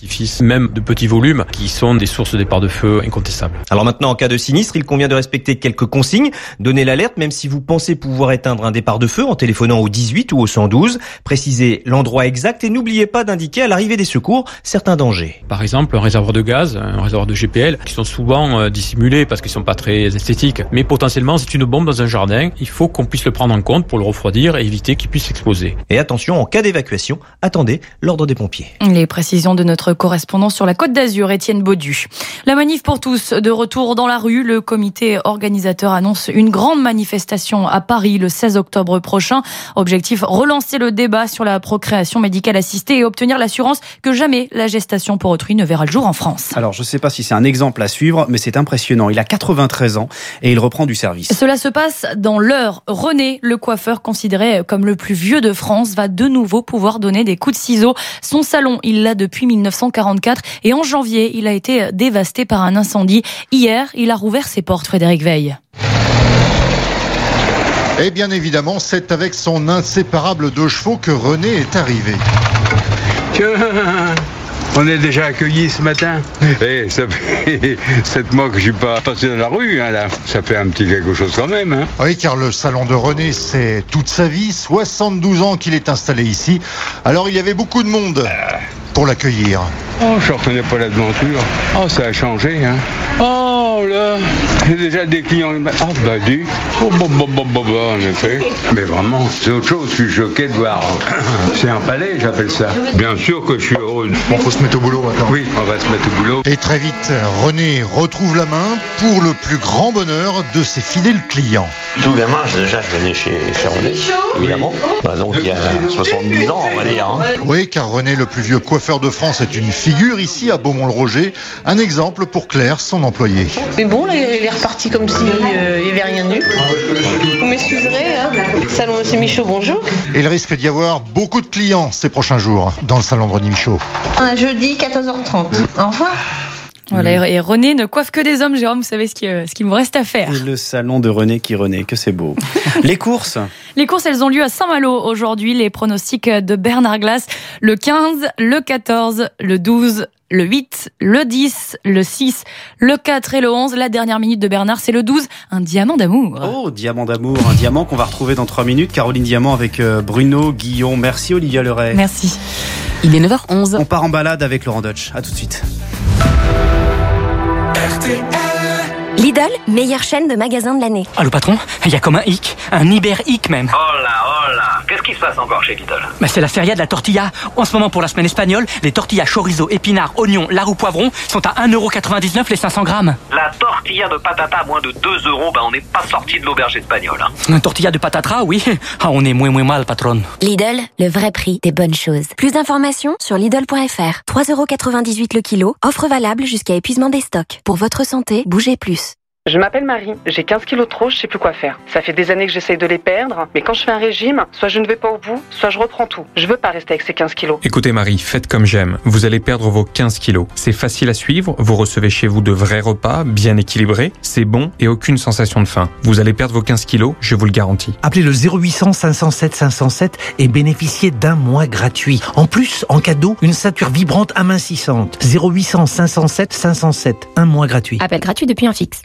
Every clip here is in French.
d'artifice, même de petits volumes, qui sont des sources de départ de feu incontestables. Alors maintenant, en cas de sinistre, il convient de respecter quelques consignes. Donnez l'alerte même si vous pensez pouvoir éteindre un départ de feu en téléphonant au 18 ou au 112. Précisez l'endroit exact et n'oubliez pas d'indiquer à l'arrivée des secours certains dangers. Par exemple, un réservoir de gaz, un réservoir de GPL, qui sont souvent dissimulés parce qu'ils sont pas très esthétiques. Mais potentiellement, c'est une bombe dans un jardin. Il faut qu'on puisse le prendre en compte pour le refroidir et éviter qu'il puisse s'exploser. Et attention, en cas d'évacuation, attendez l'ordre des pompiers. Les précisions de notre correspondant sur la Côte d'Azur, Étienne Baudu. La manif pour tous, de retour dans la rue. Le comité organisateur annonce une grande manifestation à Paris le 16 octobre prochain. Objectif, relancer le débat sur la procréation médicale assistée et obtenir l'assurance que jamais la gestation pour autrui ne verra le jour en France. Alors, je ne sais pas si c'est un exemple à suivre, mais c'est impressionnant. Il a 93 ans et il reprend du service. Cela se passe dans l'Eure. René, le coiffeur considéré comme le plus vieux de France, va de nouveau pouvoir donner des coups de ciseaux. Son salon, il l'a depuis 1944 et en janvier, il a été dévasté par un incendie. Hier, il a rouvert ses portes, Frédéric Veil. Et bien évidemment, c'est avec son inséparable 2 chevaux que René est arrivé. On est déjà accueillis ce matin. Et ça fait 7 mois que je suis pas passé dans la rue, là. Ça fait un petit quelque chose quand même. Oui, car le salon de René, c'est toute sa vie. 72 ans qu'il est installé ici. Alors il y avait beaucoup de monde pour l'accueillir. Oh, je reconnais pas la devanture. Oh, ça a changé, Oh là, j'ai déjà des clients. Ah, bah dis. Oh, en effet. Mais vraiment, c'est autre chose. Je suis choqué de voir. C'est un palais, j'appelle ça. Bien sûr que je suis heureux. Bon, faut se mettre au boulot maintenant. Oui, on va se mettre au boulot. Et très vite, René retrouve la main pour le plus grand bonheur de ses fidèles clients. Tout gamin, déjà, je venais chez René, évidemment. Donc il y a 70 ans, on va dire. Oui, car René, le plus vieux coiffeur de France, est une figure ici à Beaumont-le-Roger. Un exemple pour Claire, son employée. Mais bon, là, il est reparti comme s'il n'y avait rien eu. Vous m'excuserez, Salon de Michaud, bonjour. Et il risque d'y avoir beaucoup de clients ces prochains jours dans le salon de René Michaud. Un jeudi, 14h30. Au revoir. Voilà, et René ne coiffe que des hommes, Jérôme, vous savez ce qu'il me reste à faire. Et le salon de René qui renaît, que c'est beau. Les courses, elles ont lieu à Saint-Malo aujourd'hui. Les pronostics de Bernard Glass, le 15, le 14, le 12, le 8, le 10, le 6, le 4 et le 11. La dernière minute de Bernard, c'est le 12, un diamant d'amour. Oh, diamant d'amour, un diamant qu'on va retrouver dans 3 minutes. Caroline Diamant avec Bruno Guillon. Merci Olivia Leray. Merci. Il est 9h11. On part en balade avec Laurent Deutsch. À tout de suite. Lidl, meilleure chaîne de magasins de l'année. Ah, le patron, il y a comme un hic, un hyper-hic même. Oh là, qu'est-ce qui se passe encore chez Lidl? C'est la feria de la tortilla. En ce moment, pour la semaine espagnole, les tortillas chorizo, épinards, oignons, larou, poivron sont à 1,99€ les 500 grammes. La tortilla de patata à moins de 2€, on n'est pas sorti de l'auberge espagnole. Une tortilla de patatra, oui. Ah, on est moins mal, patronne. Lidl, le vrai prix des bonnes choses. Plus d'informations sur Lidl.fr. 3,98€ le kilo. Offre valable jusqu'à épuisement des stocks. Pour votre santé, bougez plus. Je m'appelle Marie, j'ai 15 kilos de trop, je sais plus quoi faire. Ça fait des années que j'essaye de les perdre, mais quand je fais un régime, soit je ne vais pas au bout, soit je reprends tout. Je veux pas rester avec ces 15 kilos. Écoutez Marie, faites comme j'aime. Vous allez perdre vos 15 kilos. C'est facile à suivre, vous recevez chez vous de vrais repas, bien équilibrés, c'est bon et aucune sensation de faim. Vous allez perdre vos 15 kilos, je vous le garantis. Appelez le 0800 507 507 et bénéficiez d'un mois gratuit. En plus, en cadeau, une ceinture vibrante amincissante. 0800 507 507, un mois gratuit. Appel gratuit depuis un fixe.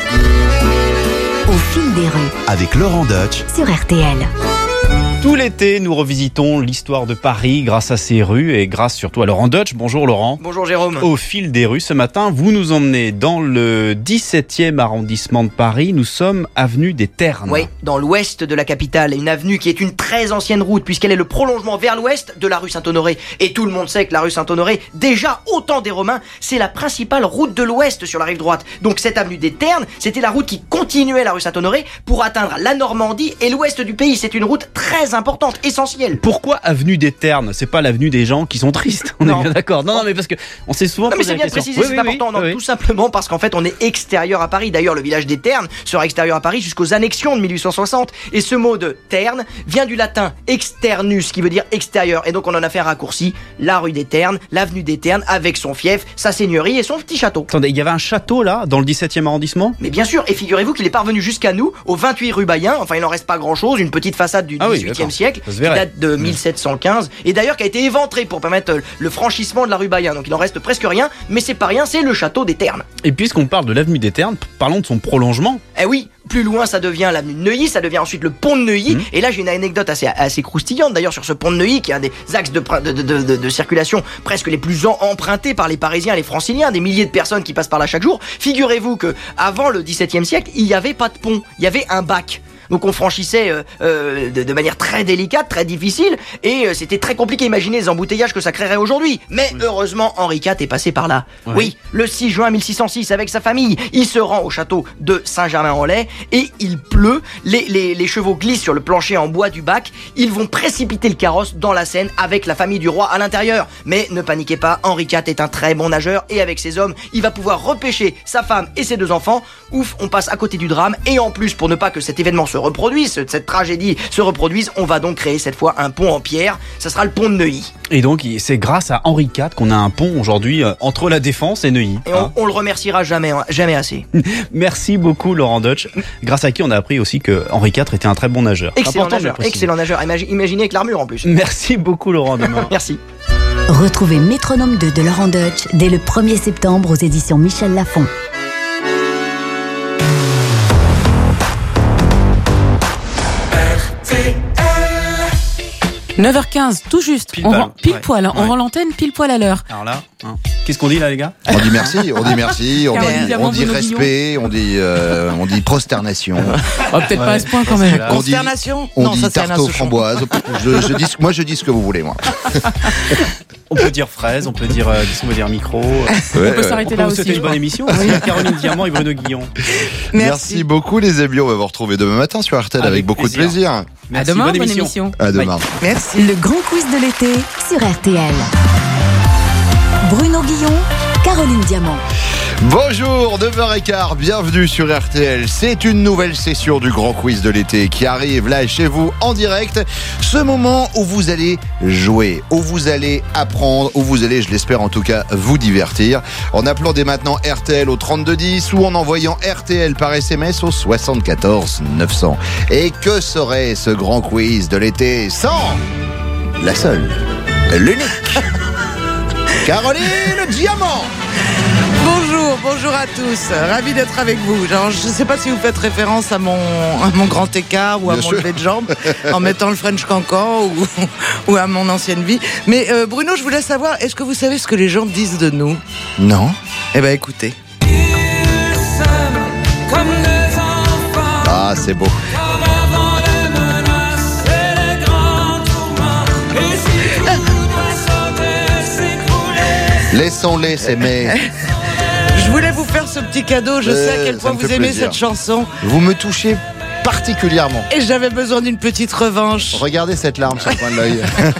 Au fil des rues. Avec Laurent Deutsch sur RTL. Tout l'été, nous revisitons l'histoire de Paris grâce à ses rues et grâce surtout à Laurent Deutsch. Bonjour Laurent. Bonjour Jérôme. Au fil des rues, ce matin, vous nous emmenez dans le 17e arrondissement de Paris. Nous sommes avenue des Ternes. Oui, dans l'ouest de la capitale. Une avenue qui est une très ancienne route puisqu'elle est le prolongement vers l'ouest de la rue Saint-Honoré. Et tout le monde sait que la rue Saint-Honoré, déjà au temps des Romains, c'est la principale route de l'ouest sur la rive droite. Donc cette avenue des Ternes, c'était la route qui continuait la rue Saint-Honoré pour atteindre la Normandie et l'ouest du pays. C'est une route très importante, essentielle. Pourquoi avenue des Ternes? C'est pas l'avenue des gens qui sont tristes. On est bien d'accord. Non, mais parce que on s'est souvent posé la question. Mais c'est bien de préciser, c'est important. Tout simplement parce qu'en fait, on est extérieur à Paris. D'ailleurs, le village des Ternes sera extérieur à Paris jusqu'aux annexions de 1860. Et ce mot de Terne vient du latin externus, qui veut dire extérieur. Et donc, on en a fait un raccourci. La rue des Ternes, l'avenue des Ternes, avec son fief, sa seigneurie et son petit château. Attendez, il y avait un château là, dans le 17e arrondissement? Mais bien sûr. Et figurez-vous qu'il est parvenu jusqu'à nous, au 28 rue Bayen. Enfin, il n'en reste pas grand-chose. Une petite façade du 18e XVIIe siècle, qui date de 1715, et d'ailleurs qui a été éventré pour permettre le franchissement de la rue Bayen. Donc il en reste presque rien, mais c'est pas rien, c'est le château des Ternes. Et puisqu'on parle de l'avenue des Ternes, parlons de son prolongement. Eh oui, plus loin ça devient l'avenue de Neuilly, ça devient ensuite le pont de Neuilly, et là j'ai une anecdote assez croustillante d'ailleurs sur ce pont de Neuilly, qui est un des axes de circulation presque les plus empruntés par les Parisiens et les Franciliens, des milliers de personnes qui passent par là chaque jour. Figurez-vous que avant le XVIIe siècle, il n'y avait pas de pont, il y avait un bac. Donc on franchissait de manière très délicate, très difficile, et c'était très compliqué. Imaginez les embouteillages que ça créerait aujourd'hui. Mais heureusement, Henri IV est passé par là. Ouais. Oui, le 6 juin 1606, avec sa famille, il se rend au château de Saint-Germain-en-Laye, et il pleut, les chevaux glissent sur le plancher en bois du bac, ils vont précipiter le carrosse dans la Seine avec la famille du roi à l'intérieur. Mais ne paniquez pas, Henri IV est un très bon nageur, et avec ses hommes, il va pouvoir repêcher sa femme et ses 2 enfants. Ouf, on passe à côté du drame, et en plus, pour ne pas que cet événement se reproduise, cette tragédie se reproduise, on va donc créer cette fois un pont en pierre, ça sera le pont de Neuilly. Et donc c'est grâce à Henri IV qu'on a un pont aujourd'hui entre la Défense et Neuilly. Et on le remerciera jamais assez. Merci beaucoup Laurent Deutsch, grâce à qui on a appris aussi que Henri IV était un très bon nageur. Excellent nageur, imaginez avec l'armure en plus. Merci beaucoup Laurent Demain. Merci. Retrouvez Métronome 2 de Laurent Deutsch dès le 1er septembre aux éditions Michel Lafon. 9h15, tout juste. Pile poil. On rend l'antenne pile poil à l'heure. Alors là, qu'est-ce qu'on dit là, les gars ? On dit merci, on dit respect, on dit prosternation. Peut-être pas à ce point quand même. Consternation ? On dit tarte aux framboises. Je dis ce que vous voulez, moi. On peut dire fraise, on peut dire micro. On peut s'arrêter là aussi. Vous souhaitez une bonne émission. Caroline Diamant et Bruno Guillon. Merci beaucoup les amis. On va vous retrouver demain matin sur RTL avec beaucoup de plaisir. Merci, à demain, bonne émission. À demain. Oui. Merci. Le grand quiz de l'été sur RTL. Bruno Guillon, Caroline Diamant. Bonjour, 9h15, bienvenue sur RTL. C'est une nouvelle session du grand quiz de l'été qui arrive là chez vous en direct. Ce moment où vous allez jouer, où vous allez apprendre, où vous allez, je l'espère en tout cas, vous divertir. En appelant dès maintenant RTL au 3210 ou en envoyant RTL par SMS au 74 900. Et que serait ce grand quiz de l'été sans la seule, l'unique Caroline Diamant. Bonjour à tous, ravi d'être avec vous. Alors, je ne sais pas si vous faites référence à mon grand écart ou à mon lever de jambe en mettant le French Cancan ou à mon ancienne vie. Mais Bruno, je voulais savoir, est-ce que vous savez ce que les gens disent de nous ? Non. Eh bien écoutez. Ah, c'est beau. Laissons-les s'aimer. Je voulais vous faire ce petit cadeau, je sais à quel point vous aimez cette chanson. Vous me touchez particulièrement. Et j'avais besoin d'une petite revanche. Regardez cette larme sur le coin de l'œil.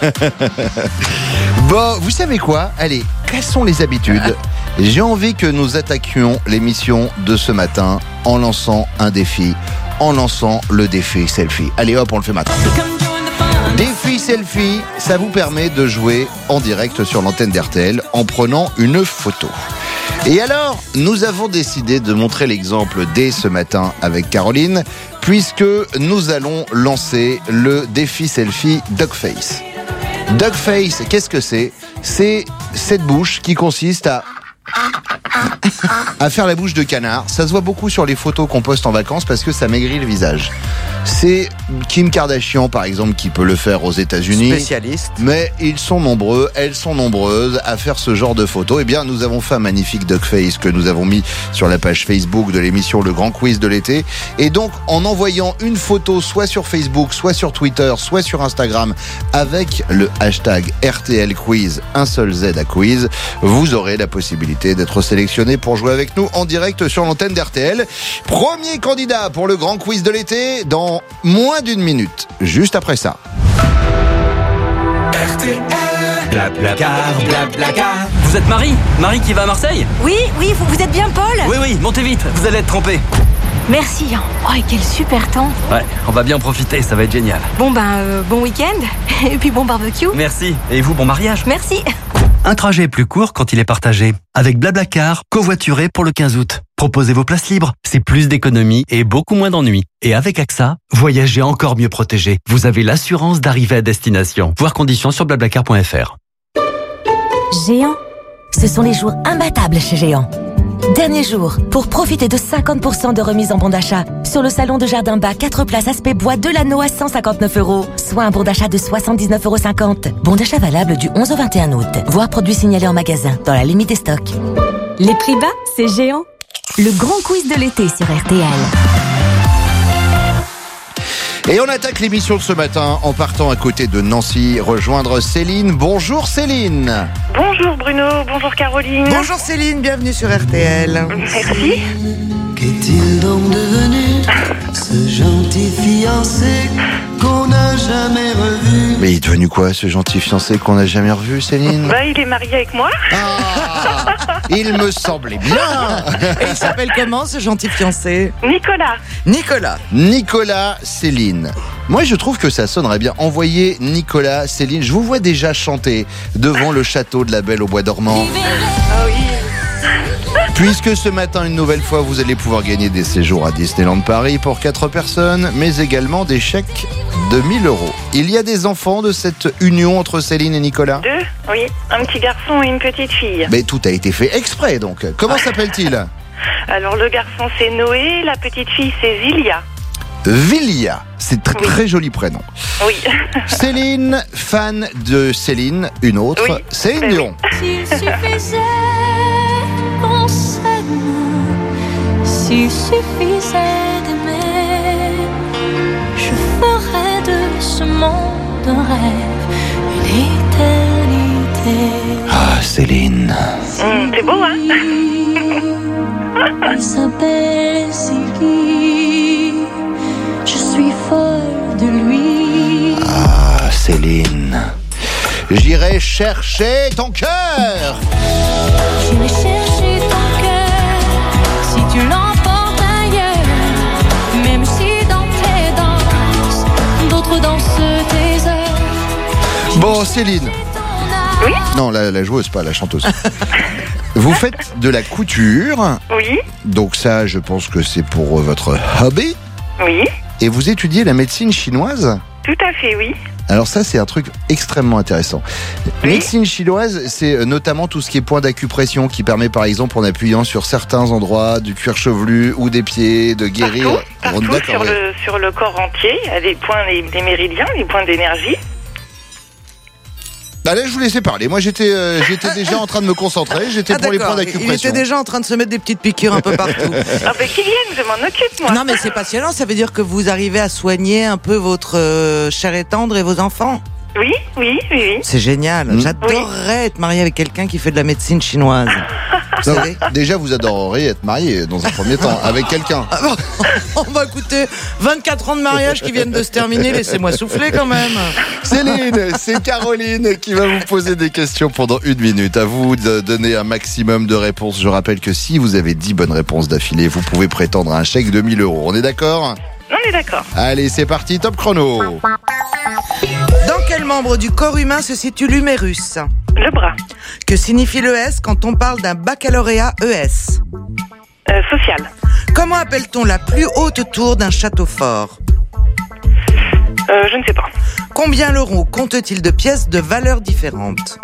Bon, vous savez quoi ? Allez, quelles sont les habitudes ? J'ai envie que nous attaquions l'émission de ce matin en lançant un défi, en lançant le défi selfie. Allez hop, on le fait maintenant. Défi selfie, ça vous permet de jouer en direct sur l'antenne d'RTL en prenant une photo. Et alors, nous avons décidé de montrer l'exemple dès ce matin avec Caroline, puisque nous allons lancer le défi selfie Duckface. Duckface, qu'est-ce que c'est ? C'est cette bouche qui consiste à faire la bouche de canard. Ça se voit beaucoup sur les photos qu'on poste en vacances parce que ça maigrit le visage. C'est Kim Kardashian, par exemple, qui peut le faire aux États-Unis. Spécialiste. Mais ils sont nombreux, elles sont nombreuses à faire ce genre de photos. Eh bien, nous avons fait un magnifique duckface que nous avons mis sur la page Facebook de l'émission Le Grand Quiz de l'été. Et donc, en envoyant une photo soit sur Facebook, soit sur Twitter, soit sur Instagram, avec le hashtag RTL Quiz, un seul Z à quiz, vous aurez la possibilité d'être sélectionné pour jouer avec nous en direct sur l'antenne d'RTL. Premier candidat pour le Grand Quiz de l'été dans moins d'une minute, juste après ça. RTL, Blablacar, Blablacar. Vous êtes Marie qui va à Marseille ? Oui, vous êtes bien Paul ? Oui, montez vite, vous allez être trempé. Merci, oh, et quel super temps. Ouais, on va bien profiter, ça va être génial. Bon bon week-end, et puis bon barbecue. Merci, et vous, bon mariage. Merci. Un trajet plus court quand il est partagé. Avec Blablacar, covoituré pour le 15 août. Proposez vos places libres, c'est plus d'économie et beaucoup moins d'ennuis. Et avec AXA, voyagez encore mieux protégé. Vous avez l'assurance d'arriver à destination. Voir conditions sur blablacar.fr. Géant, ce sont les jours imbattables chez Géant. Dernier jour, pour profiter de 50% de remise en bon d'achat sur le salon de jardin bas 4 places aspect bois de l'anneau à 159 €, soit un bon d'achat de 79,50 €. Bon d'achat valable du 11 au 21 août. Voir produits signalés en magasin, dans la limite des stocks. Les prix bas, c'est Géant. Le grand quiz de l'été sur RTL. Et on attaque l'émission de ce matin en partant à côté de Nancy, rejoindre Céline. Bonjour Céline. Bonjour Bruno, bonjour Caroline. Bonjour Céline, bienvenue sur RTL. Merci. Qu'est-il donc devenu ce gentil fiancé qu'on n'a jamais revu? Mais il est devenu quoi ce gentil fiancé qu'on n'a jamais revu, Céline? Bah il est marié avec moi. Il me semblait bien. Et il s'appelle comment ce gentil fiancé? Nicolas. Nicolas, Céline. Moi je trouve que ça sonnerait bien. Envoyez Nicolas, Céline. Je vous vois déjà chanter devant le château de la Belle au Bois dormant. Ah oui. Puisque ce matin, une nouvelle fois, vous allez pouvoir gagner des séjours à Disneyland Paris pour 4 personnes, mais également des chèques de 1 000 €. Il y a des enfants de cette union entre Céline et Nicolas? 2, oui. Un petit garçon et une petite fille. Mais tout a été fait exprès, donc. Comment s'appelle-t-il? Alors, le garçon, c'est Noé. La petite fille, c'est Zilia. Vilia, c'est très joli prénom. Oui. Céline, fan de Céline, une autre, oui. Céline Dion. S'il suffisait qu'on s'aime, s'il suffisait d'aimer, je ferais de ce monde un rêve, une éternité. Ah, Céline. C'est beau, hein? Il s'appelle Ziggy, je suis folle de lui. Ah, Céline. J'irai chercher ton cœur. J'irai chercher ton cœur si tu l'emportes ailleurs. Même si dans tes danses, d'autres dansent tes heures. Bon, Céline. Oui. Non, la joueuse, pas la chanteuse. Vous faites de la couture. Oui. Donc ça, je pense que c'est pour votre hobby. Oui. Et vous étudiez la médecine chinoise? Tout à fait, oui. Alors ça, c'est un truc extrêmement intéressant. Oui. Médecine chinoise, c'est notamment tout ce qui est point d'acupression qui permet, par exemple, en appuyant sur certains endroits du cuir chevelu ou des pieds, de guérir. Partout sur le corps entier, il y a des points, des méridiens, des points d'énergie. Bah là, je vous laissais parler. Moi, j'étais déjà en train de me concentrer. J'étais pour les points d'acupression. Il était déjà en train de se mettre des petites piqûres un peu partout. Ah ben qu'ils viennent, je m'en occupe, moi. Non, mais c'est passionnant. Ça veut dire que vous arrivez à soigner un peu votre chair et tendre et vos enfants. Oui. C'est génial. J'adorerais être mariée avec quelqu'un qui fait de la médecine chinoise. Non, déjà, vous adoreriez être marié dans un premier temps avec quelqu'un. On va écouter 24 ans de mariage qui viennent de se terminer. Laissez-moi souffler quand même. Céline, c'est Caroline qui va vous poser des questions pendant 1 minute. À vous de donner un maximum de réponses. Je rappelle que si vous avez 10 bonnes réponses d'affilée, vous pouvez prétendre à un chèque de 1 000 €. On est d'accord? On est d'accord. Allez, c'est parti, top chrono. Dans quel membre du corps humain se situe l'humérus? Le bras. Que signifie le S quand on parle d'un baccalauréat ES? Social. Comment appelle-t-on la plus haute tour d'un château fort? Je ne sais pas. Combien l'euro compte-t-il de pièces de valeurs différentes?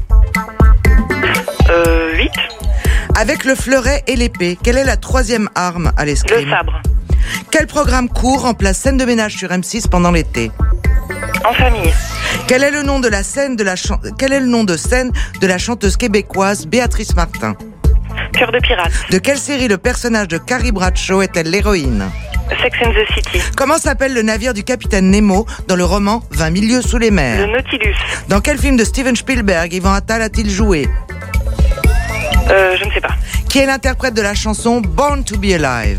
8. Avec le fleuret et l'épée, quelle est la 3e arme à l'escrime? Le sabre. Quel programme court remplace Scène de ménage sur M6 pendant l'été? En famille. Quel est le nom de scène de la chanteuse québécoise Béatrice Martin? Cœur de pirate. De quelle série le personnage de Carrie Bradshaw est-elle l'héroïne? Sex and the City. Comment s'appelle le navire du capitaine Nemo dans le roman 20 000 lieues sous les mers? Le Nautilus. Dans quel film de Steven Spielberg Yvan Attal a-t-il joué? Je ne sais pas. Qui est l'interprète de la chanson Born to be Alive?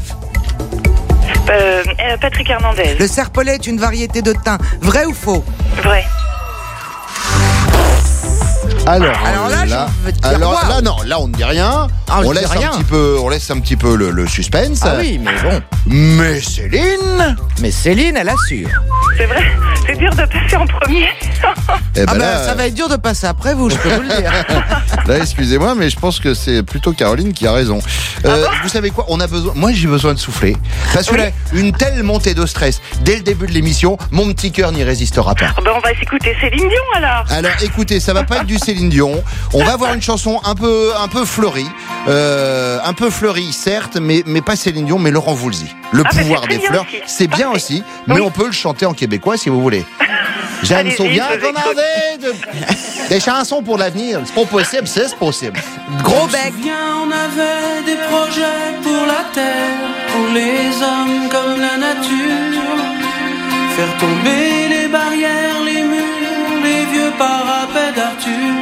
Patrick Hernandez. Le serpolet est une variété de thym. Vrai ou faux? Vrai. Alors là, je veux dire quoi là, on ne dit rien. Ah, on laisse un petit peu le suspense. Ah oui, mais bon. Mais Céline, elle assure. C'est vrai, c'est dur de passer en premier. Eh ben là, ça va être dur de passer après vous, je peux vous le dire. Là, excusez-moi, mais je pense que c'est plutôt Caroline qui a raison. Vous savez quoi, moi j'ai besoin de souffler. Parce que là, une telle montée de stress dès le début de l'émission, mon petit cœur n'y résistera pas. On va s'écouter Céline Dion alors. Alors écoutez, ça va pas être du Céline Dion. On va avoir une chanson un peu fleurie. Un peu fleurie, certes, mais pas Céline Dion, mais Laurent Voulzy. Le pouvoir des fleurs, c'est bien aussi, mais on peut le chanter en québécois si vous voulez. Je me souviens qu'on avait des chansons pour l'avenir. C'est pas possible, c'est possible. Gros bec. On avait des projets pour la terre, pour les hommes comme la nature. Faire tomber les barrières, les murs, les vieux parapets d'Arthur.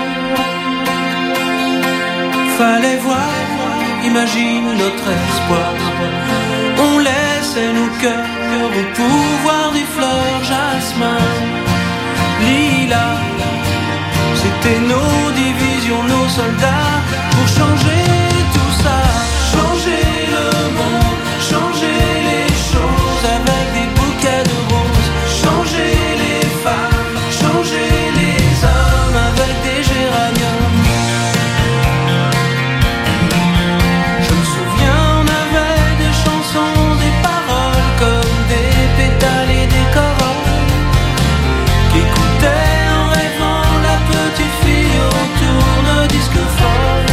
Fallait voir, imagine notre espoir. On laissait nos cœurs au pouvoir des fleurs, jasmin, lilas. C'était nos divisions, nos soldats, pour changer tout ça. Changer le monde, changer les choses avec des bouquets de roses. Changer les femmes, changer les hommes avec des géraniums. Je me souviens, on avait des chansons, des paroles comme des pétales et des corolles qui écoutaient en rêvant la petite fille au tourne-disque folle.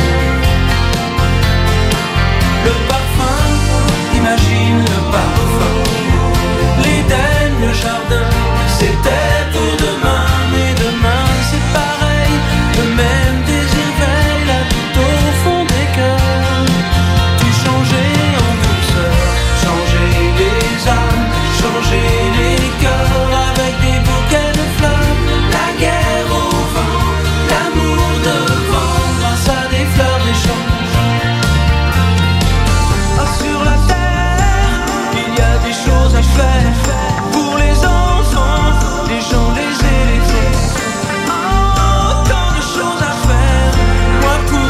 Le parfum, imagine le parfum. L'Éden, le jardin, c'était pour demain. Mais demain c'est pareil, le même désir veille là tout au fond des cœurs. Tout changer en douceur, changer les âmes, changer les cœurs avec des bouquets de fleurs. La guerre au vent, l'amour devant, grâce à des fleurs d'échange. Sur la terre, il y a des choses à faire pour les enfants, les gens, les éléphants. Oh, tant de choses à faire, moi pour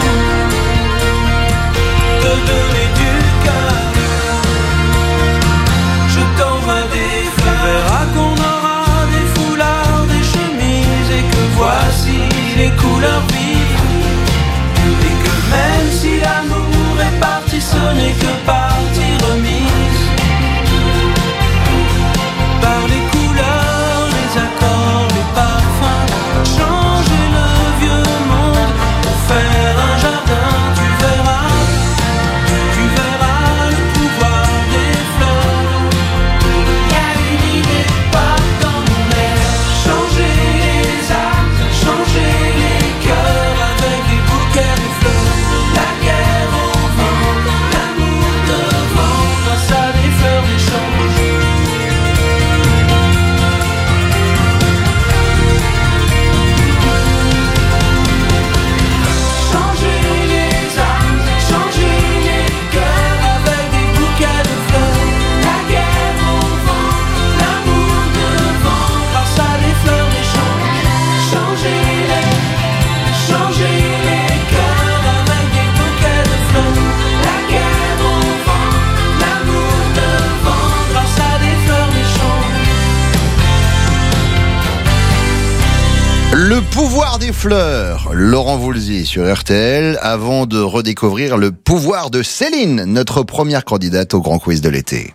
te donner du cœur. Je t'envoie des fleurs. Tu verras qu'on aura des foulards, des chemises et que voici les couleurs vives. Et que même si l'amour est parti, ce n'est que partie remise. Par les couleurs, les accords, les parfums, changer le vieux monde pour faire un jardin. Tu verras le pouvoir des fleurs. Y a une idée pas dans mon air. Changer les âmes, changer les cœurs avec des bouquets de fleurs. La guerre au vent, l'amour devant, grâce à des fleurs d'échange. Changer les âmes, changer les cœurs avec des bouquets de fleurs. La guerre au vent, l'amour devant, grâce à des fleurs d'échange. Changer les cœurs avec des bouquets de fleurs. La guerre au vent, l'amour devant, grâce à des fleurs d'échange. Le pouvoir des fleurs, Laurent Voulzy sur RTL, avant de redécouvrir le pouvoir de Céline, notre première candidate au Grand Quiz de l'été.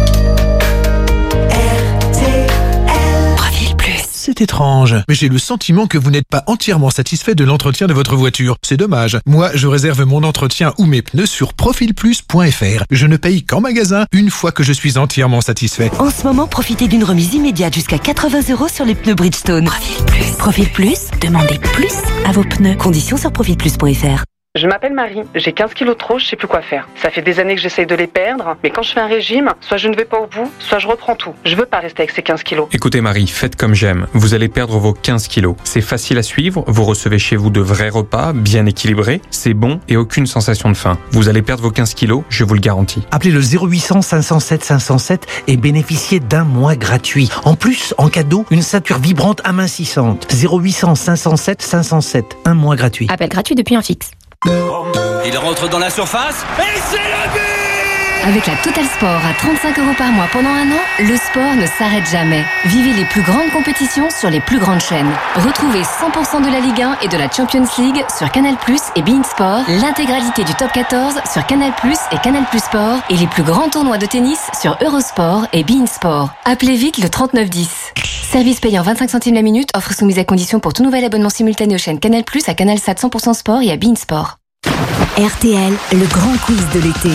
C'est étrange, mais j'ai le sentiment que vous n'êtes pas entièrement satisfait de l'entretien de votre voiture. C'est dommage. Moi, je réserve mon entretien ou mes pneus sur profilplus.fr. Je ne paye qu'en magasin une fois que je suis entièrement satisfait. En ce moment, profitez d'une remise immédiate jusqu'à 80 € sur les pneus Bridgestone. Profil Plus. Demandez plus à vos pneus. Conditions sur profilplus.fr. Je m'appelle Marie, j'ai 15 kilos de trop, je sais plus quoi faire. Ça fait des années que j'essaye de les perdre, mais quand je fais un régime, soit je ne vais pas au bout, soit je reprends tout. Je veux pas rester avec ces 15 kilos. Écoutez Marie, faites comme j'aime. Vous allez perdre vos 15 kilos. C'est facile à suivre, vous recevez chez vous de vrais repas, bien équilibrés, c'est bon et aucune sensation de faim. Vous allez perdre vos 15 kilos, je vous le garantis. Appelez le 0800 507 507 et bénéficiez d'un mois gratuit. En plus, en cadeau, une ceinture vibrante amincissante. 0800 507 507, un mois gratuit. Appel gratuit depuis un fixe. Il rentre dans la surface et c'est le but! Avec la Total Sport à 35 € par mois pendant un an, le sport ne s'arrête jamais. Vivez les plus grandes compétitions sur les plus grandes chaînes. Retrouvez 100% de la Ligue 1 et de la Champions League sur Canal+ et beIN Sport, l'intégralité du Top 14 sur Canal+ et Canal+ Sport et les plus grands tournois de tennis sur Eurosport et beIN Sport. Appelez vite le 3910. Service payant 25 centimes la minute, offre soumise à condition pour tout nouvel abonnement simultané aux chaînes Canal+, à Canalsat 100% Sport et à beIN Sport. RTL, le grand quiz de l'été.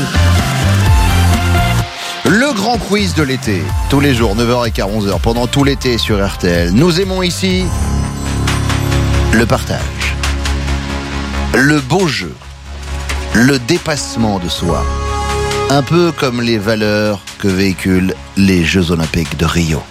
Le grand quiz de l'été, tous les jours, 9h15, 11h, pendant tout l'été sur RTL. Nous aimons ici le partage, le beau jeu, le dépassement de soi. Un peu comme les valeurs que véhiculent les Jeux Olympiques de Rio.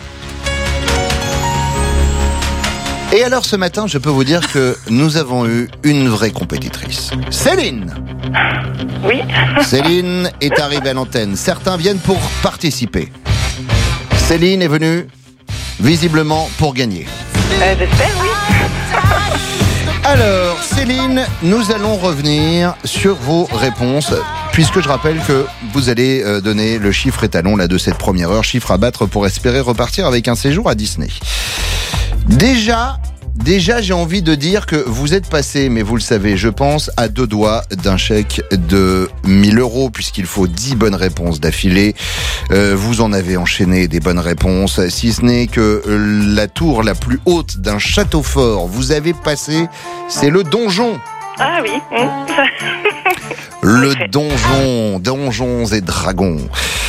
Et alors ce matin, je peux vous dire que nous avons eu une vraie compétitrice. Céline! Oui. Céline est arrivée à l'antenne. Certains viennent pour participer. Céline est venue visiblement pour gagner. J'espère, oui. Alors, Céline, nous allons revenir sur vos réponses, puisque je rappelle que vous allez donner le chiffre étalon là, de cette première heure, chiffre à battre pour espérer repartir avec un séjour à Disney. Déjà, j'ai envie de dire que vous êtes passé, mais vous le savez, je pense, à 2 doigts d'un chèque de 1 000 €, puisqu'il faut 10 bonnes réponses d'affilée. Vous en avez enchaîné des bonnes réponses, si ce n'est que la tour la plus haute d'un château fort, vous avez passé, c'est le donjon. Ah oui. Le donjon, Donjons et Dragons.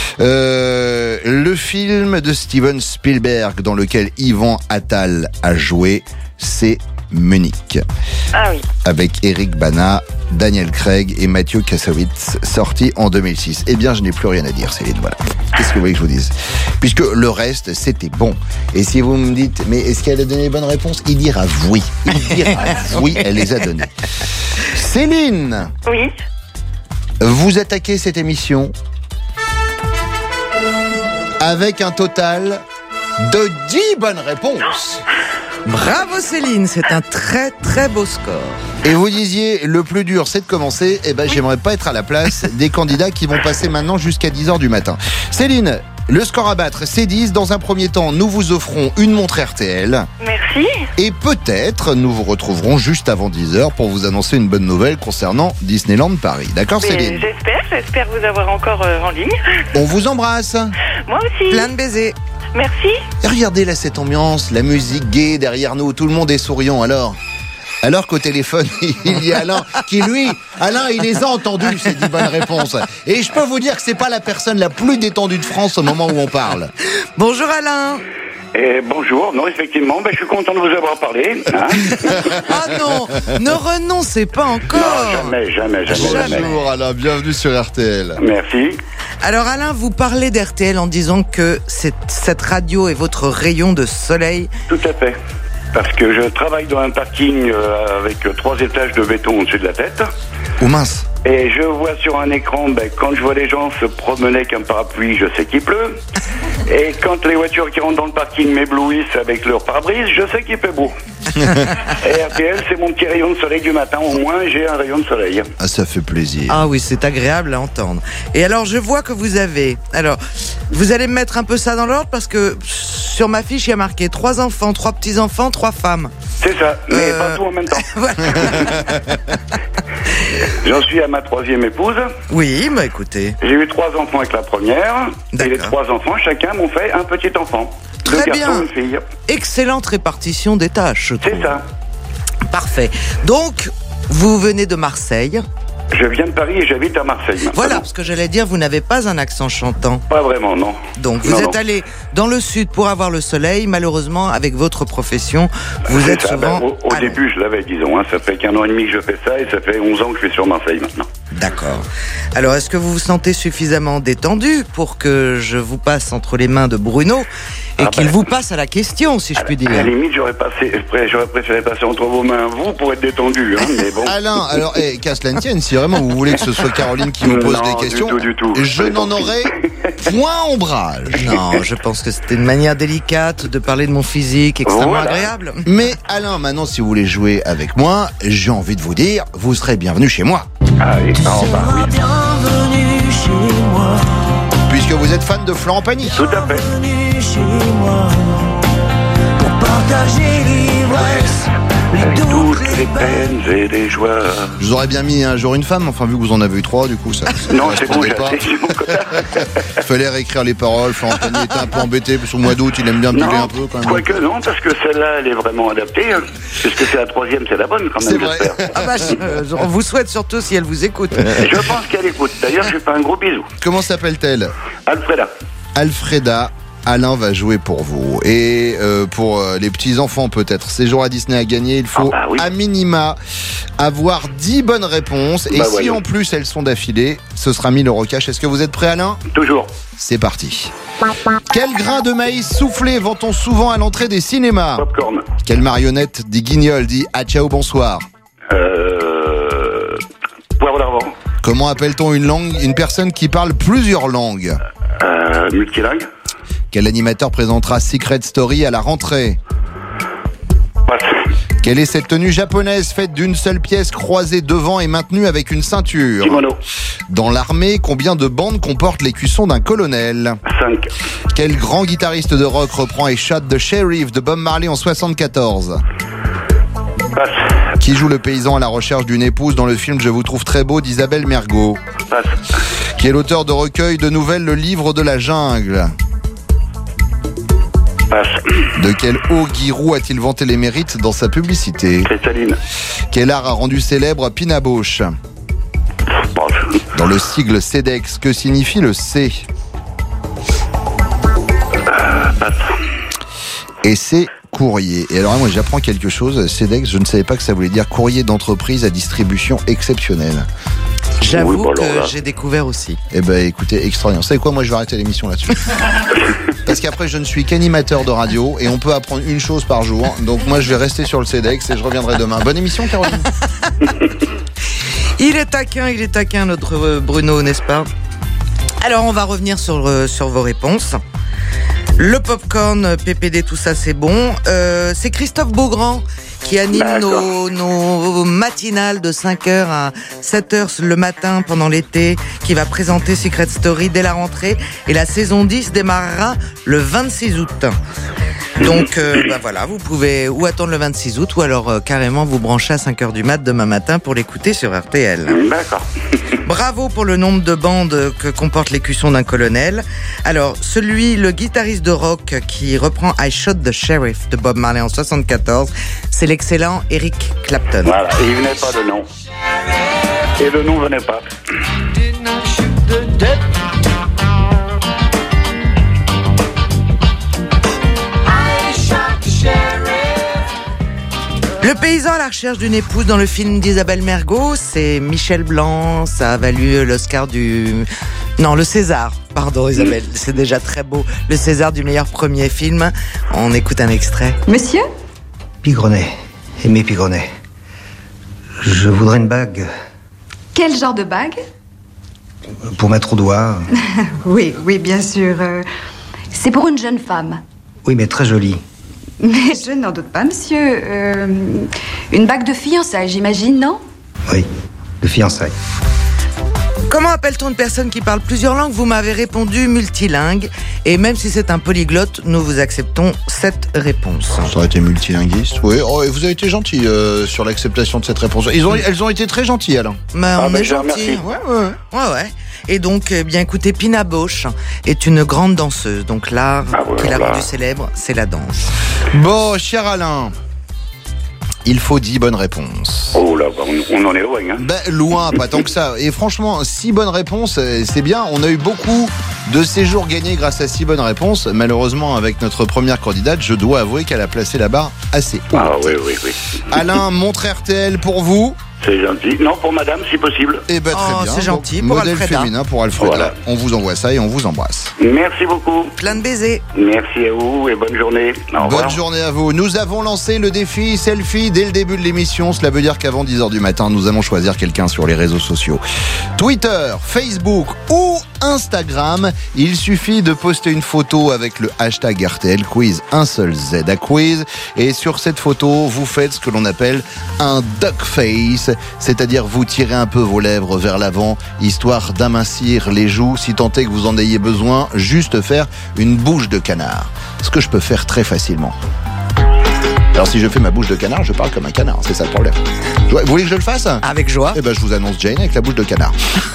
Le film de Steven Spielberg dans lequel Yvan Attal a joué, c'est Munich. Ah oui. Avec Eric Bana, Daniel Craig et Mathieu Kassovitz, sorti en 2006. Eh bien, je n'ai plus rien à dire, Céline, voilà. Qu'est-ce que vous voulez que je vous dise? Puisque le reste, c'était bon. Et si vous me dites, mais est-ce qu'elle a donné les bonnes réponses? Il dira oui. Il dira oui, elle les a données. Céline! Oui. Vous attaquez cette émission avec un total de 10 bonnes réponses. Bravo Céline, c'est un très très beau score. Et vous disiez, le plus dur c'est de commencer. Eh ben, j'aimerais pas être à la place des candidats qui vont passer maintenant jusqu'à 10h du matin. Céline, le score à battre, c'est 10. Dans un premier temps, nous vous offrons une montre RTL. Merci. Et peut-être, nous vous retrouverons juste avant 10h pour vous annoncer une bonne nouvelle concernant Disneyland Paris. D'accord, Céline? J'espère vous avoir encore en ligne. On vous embrasse. Moi aussi. Plein de baisers. Merci. Et regardez là cette ambiance, la musique gaie derrière nous, tout le monde est souriant alors qu'au téléphone, il y a Alain qui, lui, il les a entendus, ces 10 bonnes réponses. Et je peux vous dire que c'est pas la personne la plus détendue de France au moment où on parle. Bonjour Alain. Bonjour, non effectivement, je suis content de vous avoir parlé. Hein. Ah non, ne renoncez pas encore. Non, jamais. Bonjour Alain, bienvenue sur RTL. Merci. Alors Alain, vous parlez d'RTL en disant que cette radio est votre rayon de soleil. Tout à fait. Parce que je travaille dans un parking avec 3 étages de béton au-dessus de la tête. Oh mince. Et je vois sur un écran, quand je vois les gens se promener avec un parapluie, je sais qu'il pleut. Et quand les voitures qui rentrent dans le parking m'éblouissent avec leur pare-brise, je sais qu'il fait beau. Et RTL, c'est mon petit rayon de soleil du matin. Au moins, j'ai un rayon de soleil. Ah, ça fait plaisir. Ah oui, c'est agréable à entendre. Et alors, je vois que vous avez... Alors, vous allez me mettre un peu ça dans l'ordre parce que sur ma fiche, il y a marqué 3 enfants, 3 petits-enfants, 3 femmes. C'est ça, mais pas tout en même temps. J'en suis à ma 3e épouse. Oui, écoutez. J'ai eu 3 enfants avec la première. Et les 3 enfants, chacun m'ont fait un petit enfant. Très 2 bien. garçons, une fille. Excellente répartition des tâches, je trouve. C'est ça. Parfait. Donc, vous venez de Marseille. Je viens de Paris et j'habite à Marseille maintenant. Voilà, parce que j'allais dire, vous n'avez pas un accent chantant. Pas vraiment, non. Donc, vous êtes allé dans le sud pour avoir le soleil. Malheureusement, avec votre profession, vous êtes souvent... Au début, je l'avais, disons. Ça fait qu'1 an et demi que je fais ça et ça fait 11 ans que je suis sur Marseille maintenant. D'accord. Alors, est-ce que vous vous sentez suffisamment détendu pour que je vous passe entre les mains de Bruno et qu'il vous passe à la question, si je puis dire? À la limite, j'aurais préféré passer entre vos mains, vous, pour être détendu. Mais bon. Alain, alors, qu'à cela ne tienne, si vraiment vous voulez que ce soit Caroline qui vous pose des questions, du tout. Je n'en aurai point ombrage. Non, je pense que c'était une manière délicate de parler de mon physique extrêmement agréable. Mais Alain, maintenant, si vous voulez jouer avec moi, j'ai envie de vous dire, vous serez bienvenu chez moi. Allez, oui. Bienvenue chez moi. Puisque vous êtes fan de Florent Pagny. Tout à fait. Bienvenue chez moi. Pour partager l'ivresse. Avec toutes les peines et les joies. Je vous aurais bien mis un jour une femme, enfin vu que vous en avez eu 3, du coup ça. Non, c'est bon, j'ai pas. assez sur mon quota. Il fallait réécrire les paroles. Florent Pagny était un peu embêté parce qu'au mois d'août il aime bien buller un peu quand même. Quoique non, parce que celle-là elle est vraiment adaptée. Puisque c'est la 3e, c'est la bonne quand même, j'espère. Ah bah, on vous souhaite surtout si elle vous écoute. Je pense qu'elle écoute. D'ailleurs, je lui fais un gros bisou. Comment s'appelle-t-elle? Alfreda. Alfreda. Alain va jouer pour vous. Et pour les petits-enfants peut-être, séjour à Disney à gagner, il faut à minima avoir 10 bonnes réponses. Et si voyons. en plus elles sont d'affilée, ce sera 1000 € cash. Est-ce que vous êtes prêt, Alain? Toujours. C'est parti. Quel grain de maïs soufflé vend-on souvent à l'entrée des cinémas? Popcorn. Quelle marionnette dit Guignol dit « Ah ciao, bonsoir » Poivre d'Arvor. Comment appelle-t-on une personne qui parle plusieurs langues? Multilingue. Quel animateur présentera Secret Story à la rentrée? Passe. Quelle est cette tenue japonaise faite d'une seule pièce croisée devant et maintenue avec une ceinture? Kimono. Dans l'armée, combien de bandes comportent l'écusson d'un colonel? 5. Quel grand guitariste de rock reprend I Shot the Sheriff de Bob Marley en 74? Passe. Qui joue le paysan à la recherche d'une épouse dans le film Je vous trouve très beau d'Isabelle Mergo? Passe. Qui est l'auteur de recueil de nouvelles Le Livre de la Jungle? Passe. De quel haut Giroud a-t-il vanté les mérites dans sa publicité? Cristalline. Quel art a rendu célèbre Pina Bausch? Passe. Dans le sigle CEDEX, que signifie le C? Passe. Et c'est courrier. Et alors moi j'apprends quelque chose. CEDEX, je ne savais pas que ça voulait dire courrier d'entreprise à distribution exceptionnelle. J'avoue que j'ai découvert aussi. Eh ben écoutez, extraordinaire. Vous savez quoi, moi je vais arrêter l'émission là-dessus. Parce qu'après je ne suis qu'animateur de radio et on peut apprendre une chose par jour. Donc moi je vais rester sur le CEDEX et je reviendrai demain. Bonne émission, Caroline. Il est taquin notre Bruno, n'est-ce pas? Alors on va revenir sur vos réponses. Le popcorn, PPD, tout ça c'est bon. C'est Christophe Beaugrand qui anime nos matinales de 5h à 7h le matin pendant l'été, qui va présenter Secret Story dès la rentrée. Et la saison 10 démarrera le 26 août. Donc voilà, vous pouvez ou attendre le 26 août ou alors carrément vous brancher à 5h du mat demain matin pour l'écouter sur RTL. D'accord. Bravo pour le nombre de bandes que comporte l'écusson d'un colonel. Alors, le guitariste de rock qui reprend I Shot the Sheriff de Bob Marley en 74, c'est l'excellent Eric Clapton. Voilà, et il venait pas de nom. Et le nom venait pas. Le paysan à la recherche d'une épouse dans le film d'Isabelle Mergo, c'est Michel Blanc, ça a valu l'Oscar le César, pardon Isabelle, c'est déjà très beau, le César du meilleur premier film. On écoute un extrait. Monsieur ? Pigronnet, Aimé Pigronnet. Je voudrais une bague Quel genre de bague ? pour mettre au doigt. Oui, bien sûr. C'est pour une jeune femme. Oui, mais très jolie. Mais je n'en doute pas, monsieur. Une bague de fiançailles, j'imagine, non ? Oui, de fiançailles. Comment appelle-t-on une personne qui parle plusieurs langues ? Vous m'avez répondu multilingue. Et même si c'est un polyglotte, nous vous acceptons cette réponse. Ça aurait été multilinguiste. Oui, oh, et vous avez été gentil sur l'acceptation de cette réponse. Elles ont été très gentilles, Alain. On est gentils. Ouais. Et donc, bien écoutez, Pina Bausch est une grande danseuse. Donc l'art qu'il a rendu célèbre, c'est la danse. Bon, cher Alain, il faut 10 bonnes réponses. Oh là, on en est loin. Hein. Ben, loin, pas tant que ça. Et franchement, 6 bonnes réponses, c'est bien. On a eu beaucoup de séjours gagnés grâce à 6 bonnes réponses. Malheureusement, avec notre première candidate, je dois avouer qu'elle a placé la barre assez haute. Ah oui. Alain, montre RTL pour vous. C'est gentil. Non, pour madame, si possible. Eh ben, très bien. C'est gentil. Donc, pour modèle Alfreda. féminin pour Alfreda. Voilà. On vous envoie ça et on vous embrasse. Merci beaucoup. Plein de baisers. Merci à vous et bonne journée. Au revoir. Bonne journée à vous. Nous avons lancé le défi selfie dès le début de l'émission. Cela veut dire qu'avant 10h du matin, nous allons choisir quelqu'un sur les réseaux sociaux. Twitter, Facebook ou Instagram. Il suffit de poster une photo avec le hashtag RTL Quiz, un seul Z à quiz. Et sur cette photo, vous faites ce que l'on appelle un duck face, c'est-à-dire vous tirez un peu vos lèvres vers l'avant, histoire d'amincir les joues, si tant est que vous en ayez besoin, juste faire une bouche de canard. Ce que je peux faire très facilement. Alors si je fais ma bouche de canard, je parle comme un canard, c'est ça le problème. Vous voulez que je le fasse ? Avec joie. Eh ben je vous annonce Jane avec la bouche de canard.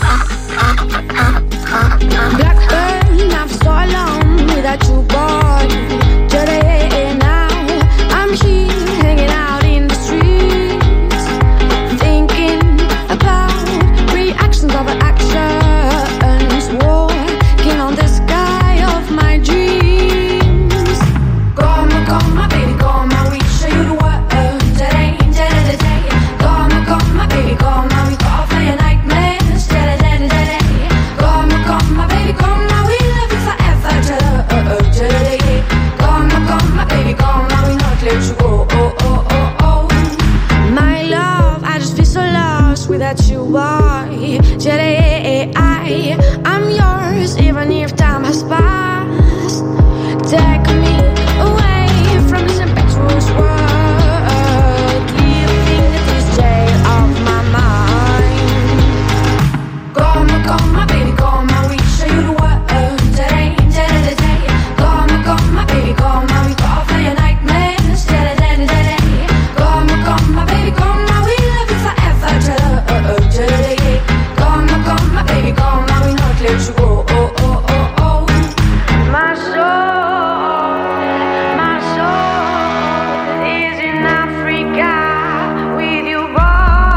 Blackburn, after so long without you, boy. Today now, I'm here hanging out in the streets, thinking about reactions of actions, walking on the sky of my dreams. Come, my baby, come, I will show you the world today. Come, my baby, come, I will call for your nightmares today. Come, my baby, come, I will love you forever today. Come, my baby, come, I will not let you go. My love, I just feel so lost without you, boy. Today, I'm yours, even if time has passed. Take me away from this impetuous world, leaving this jail of my mind. Come, my baby, come, I will show you the world today. Come, my baby, come, I will call for your nightmares today. Come, my baby, come, I will love you forever today. Come, my baby, come, I will not let you go. My soul is in Africa with you, boy.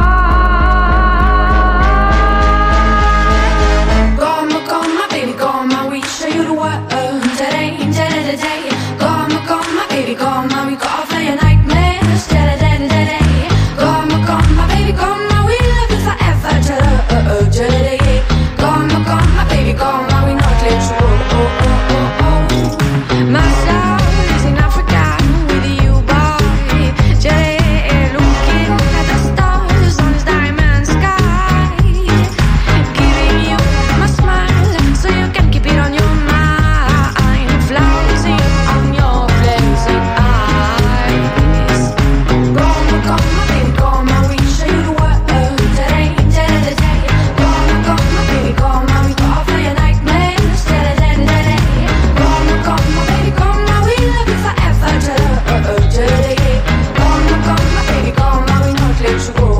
Come, my baby, come, I will show you the world today. Come, my baby, come, I will call for your nightmares today. Come, my baby, come, I will love you forever today. Come, my baby, come, I will not let you go. My soul is in Africa with you, boy. Today, looking at the stars on this diamond sky, giving you my smile so you can keep it on your mind. Flowers on your blazing eyes. Come, my baby, come, I will show you the world today. Come, my baby, come, I will call for your nightmares today. Come, my baby, come, I will love you forever today. Come, my baby, come, I will not let you go.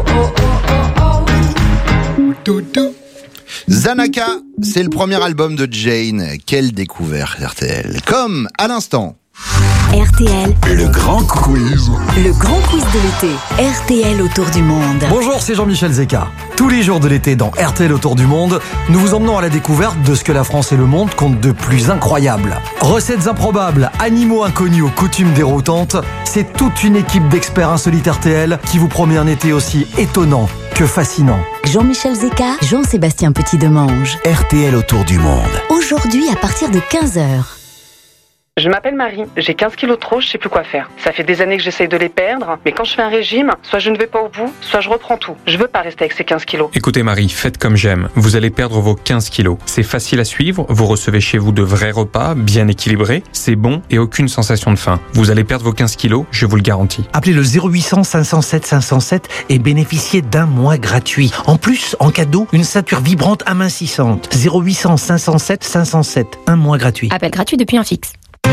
Zanaka, c'est le premier album de Jane. Quelle découverte RTL. Comme à l'instant. RTL, Le grand quiz. le grand quiz de l'été. RTL autour du monde. Bonjour, c'est Jean-Michel Zeka. Tous les jours de l'été dans RTL autour du monde, nous vous emmenons à la découverte de ce que la France et le monde comptent de plus incroyable. Recettes improbables, animaux inconnus aux coutumes déroutantes, c'est toute une équipe d'experts insolites RTL qui vous promet un été aussi étonnant que fascinant. Jean-Michel Zeka, Jean-Sébastien Petit-Demange. RTL autour du monde. Aujourd'hui à partir de 15h. Je m'appelle Marie, j'ai 15 kilos de trop, je sais plus quoi faire. Ça fait des années que j'essaye de les perdre, mais quand je fais un régime, soit je ne vais pas au bout, soit je reprends tout. Je veux pas rester avec ces 15 kilos. Écoutez Marie, faites comme j'aime. Vous allez perdre vos 15 kilos. C'est facile à suivre, vous recevez chez vous de vrais repas, bien équilibrés, c'est bon et aucune sensation de faim. Vous allez perdre vos 15 kilos, je vous le garantis. Appelez le 0800 507 507 et bénéficiez d'un mois gratuit. En plus, en cadeau, une ceinture vibrante amincissante. 0800 507 507, un mois gratuit. Appel gratuit depuis un fixe.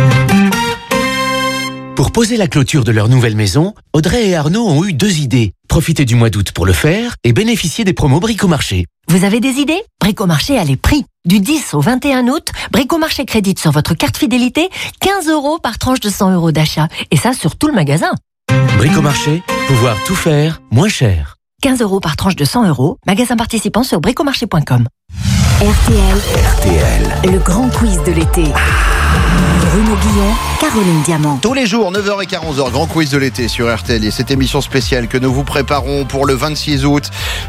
Pour poser la clôture de leur nouvelle maison, Audrey et Arnaud ont eu 2 idées. Profiter du mois d'août pour le faire et bénéficier des promos Bricomarché. Vous avez des idées ? Bricomarché a les prix. Du 10 au 21 août, Bricomarché crédite sur votre carte fidélité 15 € par tranche de 100 € d'achat. Et ça sur tout le magasin. Bricomarché, pouvoir tout faire moins cher. 15 € par tranche de 100 €. Magasin participant sur bricomarché.com. RTL, le grand quiz de l'été. Bruno Guillon, Caroline Diamant. Tous les jours, 9h15, 11h, grand quiz de l'été sur RTL. Et cette émission spéciale que nous vous préparons pour le 26 août.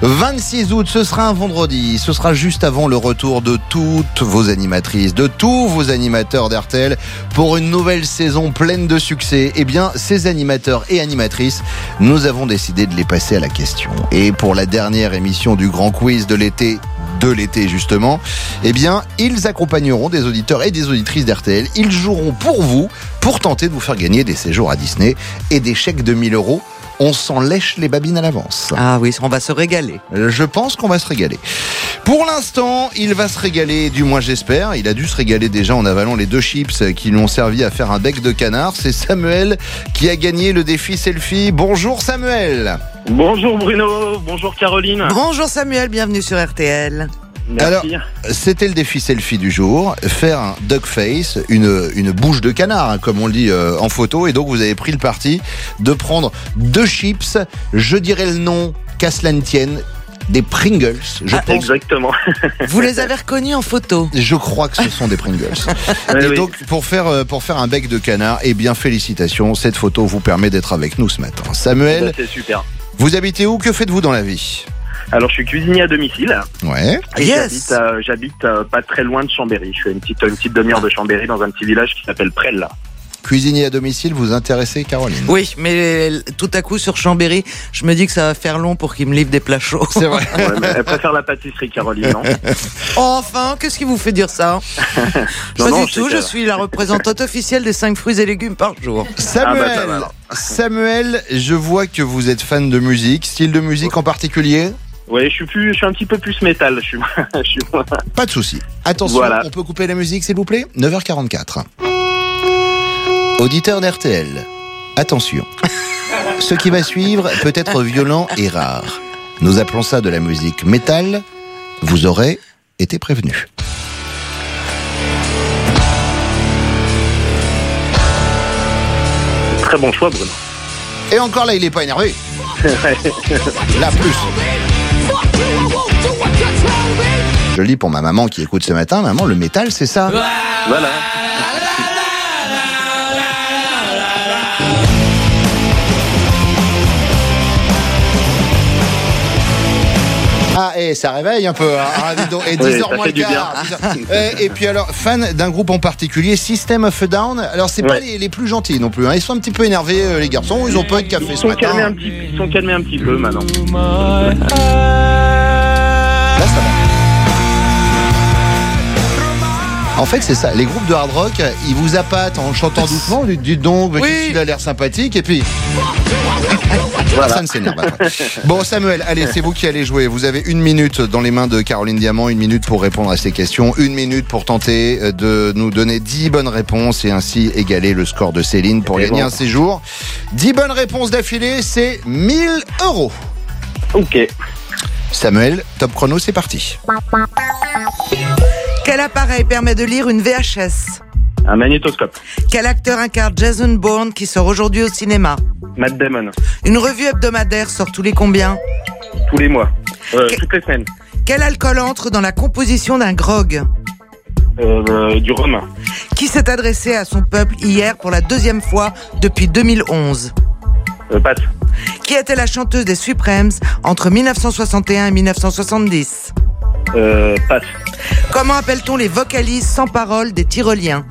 26 août, ce sera un vendredi. Ce sera juste avant le retour de toutes vos animatrices, de tous vos animateurs d'RTL pour une nouvelle saison pleine de succès. Eh bien, ces animateurs et animatrices, nous avons décidé de les passer à la question. Et pour la dernière émission du grand quiz de l'été, justement, eh bien, ils accompagneront des auditeurs et des auditrices d'RTL. Ils joueront pour vous, pour tenter de vous faire gagner des séjours à Disney et des chèques de 1 000 €. On s'en lèche les babines à l'avance. Ah oui, on va se régaler. Je pense qu'on va se régaler. Pour l'instant, il va se régaler, du moins j'espère. Il a dû se régaler déjà en avalant les 2 chips qui lui ont servi à faire un bec de canard. C'est Samuel qui a gagné le défi selfie. Bonjour Samuel. Bonjour Bruno, bonjour Caroline. Bonjour Samuel, bienvenue sur RTL. Merci. Alors, c'était le défi selfie du jour, faire un duck face, une bouche de canard, hein, comme on le dit en photo. Et donc, vous avez pris le parti de prendre 2 chips, je dirais le nom, qu'à cela ne tienne, des Pringles, je pense. Exactement. Vous les avez reconnus en photo? Je crois que ce sont des Pringles. Et oui. donc, pour faire un bec de canard, eh bien, félicitations, cette photo vous permet d'être avec nous ce matin. Samuel, C'est super. vous habitez où? Que faites-vous dans la vie? Alors, je suis cuisinier à domicile. Ouais. Et Yes. j'habite pas très loin de Chambéry. Je fais une petite demi-heure de Chambéry dans un petit village qui s'appelle Presles. Cuisinier à domicile, vous intéressez, Caroline? Oui, mais tout à coup sur Chambéry, je me dis que ça va faire long pour qu'il me livre des plats chauds. C'est vrai. Ouais, mais elle préfère la pâtisserie, Caroline, non? Enfin, qu'est-ce qui vous fait dire ça? Non, Pas non, du tout, c'est je suis la représentante officielle des 5 fruits et légumes par jour. Samuel, Ah bah, ça va, alors. Samuel, je vois que vous êtes fan de musique. Style de musique en particulier? Ouais, je suis un petit peu plus métal. Je suis Pas de souci. Attention, Voilà. on peut couper la musique, s'il vous plaît? 9h44. Auditeur d'RTL, attention. Ce qui va suivre peut être violent et rare. Nous appelons ça de la musique métal. Vous aurez été prévenu. très bon choix, Bruno. Et encore là, il est pas énervé. Là, plus. Je le dis pour ma maman qui écoute ce matin. Maman, le métal, c'est ça. Voilà. Ah, et ça réveille un peu, hein. Ah, dis donc. Et 10h Oui, moins le quart. Et puis alors, fan d'un groupe en particulier, System of a Down. Alors, c'est pas les plus gentils non plus, hein. Ils sont un petit peu énervés, les garçons. Ils ont pas eu de café ce matin. Ils sont calmés un petit peu maintenant. Là, ça va. En fait, c'est ça. Les groupes de hard rock, ils vous appâtent en chantant doucement. Dites donc, il a l'air sympathique. Et puis, personne s'énerve après. Bon, Samuel, allez, c'est vous qui allez jouer. Vous avez 1 minute dans les mains de Caroline Diamant, 1 minute pour répondre à ces questions, 1 minute pour tenter de nous donner 10 bonnes réponses et ainsi égaler le score de Céline pour gagner un séjour. 10 bonnes réponses d'affilée, c'est 1 000 €. Ok. Samuel, top chrono, c'est parti. Quel appareil permet de lire une VHS? Un magnétoscope. Quel acteur incarne Jason Bourne qui sort aujourd'hui au cinéma? Matt Damon. Une revue hebdomadaire sort tous les combien? Tous les mois. Toutes les semaines. Quel alcool entre dans la composition d'un grog? Du rhum. Qui s'est adressé à son peuple hier pour la 2e fois depuis 2011? Passe. Qui était la chanteuse des Supremes entre 1961 et 1970? Passe. Comment appelle-t-on les vocalises sans parole des Tyroliens?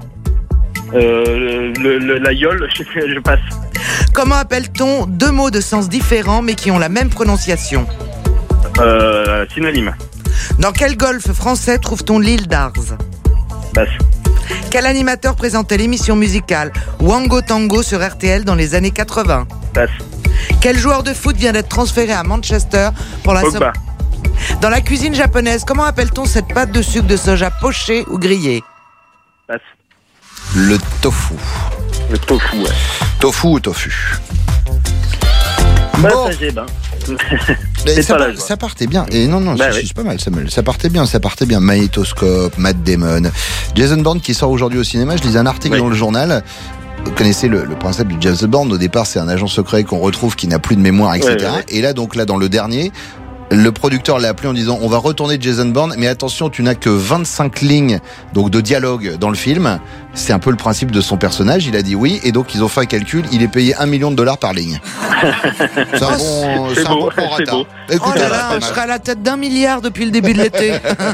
La yole, je passe. Comment appelle-t-on 2 mots de sens différents mais qui ont la même prononciation? Synonyme. Dans quel golfe français trouve-t-on l'île d'Ars? Passe. Quel animateur présentait l'émission musicale Wango Tango sur RTL dans les années 80? Passe. Quel joueur de foot vient d'être transféré à Manchester pour la Pogba. Dans la cuisine japonaise, comment appelle-t-on cette pâte de sucre de soja pochée ou grillée? Passe. Le tofu. Le tofu, ouais. Tofu ou tofu? Bon. Mais ça partait bien. Et non, c'est pas mal, Samuel. Ça partait bien. Magnétoscope, Matt Damon. Jason Bourne qui sort aujourd'hui au cinéma. Je lisais un article dans le journal. vous connaissez le principe du James Bond. Au départ, c'est un agent secret qu'on retrouve qui n'a plus de mémoire, etc. Ouais. Et là, dans le dernier, le producteur l'a appelé en disant on va retourner Jason Bourne, mais attention, tu n'as que 25 lignes donc de dialogue dans le film. C'est un peu le principe de son personnage. Il a dit oui, et donc ils ont fait un calcul. Il est payé $1 million par ligne. C'est un bon prorata. Écoutez, je serai à la tête d'1 milliard depuis le début de l'été.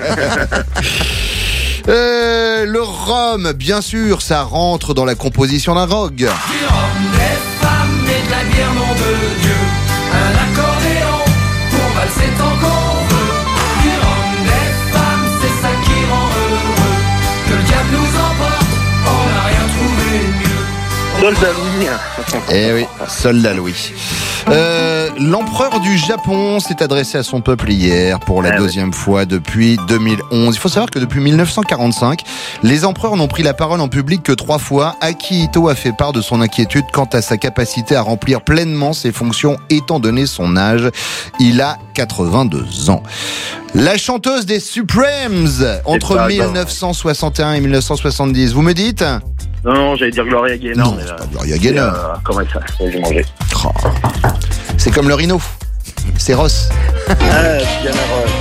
Le rhum, bien sûr, ça rentre dans la composition d'un rock. Du rhum, des femmes et de la bière, nom de Dieu. Un accordéon pour valser tant qu'on veut. Du rhum, des femmes, c'est ça qui rend heureux. Que le diable nous emporte, on n'a rien trouvé de mieux. Soldat Louis. Eh oui, Soldat Louis. L'empereur du Japon s'est adressé à son peuple hier pour la deuxième fois depuis 2011. Il faut savoir que depuis 1945, les empereurs n'ont pris la parole en public que 3 fois. Akihito a fait part de son inquiétude quant à sa capacité à remplir pleinement ses fonctions étant donné son âge. Il a 82 ans. La chanteuse des Supremes entre 1961 et 1970. Vous me dites ? Non, j'allais dire Gloria Gaynor. Non, c'est pas Gloria Gaynor. Comment ça ? J'ai mangé. Oh. C'est comme le Rhino. C'est Ross. Diana Ross.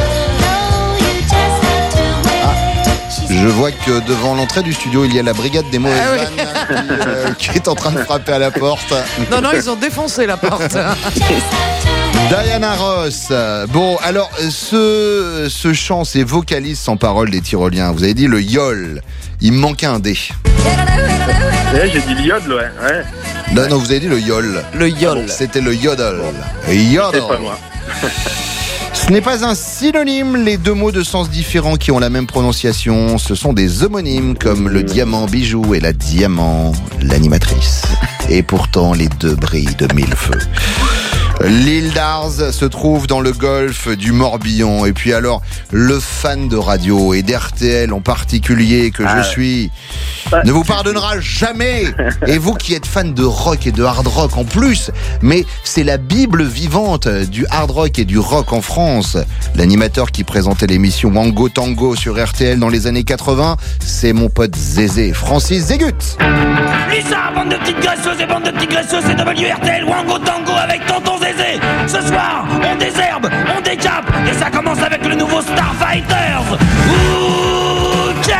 Je vois que devant l'entrée du studio, il y a la brigade des mauvaises vannes qui est en train de frapper à la porte. Non, ils ont défoncé la porte. Diana Ross. Bon, alors, ce chant, ces vocalises sans parole des Tyroliens, vous avez dit le yol. Il me manquait un D. Ouais, j'ai dit le yodel, ouais. Non, vous avez dit le yol. Le yol. C'était le yodel. Yodel. C'est pas moi. Ce n'est pas un synonyme, les deux mots de sens différents qui ont la même prononciation. Ce sont des homonymes comme le diamant bijou et la diamant l'animatrice. Et pourtant, les deux brillent de 1000 feux. L'île d'Ars se trouve dans le golfe du Morbihan. Et puis alors, le fan de radio et d'RTL en particulier que je suis ne vous pardonnera jamais. Et vous qui êtes fan de rock et de hard rock en plus, mais c'est la bible vivante du hard rock et du rock en France. L'animateur qui présentait l'émission Wango Tango sur RTL dans les années 80, c'est mon pote Zézé, Francis Zégut. Lisa, bande de petites graisseuses et bande de petits graisseux, c'est WRTL Wango Tango avec Tonton Zézé. Ce soir, on désherbe, on décape, et ça commence avec le nouveau Starfighters. OK,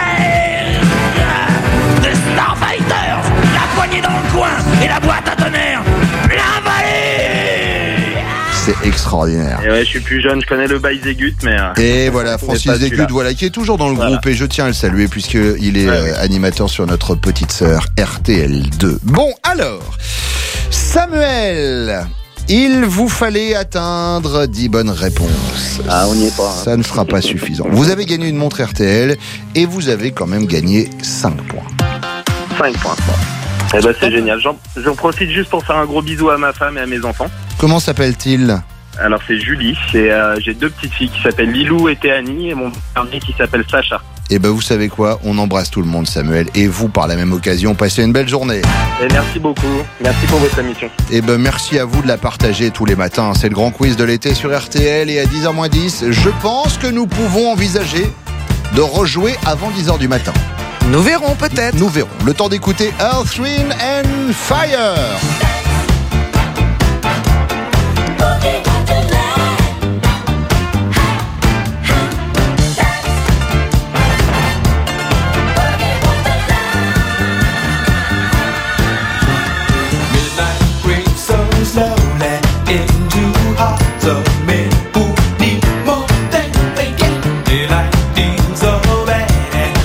des Starfighters, la poignée dans le coin et la boîte à tonnerre, la vallée. C'est extraordinaire. Et ouais, je suis plus jeune, je connais le bail Zégut, mais... Et voilà, Francis Zégut, qui est toujours dans le groupe, et je tiens à le saluer puisqu'il est animateur sur notre petite sœur RTL2. Bon, alors, Samuel... Il vous fallait atteindre 10 bonnes réponses. On n'y est pas. Ça ne sera pas suffisant. Vous avez gagné une montre RTL et vous avez quand même gagné 5 points. 5 points. Eh ben c'est génial. J'en profite juste pour faire un gros bisou à ma femme et à mes enfants. Comment s'appelle-t-il ? Alors c'est Julie. J'ai 2 petites filles qui s'appellent Lilou et Théanie et mon dernier qui s'appelle Sacha. Et ben vous savez quoi, on embrasse tout le monde, Samuel, et vous par la même occasion, passez une belle journée. Et merci beaucoup, merci pour votre émission. Et ben merci à vous de la partager tous les matins, c'est le grand quiz de l'été sur RTL et à 10h-10, je pense que nous pouvons envisager de rejouer avant 10h du matin. Nous verrons peut-être. Nous verrons, le temps d'écouter Earth, Wind and Fire.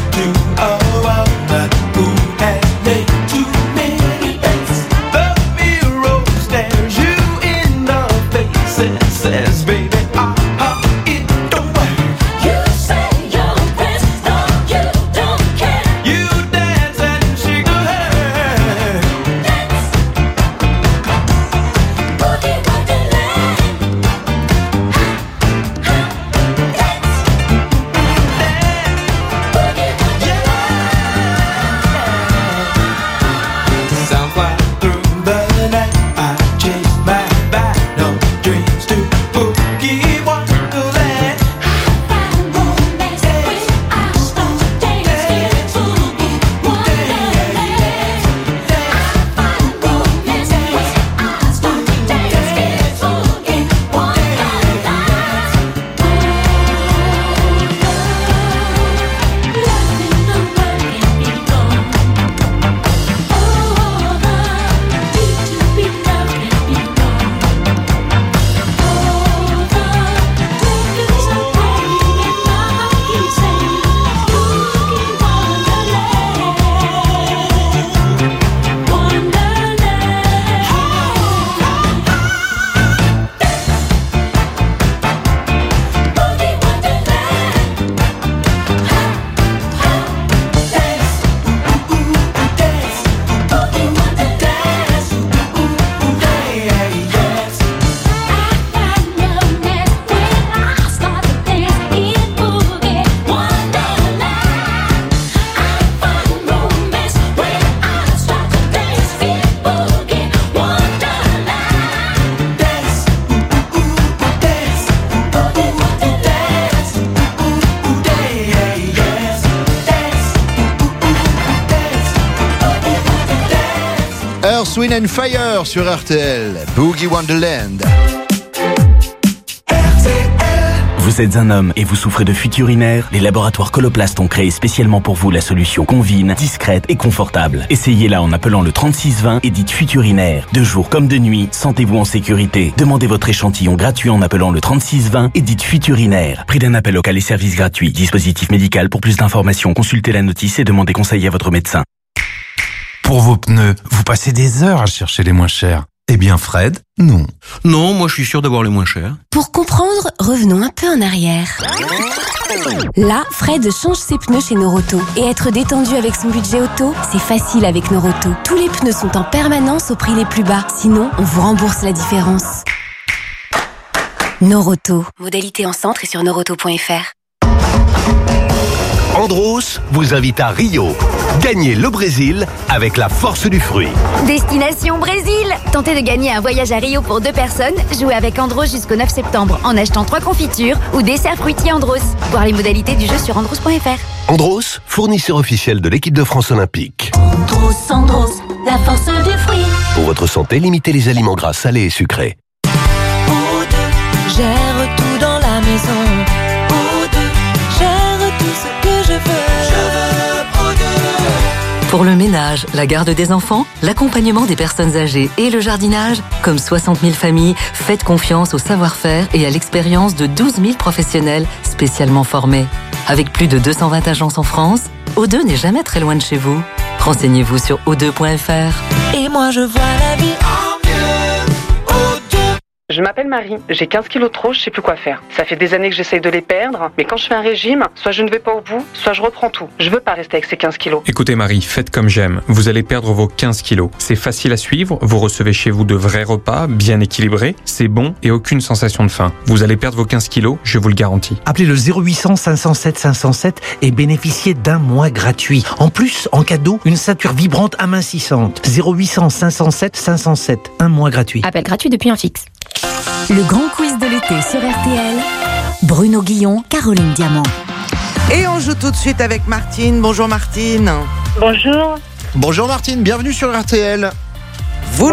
Love me Wind and Fire sur RTL. Boogie Wonderland. Vous êtes un homme et vous souffrez de fuites urinaires? Les laboratoires Coloplast ont créé spécialement pour vous la solution convine, discrète et confortable. Essayez-la en appelant le 3620 et dites fuites urinaires. De jour comme de nuit, sentez-vous en sécurité. Demandez votre échantillon gratuit en appelant le 3620 et dites fuites urinaires. Prix d'un appel local et service gratuit. Dispositif médical. Pour plus d'informations, consultez la notice et demandez conseil à votre médecin. Pour vos pneus, vous passez des heures à chercher les moins chers. Eh bien Fred, non. Non, moi je suis sûr d'avoir les moins chers. Pour comprendre, revenons un peu en arrière. Là, Fred change ses pneus chez Noroto. Et être détendu avec son budget auto, c'est facile avec Noroto. Tous les pneus sont en permanence au prix les plus bas. Sinon, on vous rembourse la différence. Noroto. Modalité en centre et sur noroto.fr. Andros vous invite à Rio. Gagnez le Brésil avec la force du fruit. Destination Brésil. Tentez de gagner un voyage à Rio pour 2 personnes. Jouez avec Andros jusqu'au 9 septembre en achetant 3 confitures ou desserts fruitiers Andros. Voir les modalités du jeu sur andros.fr. Andros, fournisseur officiel de l'équipe de France olympique. Andros, la force du fruit. Pour votre santé, limitez les aliments gras, salés et sucrés. Gère tout dans la maison. Gère tout ce que je veux. Pour le ménage, la garde des enfants, l'accompagnement des personnes âgées et le jardinage, comme 60 000 familles, faites confiance au savoir-faire et à l'expérience de 12 000 professionnels spécialement formés. Avec plus de 220 agences en France, O2 n'est jamais très loin de chez vous. Renseignez-vous sur o2.fr. Et moi je vois la vie en mieux. O2. Je m'appelle Marie, j'ai 15 kilos de trop, je sais plus quoi faire. Ça fait des années que j'essaye de les perdre, mais quand je fais un régime, soit je ne vais pas au bout, soit je reprends tout. Je veux pas rester avec ces 15 kilos. Écoutez Marie, faites comme j'aime. Vous allez perdre vos 15 kilos. C'est facile à suivre, vous recevez chez vous de vrais repas, bien équilibrés, c'est bon et aucune sensation de faim. Vous allez perdre vos 15 kilos, je vous le garantis. Appelez le 0800 507 507 et bénéficiez d'un mois gratuit. En plus, en cadeau, une ceinture vibrante amincissante. 0800 507 507, un mois gratuit. Appel gratuit depuis un fixe. Le grand quiz de l'été sur RTL. Bruno Guillon, Caroline Diamant. Et on joue tout de suite avec Martine. Bonjour Martine. Bonjour. Bonjour Martine, bienvenue sur RTL. Vous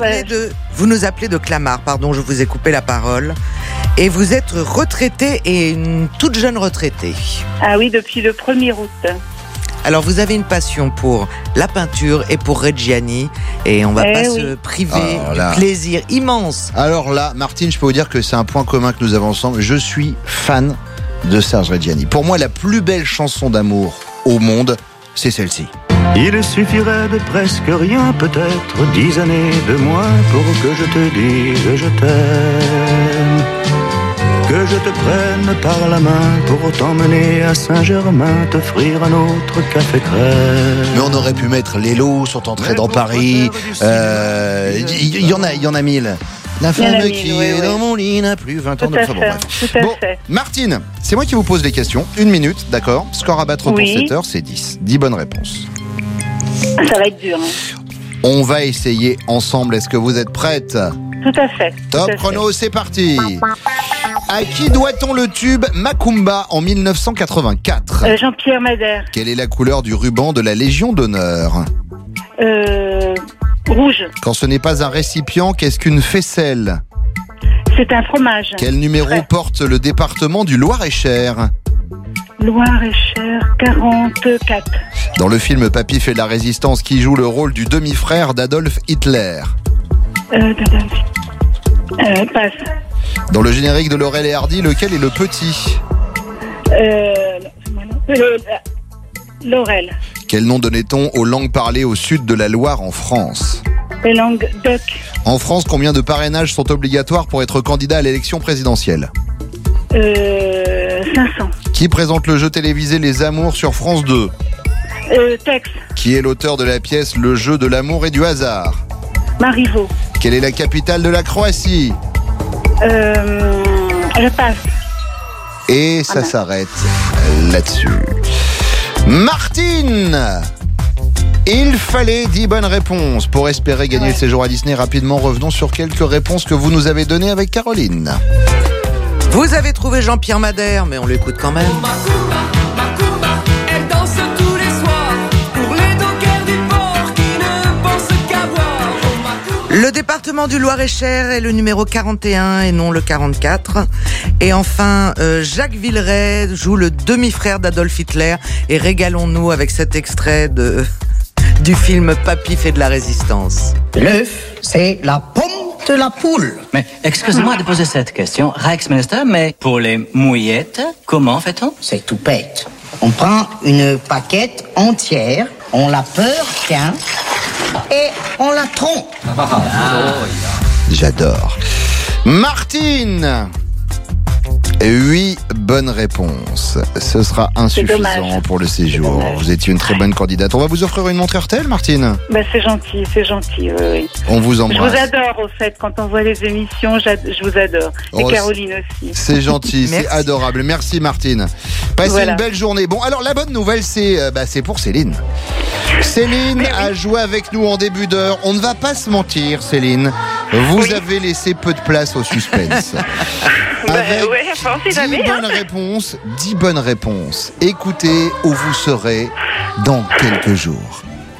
nous appelez de Clamart, pardon, je vous ai coupé la parole. Et vous êtes retraitée et une toute jeune retraitée. Ah oui, depuis le 1er août. Alors vous avez une passion pour la peinture et pour Reggiani et on va pas se priver du plaisir immense. Alors là, Martine, je peux vous dire que c'est un point commun que nous avons ensemble. Je suis fan de Serge Reggiani. Pour moi, la plus belle chanson d'amour au monde, c'est celle-ci. Il suffirait de presque rien, peut-être 10 années de moins pour que je te dise je t'aime. Que je te prenne par la main pour t'emmener à Saint-Germain, t'offrir un autre café crème. Mais on aurait pu mettre Les lots sont entrés dans Paris. Il y en a 1000. La femme qui est dans mon lit n'a plus 20 ans. Bon, Martine, c'est moi qui vous pose les questions. 1 minute, d'accord. Score à battre pour 7 heures, c'est 10. 10 bonnes réponses. Ça va être dur. Hein. On va essayer ensemble. Est-ce que vous êtes prête ? Tout à fait. Top chrono, c'est parti. À qui doit-on le tube Macumba en 1984 ? Jean-Pierre Madère. Quelle est la couleur du ruban de la Légion d'honneur ? Rouge. Quand ce n'est pas un récipient, qu'est-ce qu'une faisselle ? C'est un fromage. Quel numéro porte le département du Loir-et-Cher ? Loir-et-Cher, 44. Dans le film Papy fait de la résistance, qui joue le rôle du demi-frère d'Adolf Hitler ? Passe. Dans le générique de Laurel et Hardy, lequel est le petit ? Laurel. Quel nom donnait-on aux langues parlées au sud de la Loire en France ? Les langues doc. En France, combien de parrainages sont obligatoires pour être candidat à l'élection présidentielle ? 500. Qui présente le jeu télévisé Les Amours sur France 2 ? Tex. Qui est l'auteur de la pièce Le jeu de l'amour et du hasard ? Marivaux. Quelle est la capitale de la Croatie ? Je passe. Et ça s'arrête là-dessus. Martine, il fallait 10 bonnes réponses pour espérer gagner le séjour à Disney. Rapidement, revenons sur quelques réponses que vous nous avez données avec Caroline. Vous avez trouvé Jean-Pierre Madère, mais on l'écoute quand même. Elle danse tous les soirs pour les dockers du port qui ne pensent qu'à boire. Le département du Loir-et-Cher est le numéro 41 et non le 44. Et enfin, Jacques Villeray joue le demi-frère d'Adolf Hitler. Et régalons-nous avec cet extrait du film Papy fait de la résistance. L'œuf, c'est la pomme de la poule. Mais excusez-moi de poser cette question, Reichsminister, mais pour les mouillettes, comment fait-on? C'est tout bête. On prend une paquette entière, on la tiens, et on la trompe. J'adore. Martine, 8 bonnes réponses. Ce sera insuffisant pour le séjour. Vous étiez une très bonne candidate. On va vous offrir une montre RTL, Martine. C'est gentil, oui. On vous embrasse. Je vous adore, au fait, quand on voit les émissions, je vous adore. Et Caroline aussi. C'est gentil, c'est adorable. Merci, Martine. Passez une belle journée. Bon, alors la bonne nouvelle, c'est pour Céline. Céline a joué avec nous en début d'heure. On ne va pas se mentir, Céline. Vous avez laissé peu de place au suspense. Avec 10 bonnes réponses. Écoutez où vous serez dans quelques jours.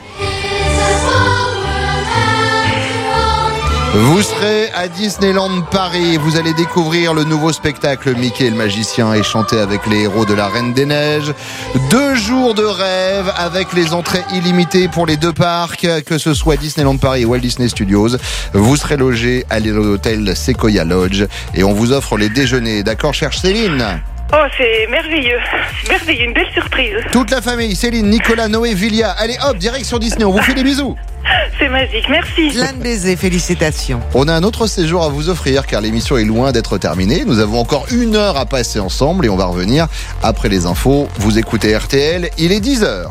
Vous serez à Disneyland Paris. Vous allez découvrir le nouveau spectacle Mickey le magicien et chanter avec les héros de la Reine des Neiges. 2 jours de rêve avec les entrées illimitées pour les 2 parcs, que ce soit Disneyland Paris et Walt Disney Studios. Vous serez logé à l'hôtel Sequoia Lodge et on vous offre les déjeuners. D'accord, chère Céline? Oh, c'est merveilleux. C'est merveilleux, une belle surprise. Toute la famille, Céline, Nicolas, Noé, Vilia. Allez hop, direction Disney, on vous fait des bisous. C'est magique, merci. Plein de baisers, félicitations. On a un autre séjour à vous offrir car l'émission est loin d'être terminée. Nous avons encore 1 heure à passer ensemble et on va revenir après les infos. Vous écoutez RTL, il est 10h.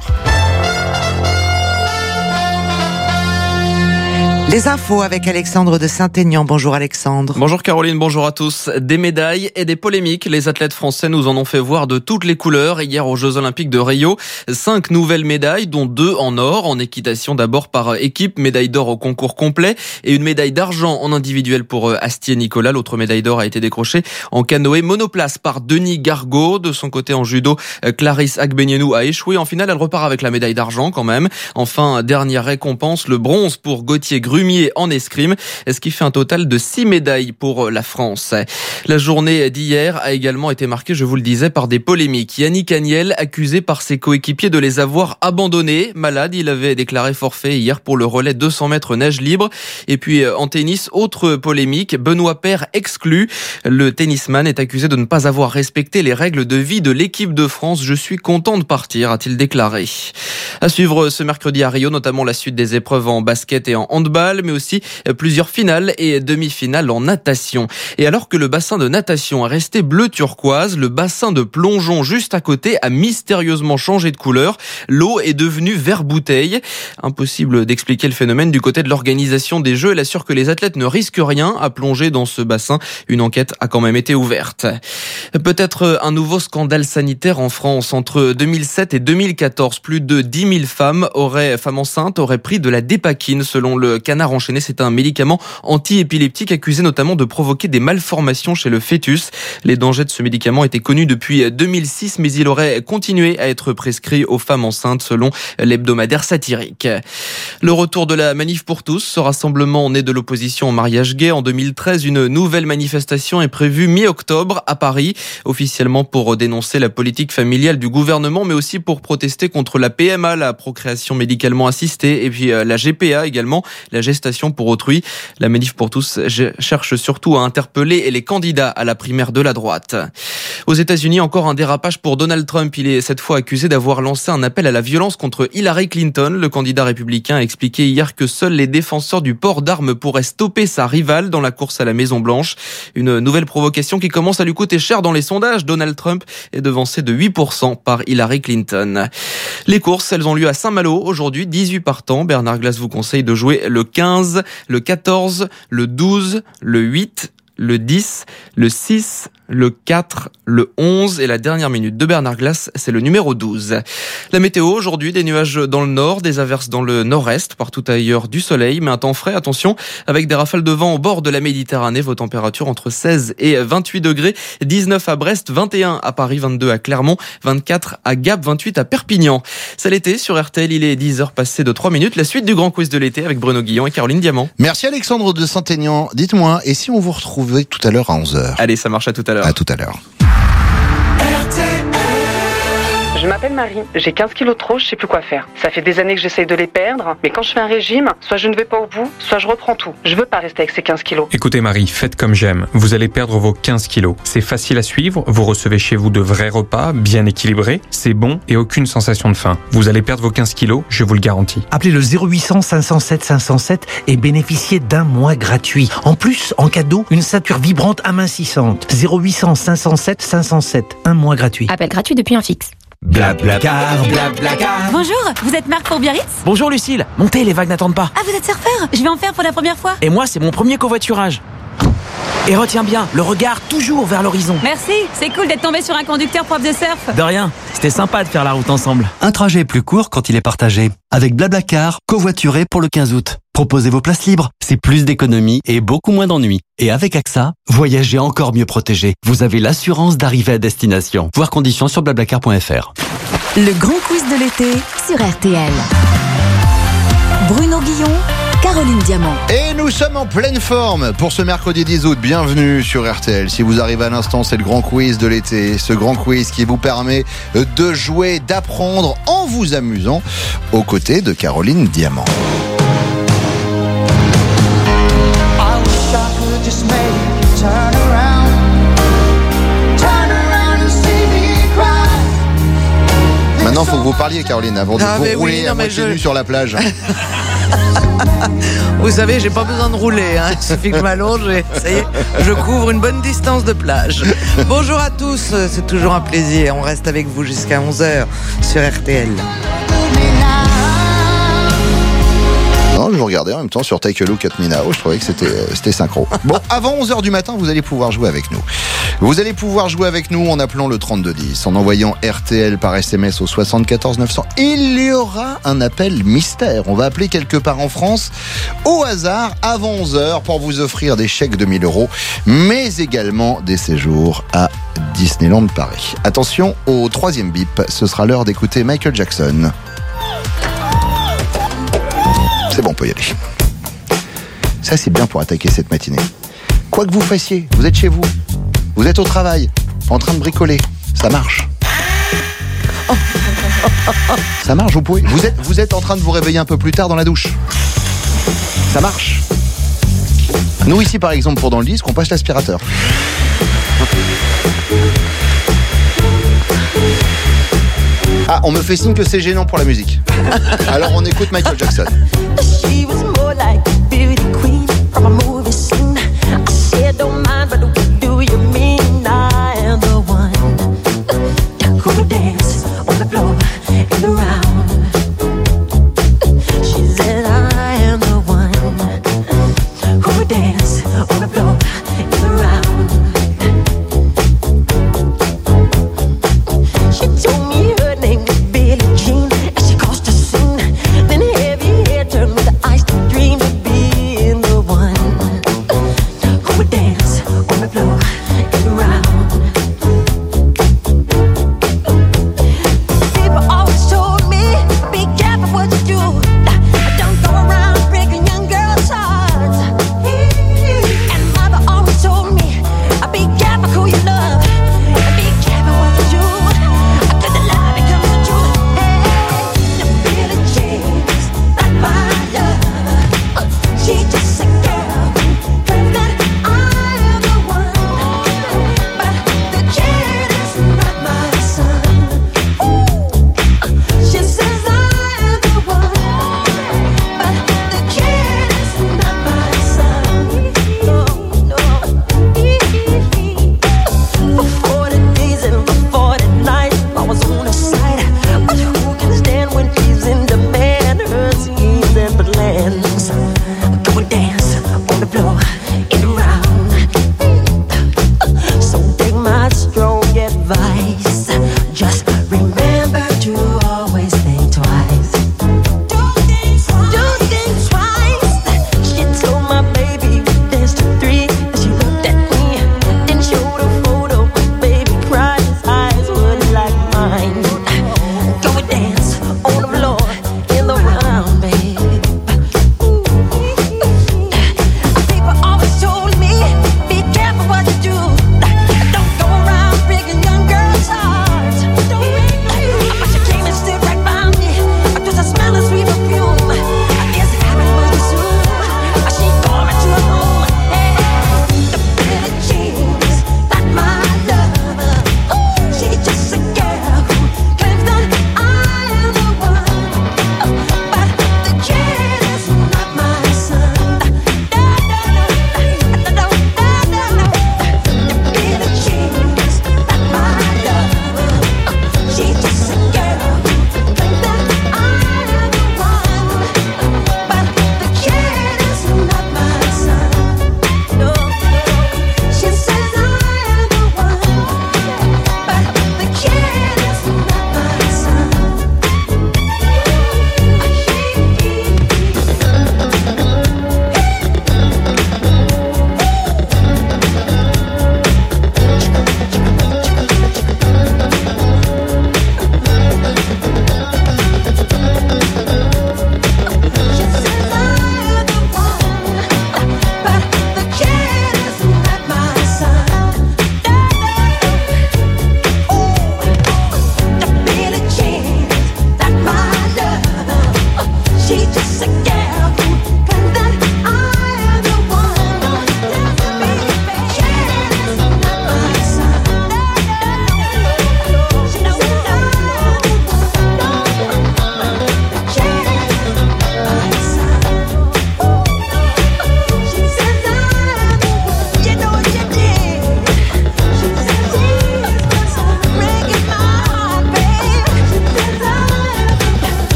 Les infos avec Alexandre de Saint-Aignan. Bonjour Alexandre. Bonjour Caroline, bonjour à tous. Des médailles et des polémiques. Les athlètes français nous en ont fait voir de toutes les couleurs hier aux Jeux Olympiques de Rio. 5 nouvelles médailles, dont 2 en or. En équitation d'abord par équipe, médaille d'or au concours complet et une médaille d'argent en individuel pour Astier Nicolas. L'autre médaille d'or a été décrochée en canoë monoplace par Denis Gargaud. De son côté en judo, Clarisse Agbenienou a échoué. En finale, elle repart avec la médaille d'argent quand même. Enfin, dernière récompense, le bronze pour Gauthier Grumier en escrime, ce qui fait un total de 6 médailles pour la France. La journée d'hier a également été marquée, je vous le disais, par des polémiques. Yannick Agnel, accusé par ses coéquipiers de les avoir abandonnés. Malade, il avait déclaré forfait hier pour le relais 200 mètres nage libre. Et puis en tennis, autre polémique, Benoît Paire exclu. Le tennisman est accusé de ne pas avoir respecté les règles de vie de l'équipe de France. Je suis content de partir, a-t-il déclaré. À suivre ce mercredi à Rio, notamment la suite des épreuves en basket et en handball, mais aussi plusieurs finales et demi-finales en natation. Et alors que le bassin de natation est resté bleu turquoise, le bassin de plongeon juste à côté a mystérieusement changé de couleur. L'eau est devenue vert bouteille. Impossible d'expliquer le phénomène du côté de l'organisation des Jeux. Elle assure que les athlètes ne risquent rien à plonger dans ce bassin. Une enquête a quand même été ouverte. Peut-être un nouveau scandale sanitaire en France. Entre 2007 et 2014, plus de 10 000 femmes enceintes auraient pris de la dépakine, selon le Canard enchaîné. C'est un médicament anti-épileptique accusé notamment de provoquer des malformations chez le fœtus. Les dangers de ce médicament étaient connus depuis 2006, mais il aurait continué à être prescrit aux femmes enceintes, selon l'hebdomadaire satirique. Le retour de la manif pour tous, ce rassemblement né de l'opposition au mariage gay. En 2013, une nouvelle manifestation est prévue mi-octobre à Paris, officiellement pour dénoncer la politique familiale du gouvernement, mais aussi pour protester contre la PMA, la procréation médicalement assistée, et puis la GPA également, la gestation pour autrui. La manif pour tous cherche surtout à interpeller les candidats à la primaire de la droite. Aux États-Unis, encore un dérapage pour Donald Trump. Il est cette fois accusé d'avoir lancé un appel à la violence contre Hillary Clinton. Le candidat républicain a expliqué hier que seuls les défenseurs du port d'armes pourraient stopper sa rivale dans la course à la Maison-Blanche. Une nouvelle provocation qui commence à lui coûter cher dans les sondages. Donald Trump est devancé de 8% par Hillary Clinton. Les courses, elles ont lieu à Saint-Malo aujourd'hui, 18 partants. Bernard Glass vous conseille de jouer le 15, le 14, le 12, le 8, le 10, le 6, le 4, le 11 et la dernière minute de Bernard Glass, c'est le numéro 12. La météo aujourd'hui, des nuages dans le nord, des averses dans le nord-est, partout ailleurs du soleil, mais un temps frais, attention, avec des rafales de vent au bord de la Méditerranée, vos températures entre 16 et 28 degrés, 19 à Brest, 21 à Paris, 22 à Clermont, 24 à Gap, 28 à Perpignan. C'est l'été sur RTL, il est 10h passé de 3 minutes, la suite du grand quiz de l'été avec Bruno Guillon et Caroline Diamant. Merci Alexandre de Saint-Aignan. Dites-moi, et si on vous retrouvait tout à l'heure à 11h? Allez, ça marche, à tout à l'heure. À tout à l'heure. Je m'appelle Marie, j'ai 15 kilos de trop, je sais plus quoi faire. Ça fait des années que j'essaye de les perdre, mais quand je fais un régime, soit je ne vais pas au bout, soit je reprends tout. Je veux pas rester avec ces 15 kilos. Écoutez Marie, faites comme j'aime. Vous allez perdre vos 15 kilos. C'est facile à suivre, vous recevez chez vous de vrais repas, bien équilibrés, c'est bon et aucune sensation de faim. Vous allez perdre vos 15 kilos, je vous le garantis. Appelez le 0800 507 507 et bénéficiez d'un mois gratuit. En plus, en cadeau, une ceinture vibrante amincissante. 0800 507 507, un mois gratuit. Appel gratuit depuis un fixe. Blablacar, Blablacar. Bonjour, vous êtes Marc pour Biarritz? Bonjour Lucille, montez, les vagues n'attendent pas. Ah, vous êtes surfeur? Je vais en faire pour la première fois. Et moi, c'est mon premier covoiturage. Et retiens bien, le regard toujours vers l'horizon. Merci, c'est cool d'être tombé sur un conducteur prof de surf. De rien, c'était sympa de faire la route ensemble. Un trajet est plus court quand il est partagé. Avec Blablacar, covoituré pour le 15 août. Proposez vos places libres, c'est plus d'économie et beaucoup moins d'ennuis. Et avec AXA, voyagez encore mieux protégé. Vous avez l'assurance d'arriver à destination. Voir conditions sur blablacar.fr. Le grand quiz de l'été sur RTL. Bruno Guillon, Caroline Diamant. Et nous sommes en pleine forme pour ce mercredi 10 août. Bienvenue sur RTL. Si vous arrivez à l'instant, c'est le grand quiz de l'été. Ce grand quiz qui vous permet de jouer, d'apprendre en vous amusant aux côtés de Caroline Diamant. Maintenant, il faut que vous parliez, Caroline, avant de vous rouler à moitié nue sur la plage. Vous savez, j'ai pas besoin de rouler, hein. Il suffit que je m'allonge et ça y est, je couvre une bonne distance de plage. Bonjour à tous, c'est toujours un plaisir. On reste avec vous jusqu'à 11h sur RTL. Non, je vous regardais en même temps sur Take a Look at Me Now. Je trouvais que c'était synchro. Bon, avant 11h du matin, vous allez pouvoir jouer avec nous. Vous allez pouvoir jouer avec nous en appelant le 3210, en envoyant RTL par SMS au 74 900. Il y aura un appel mystère. On va appeler quelque part en France au hasard avant 11h pour vous offrir des chèques de 1 000 €, mais également des séjours à Disneyland Paris. Attention au troisième bip, ce sera l'heure d'écouter Michael Jackson. C'est bon, on peut y aller. Ça, c'est bien pour attaquer cette matinée. Quoi que vous fassiez, vous êtes chez vous, vous êtes au travail, en train de bricoler, ça marche. Ça marche, vous pouvez. Vous êtes en train de vous réveiller un peu plus tard dans la douche. Ça marche. Nous, ici, par exemple, pour dans le disque, on passe l'aspirateur. Ah, on me fait signe que c'est gênant pour la musique. Alors on écoute Michael Jackson. She was more like a beauty queen from a movie scene. I said don't mind, but what do you mean? I am the one who would dance on the floor in the round. She said I am the one who would dance on the floor in the round. She told me her name was Billie Jean, and she caused a scene. Then heavy hair turned with the ice to dream of being the one who would dance on the floor and around. People always told me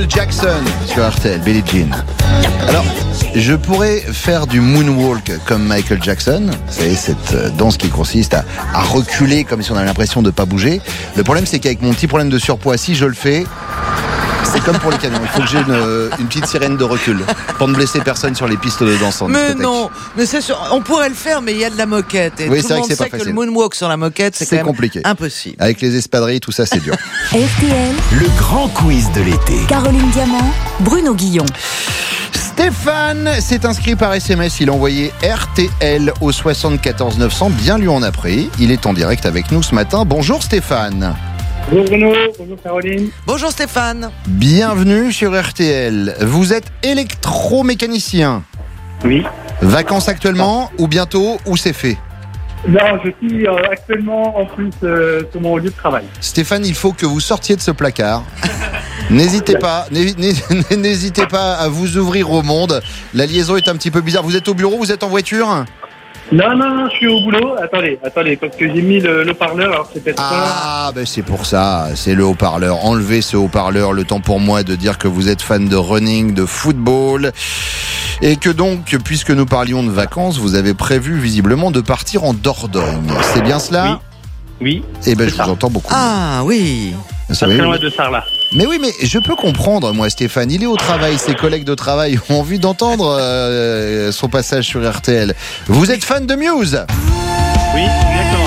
Michael Jackson sur RTL, Billie Jean. Alors, je pourrais faire du moonwalk comme Michael Jackson. Vous savez, cette danse qui consiste à reculer comme si on avait l'impression de ne pas bouger. Le problème, c'est qu'avec mon petit problème de surpoids, si je le fais, c'est comme pour les camions. Il faut que j'ai une petite sirène de recul pour ne blesser personne sur les pistes de danse en discothèque. Non, mais c'est sûr, on pourrait le faire, mais il y a de la moquette. Et oui, tout c'est le vrai monde que c'est sait pas que facile. le moonwalk sur la moquette, c'est quand même compliqué. Impossible. Avec les espadrilles, tout ça, c'est dur. RTL, Le grand quiz de l'été. Caroline Diamant, Bruno Guillon. Stéphane s'est inscrit par SMS. Il a envoyé RTL au 74 900. Bien lui en a pris. Il est en direct avec nous ce matin. Bonjour Stéphane. Bonjour Bruno, bonjour Caroline. Bonjour Stéphane. Bienvenue sur RTL. Vous êtes électromécanicien. Oui. Vacances actuellement ou bientôt ou c'est fait? Non, je suis actuellement en plus sur mon lieu de travail. Stéphane, il faut que vous sortiez de ce placard. N'hésitez pas à vous ouvrir au monde. La liaison est un petit peu bizarre. Vous êtes au bureau, vous êtes en voiture? Non, je suis au boulot. Attendez, parce que j'ai mis le haut-parleur, alors c'est peut-être Ah, ben c'est pour ça, c'est le haut-parleur. Enlevez ce haut-parleur, le temps pour moi de dire que vous êtes fan de running, de football, et que donc, puisque nous parlions de vacances, vous avez prévu visiblement de partir en Dordogne. C'est bien cela? Oui. Eh ben, je vous entends beaucoup. Ah oui. Pas très loin de Sarlat. Mais oui, mais je peux comprendre, moi, Stéphane. Il est au travail, ses collègues de travail ont envie d'entendre son passage sur RTL. Vous êtes fan de Muse? Oui, exactement.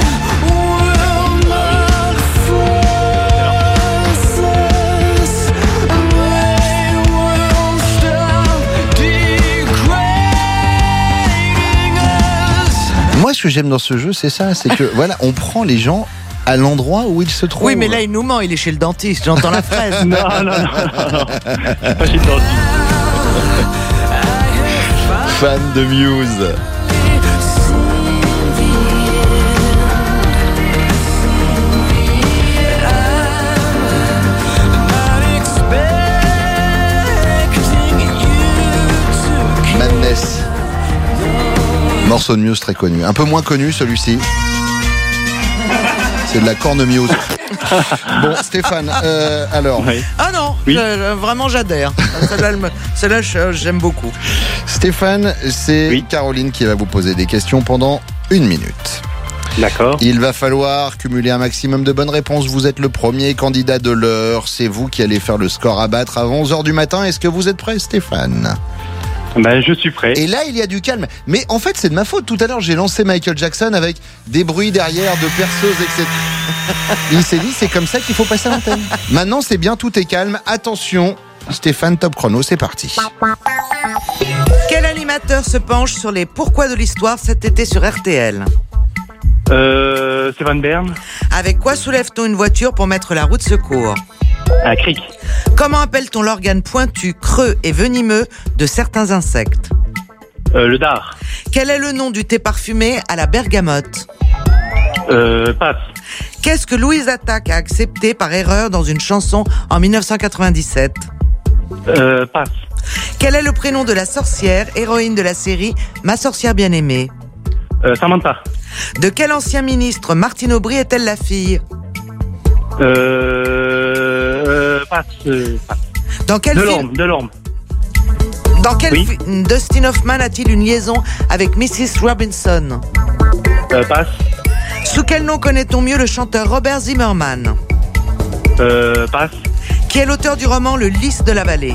Moi, ce que j'aime dans ce jeu, c'est ça, c'est que voilà, on prend les gens à l'endroit où ils se trouvent. Oui, mais là, il nous ment, il est chez le dentiste, j'entends la fraise. Non. Pas chez le dentiste. Fan de Muse. Madness. Morceau de Muse très connu. Un peu moins connu celui-ci. C'est de la cornemuse. Bon, Stéphane, alors. Oui. Ah non, Oui. vraiment j'adhère. Celle-là, j'aime beaucoup. Stéphane, c'est Caroline qui va vous poser des questions pendant 1 minute. D'accord. Il va falloir cumuler un maximum de bonnes réponses. Vous êtes le premier candidat de l'heure. C'est vous qui allez faire le score à battre avant 11h du matin. Est-ce que vous êtes prêt, Stéphane? Ben, je suis prêt. Et là, il y a du calme. Mais en fait, c'est de ma faute. Tout à l'heure, j'ai lancé Michael Jackson avec des bruits derrière, de perceuses, etc. Il s'est dit, c'est comme ça qu'il faut passer à l'antenne. Maintenant, c'est bien, tout est calme. Attention, Stéphane, top chrono, c'est parti. Quel animateur se penche sur les pourquoi de l'histoire cet été sur RTL? C'est Van Bern. Avec quoi soulève-t-on une voiture pour mettre la roue de secours? Un cric. Comment appelle-t-on l'organe pointu, creux et venimeux de certains insectes? Le dard. Quel est le nom du thé parfumé à la bergamote? Passe. Qu'est-ce que Louise Attaque a accepté par erreur dans une chanson en 1997? Passe. Quel est le prénom de la sorcière, héroïne de la série Ma sorcière bien-aimée? Samantha. De quel ancien ministre Martine Aubry est-elle la fille? Passe. Dans quel film Delorme. Dans quel Oui. film Dustin Hoffman a-t-il une liaison avec Mrs. Robinson? Passe. Sous quel nom connaît-on mieux le chanteur Robert Zimmerman? Passe. Qui est l'auteur du roman Le Lys de la Vallée?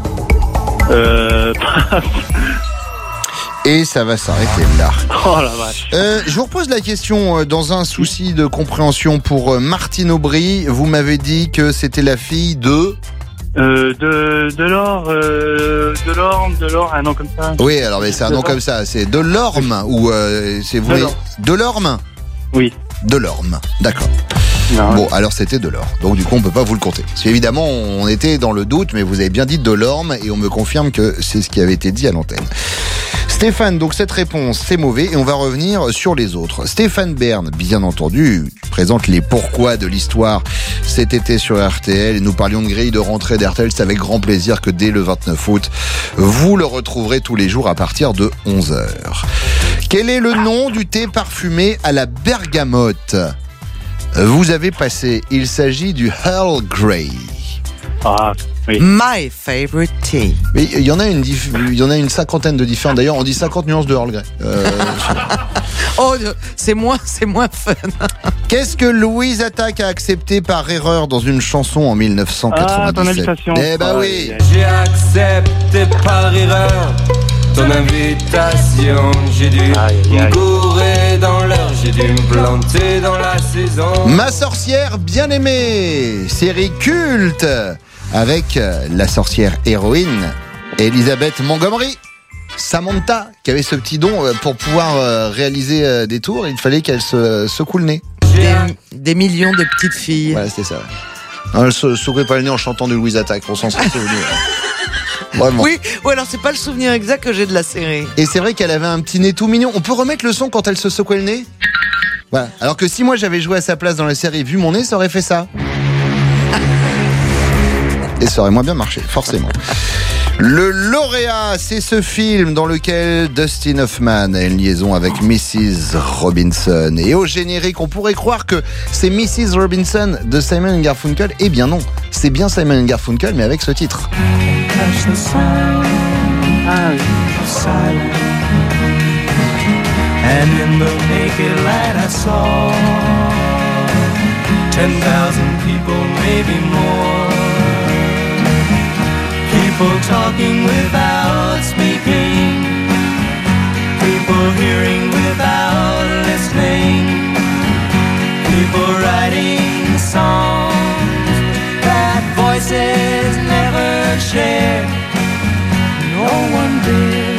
Passe. Et ça va s'arrêter là. Oh la vache. Je vous repose la question dans un souci de compréhension pour Martine Aubry. Vous m'avez dit que c'était la fille de... Delorme, un nom comme ça. Oui, alors mais c'est un nom comme ça. C'est Delorme ou c'est vous Delorme. Delorme? Oui. Delorme, d'accord. Non. Bon, alors c'était Delorme. Donc du coup, on peut pas vous le compter. Parce qu'évidemment, on était dans le doute, mais vous avez bien dit Delorme et on me confirme que c'est ce qui avait été dit à l'antenne. Stéphane, donc cette réponse, c'est mauvais et on va revenir sur les autres. Stéphane Bern, bien entendu, présente les pourquoi de l'histoire cet été sur RTL. Et nous parlions de grille de rentrée d'RTL. C'est avec grand plaisir que dès le 29 août, vous le retrouverez tous les jours à partir de 11h. Quel est le nom du thé parfumé à la bergamote? Vous avez passé, il s'agit du Earl Grey. Ah, oui. My favorite tea. Mais il y en a une cinquantaine de différents. D'ailleurs, on dit 50 nuances de Earl Grey. Oh, c'est moins fun. Qu'est-ce que Louise Attaque a accepté par erreur dans une chanson en 1997? Ah, ton invitation. Eh ben oui. J'ai accepté par erreur ton invitation. J'ai dû me gourer dans l'heure, j'ai dû me planter dans la saison. Ma sorcière bien-aimée, série culte avec la sorcière héroïne Elisabeth Montgomery. Samantha, qui avait ce petit don pour pouvoir réaliser des tours, il fallait qu'elle se secoue le nez. Des millions de petites filles. Voilà, c'était ça. Ouais. Elle se secouait pas le nez en chantant de Louise Attaque, on s'en serait souvenu. Vraiment. Oui, alors c'est pas le souvenir exact que j'ai de la série. Et c'est vrai qu'elle avait un petit nez tout mignon. On peut remettre le son quand elle se secouait le nez? Voilà. Alors que si moi j'avais joué à sa place dans la série, vu mon nez, ça aurait fait ça. Et ça aurait moins bien marché, forcément. Le lauréat, c'est ce film dans lequel Dustin Hoffman a une liaison avec Mrs. Robinson. Et au générique, on pourrait croire que c'est Mrs. Robinson de Simon & Garfunkel. Eh bien non, c'est bien Simon & Garfunkel, mais avec ce titre. And in the naked light I saw 10,000 people, maybe more. People talking without speaking. People hearing without listening. People writing songs that voices never shared. No one did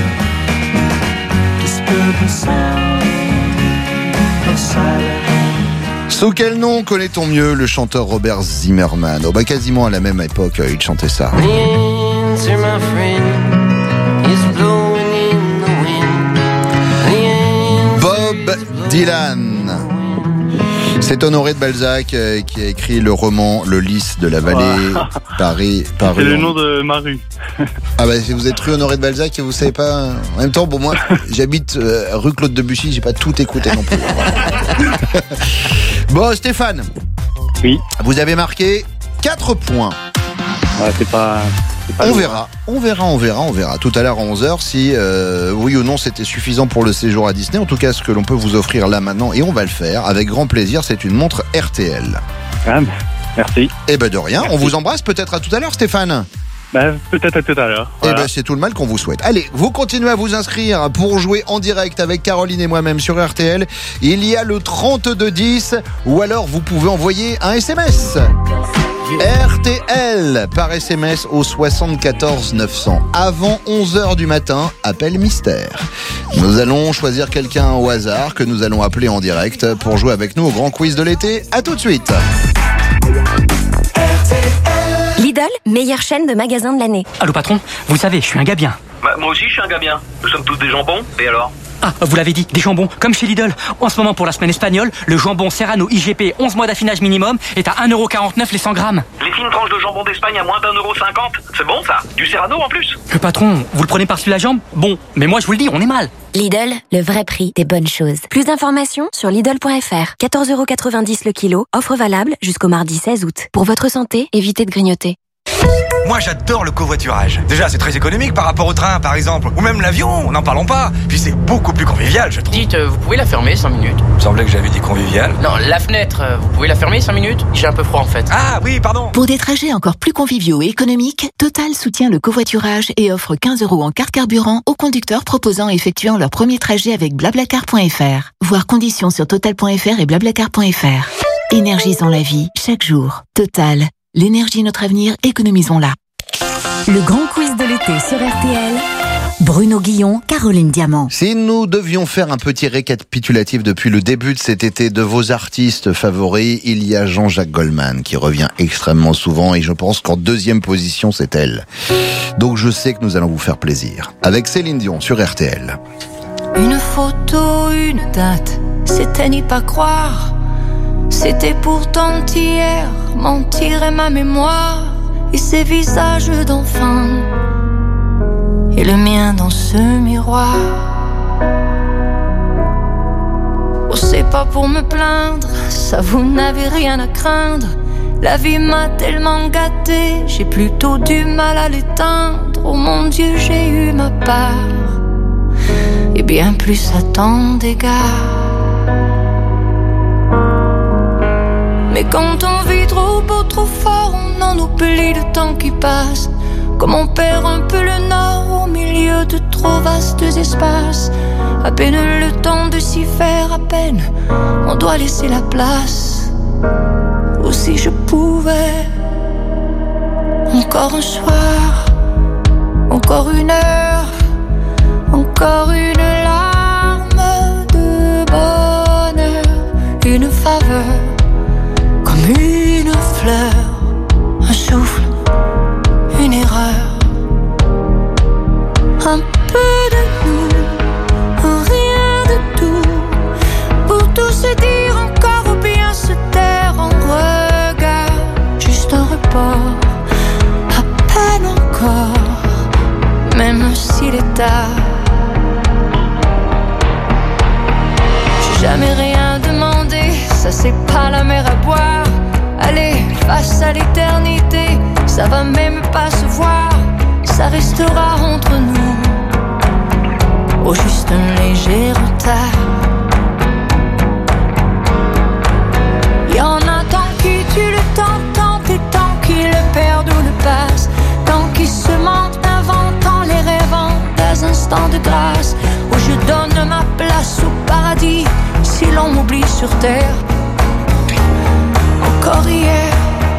disturb the sound of silence. Sous quel nom connaît-on mieux le chanteur Robert Zimmerman? Oh bah quasiment à la même époque, il chantait ça. Bob Dylan. C'est Honoré de Balzac qui a écrit le roman Le Lys de la Vallée, Paris. C'est le nom de ma rue. Ah bah vous êtes rue Honoré de Balzac et vous savez pas. En même temps, bon moi j'habite rue Claude Debussy, j'ai pas tout écouté non plus. Bon Stéphane. Oui. Vous avez marqué 4 points. Ouais, c'est pas on verra. Tout à l'heure à 11h si oui ou non c'était suffisant pour le séjour à Disney. En tout cas, ce que l'on peut vous offrir là maintenant, et on va le faire avec grand plaisir, c'est une montre RTL. Ah, merci. Eh ben de rien, merci. On vous embrasse, peut-être à tout à l'heure Stéphane. Peut-être à tout à l'heure. Voilà. Eh ben c'est tout le mal qu'on vous souhaite. Allez, vous continuez à vous inscrire pour jouer en direct avec Caroline et moi-même sur RTL. Il y a le 3210 ou alors vous pouvez envoyer un SMS. RTL par SMS au 74 900. Avant 11h du matin, appel mystère. Nous allons choisir quelqu'un au hasard que nous allons appeler en direct pour jouer avec nous au grand quiz de l'été. À tout de suite. Lidl, meilleure chaîne de magasins de l'année. Allô patron, vous savez, je suis un gars bien. Moi aussi je suis un gars bien. Nous sommes tous des jambons, et alors? Ah, vous l'avez dit, des jambons, comme chez Lidl. En ce moment, pour la semaine espagnole, le jambon Serrano IGP 11 mois d'affinage minimum est à 1,49€ les 100 grammes. Les fines tranches de jambon d'Espagne à moins d'1,50€. C'est bon ça? Du Serrano en plus? Le patron, vous le prenez par-dessus la jambe? Bon, mais moi je vous le dis, on est mal. Lidl, le vrai prix des bonnes choses. Plus d'informations sur Lidl.fr. 14,90€ le kilo, offre valable jusqu'au mardi 16 août. Pour votre santé, évitez de grignoter. Moi j'adore le covoiturage. Déjà c'est très économique par rapport au train par exemple. Ou même l'avion, n'en parlons pas. Puis c'est beaucoup plus convivial je trouve. Dites, vous pouvez la fermer 5 minutes? Il me semblait que j'avais dit convivial. Non, la fenêtre, vous pouvez la fermer 5 minutes? J'ai un peu froid en fait. Ah oui, pardon. Pour des trajets encore plus conviviaux et économiques, Total soutient le covoiturage et offre 15€ en carte carburant aux conducteurs proposant et effectuant leur premier trajet avec blablacar.fr. Voir conditions sur total.fr et blablacar.fr. Énergisons la vie chaque jour. Total. L'énergie est notre avenir, économisons-la. Le grand quiz de l'été sur RTL. Bruno Guillon, Caroline Diamant. Si nous devions faire un petit récapitulatif depuis le début de cet été de vos artistes favoris, il y a Jean-Jacques Goldman qui revient extrêmement souvent et je pense qu'en deuxième position c'est elle. Donc je sais que nous allons vous faire plaisir. Avec Céline Dion sur RTL. Une photo, une date, c'était n'y pas croire. C'était pourtant hier, mentir est ma mémoire. Et ces visages d'enfants et le mien dans ce miroir. Oh, c'est pas pour me plaindre, ça vous n'avez rien à craindre. La vie m'a tellement gâtée, j'ai plutôt du mal à l'éteindre. Oh mon Dieu, j'ai eu ma part, et bien plus à tant d'égards. Mais quand on vit trop beau, trop fort, on en oublie le temps qui passe. Comme on perd un peu le nord au milieu de trop vastes espaces. À peine le temps de s'y faire, à peine on doit laisser la place. Ou si je pouvais, encore un soir, encore une heure, encore une larme de bonheur, une faveur, comme une fleur, un souffle, une erreur, un peu de nous, rien de tout, pour tout se dire encore ou bien se taire en regard, juste un report, à peine encore, même s'il est tard. J'ai jamais rien demandé, ça c'est pas la mer à boire. Allez, face à l'éternité, ça va même pas se voir, ça restera entre nous, au juste un léger retard. Y'en a tant qui tuent le temps, tant et tant qui le perdent ou le passent, tant qui se mentent, inventant les rêvant des instants de grâce, où je donne ma place au paradis, si l'on m'oublie sur terre. Encore hier,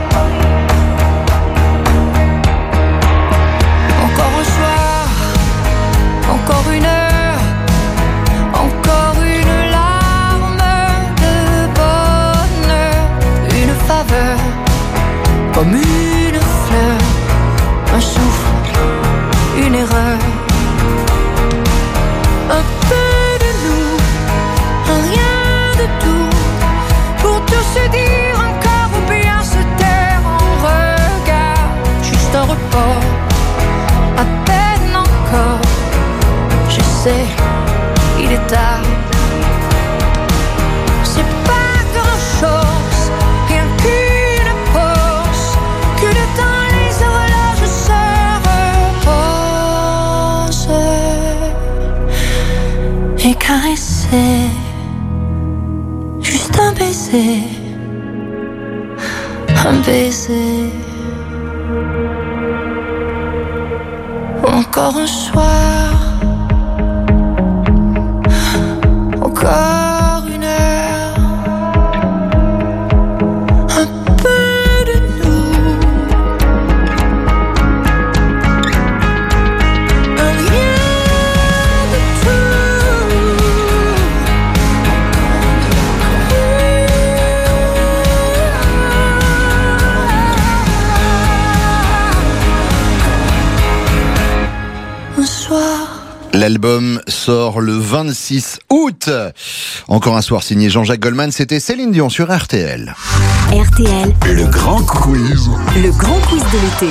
encore un soir, encore une heure, encore une larme de bonheur, une faveur, comme une fleur, un souffle, une erreur, un peu de nous, un rien de tout, pour tout se dire. Un report, à peine encore, je sais, il est tard. C'est pas grand chose, rien qu'une pause, que le temps les horloges se reposent. Et caresser, juste un baiser, un baiser. Encore un soir, encore une heure, un peu de nous, un rien de tout. L'album sort le 26 août. Encore un soir signé Jean-Jacques Goldman, c'était Céline Dion sur RTL. RTL, le grand quiz. Le grand quiz de l'été.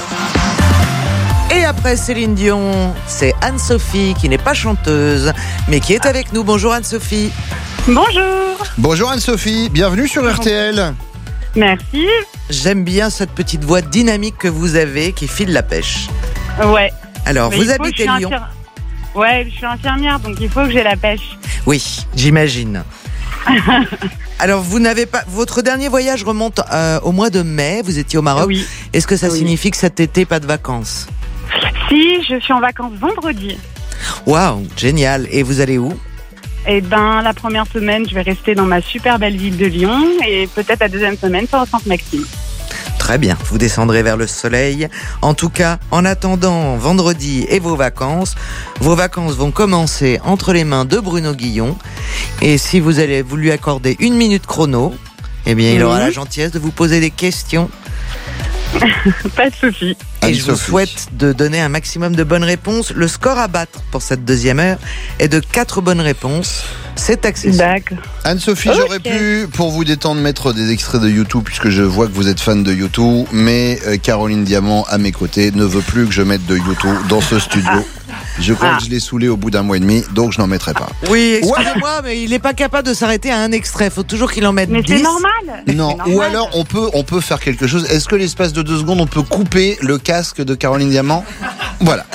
Et après Céline Dion, c'est Anne-Sophie qui n'est pas chanteuse, mais qui est avec nous. Bonjour Anne-Sophie. Bonjour. Bonjour Anne-Sophie, bienvenue sur RTL. Merci. J'aime bien cette petite voix dynamique que vous avez qui file la pêche. Ouais. Alors, vous habitez Lyon. Ouais, je suis infirmière, donc il faut que j'ai la pêche. Oui, j'imagine. Alors, vous n'avez pas... Votre dernier voyage remonte au mois de mai, vous étiez au Maroc. Oui. Est-ce que ça signifie que cet été, pas de vacances? Si, je suis en vacances vendredi. Waouh, génial. Et vous allez où? Eh ben, la première semaine, je vais rester dans ma super belle ville de Lyon, et peut-être la deuxième semaine sur Sainte-Maxime. Très bien, vous descendrez vers le soleil. En tout cas, en attendant vendredi et vos vacances vont commencer entre les mains de Bruno Guillon. Et si vous lui accorder 1 minute chrono, eh bien, il aura la gentillesse de vous poser des questions. Pas de souci. Et je vous souhaite de donner un maximum de bonnes réponses. Le score à battre pour cette deuxième heure est de 4 bonnes réponses. C'est accessible. D'accord. Anne-Sophie, j'aurais pu, pour vous détendre, mettre des extraits de YouTube, puisque je vois que vous êtes fan de YouTube, mais Caroline Diamant, à mes côtés, ne veut plus que je mette de YouTube dans ce studio. Je crois que je l'ai saoulé au bout d'un mois et demi, donc je n'en mettrai pas. Oui, excusez-moi, mais il n'est pas capable de s'arrêter à un extrait. Il faut toujours qu'il en mette 10. Mais c'est normal. Non, ou alors on peut faire quelque chose. Est-ce que l'espace de 2 secondes, on peut couper le casque de Caroline Diamant? Voilà.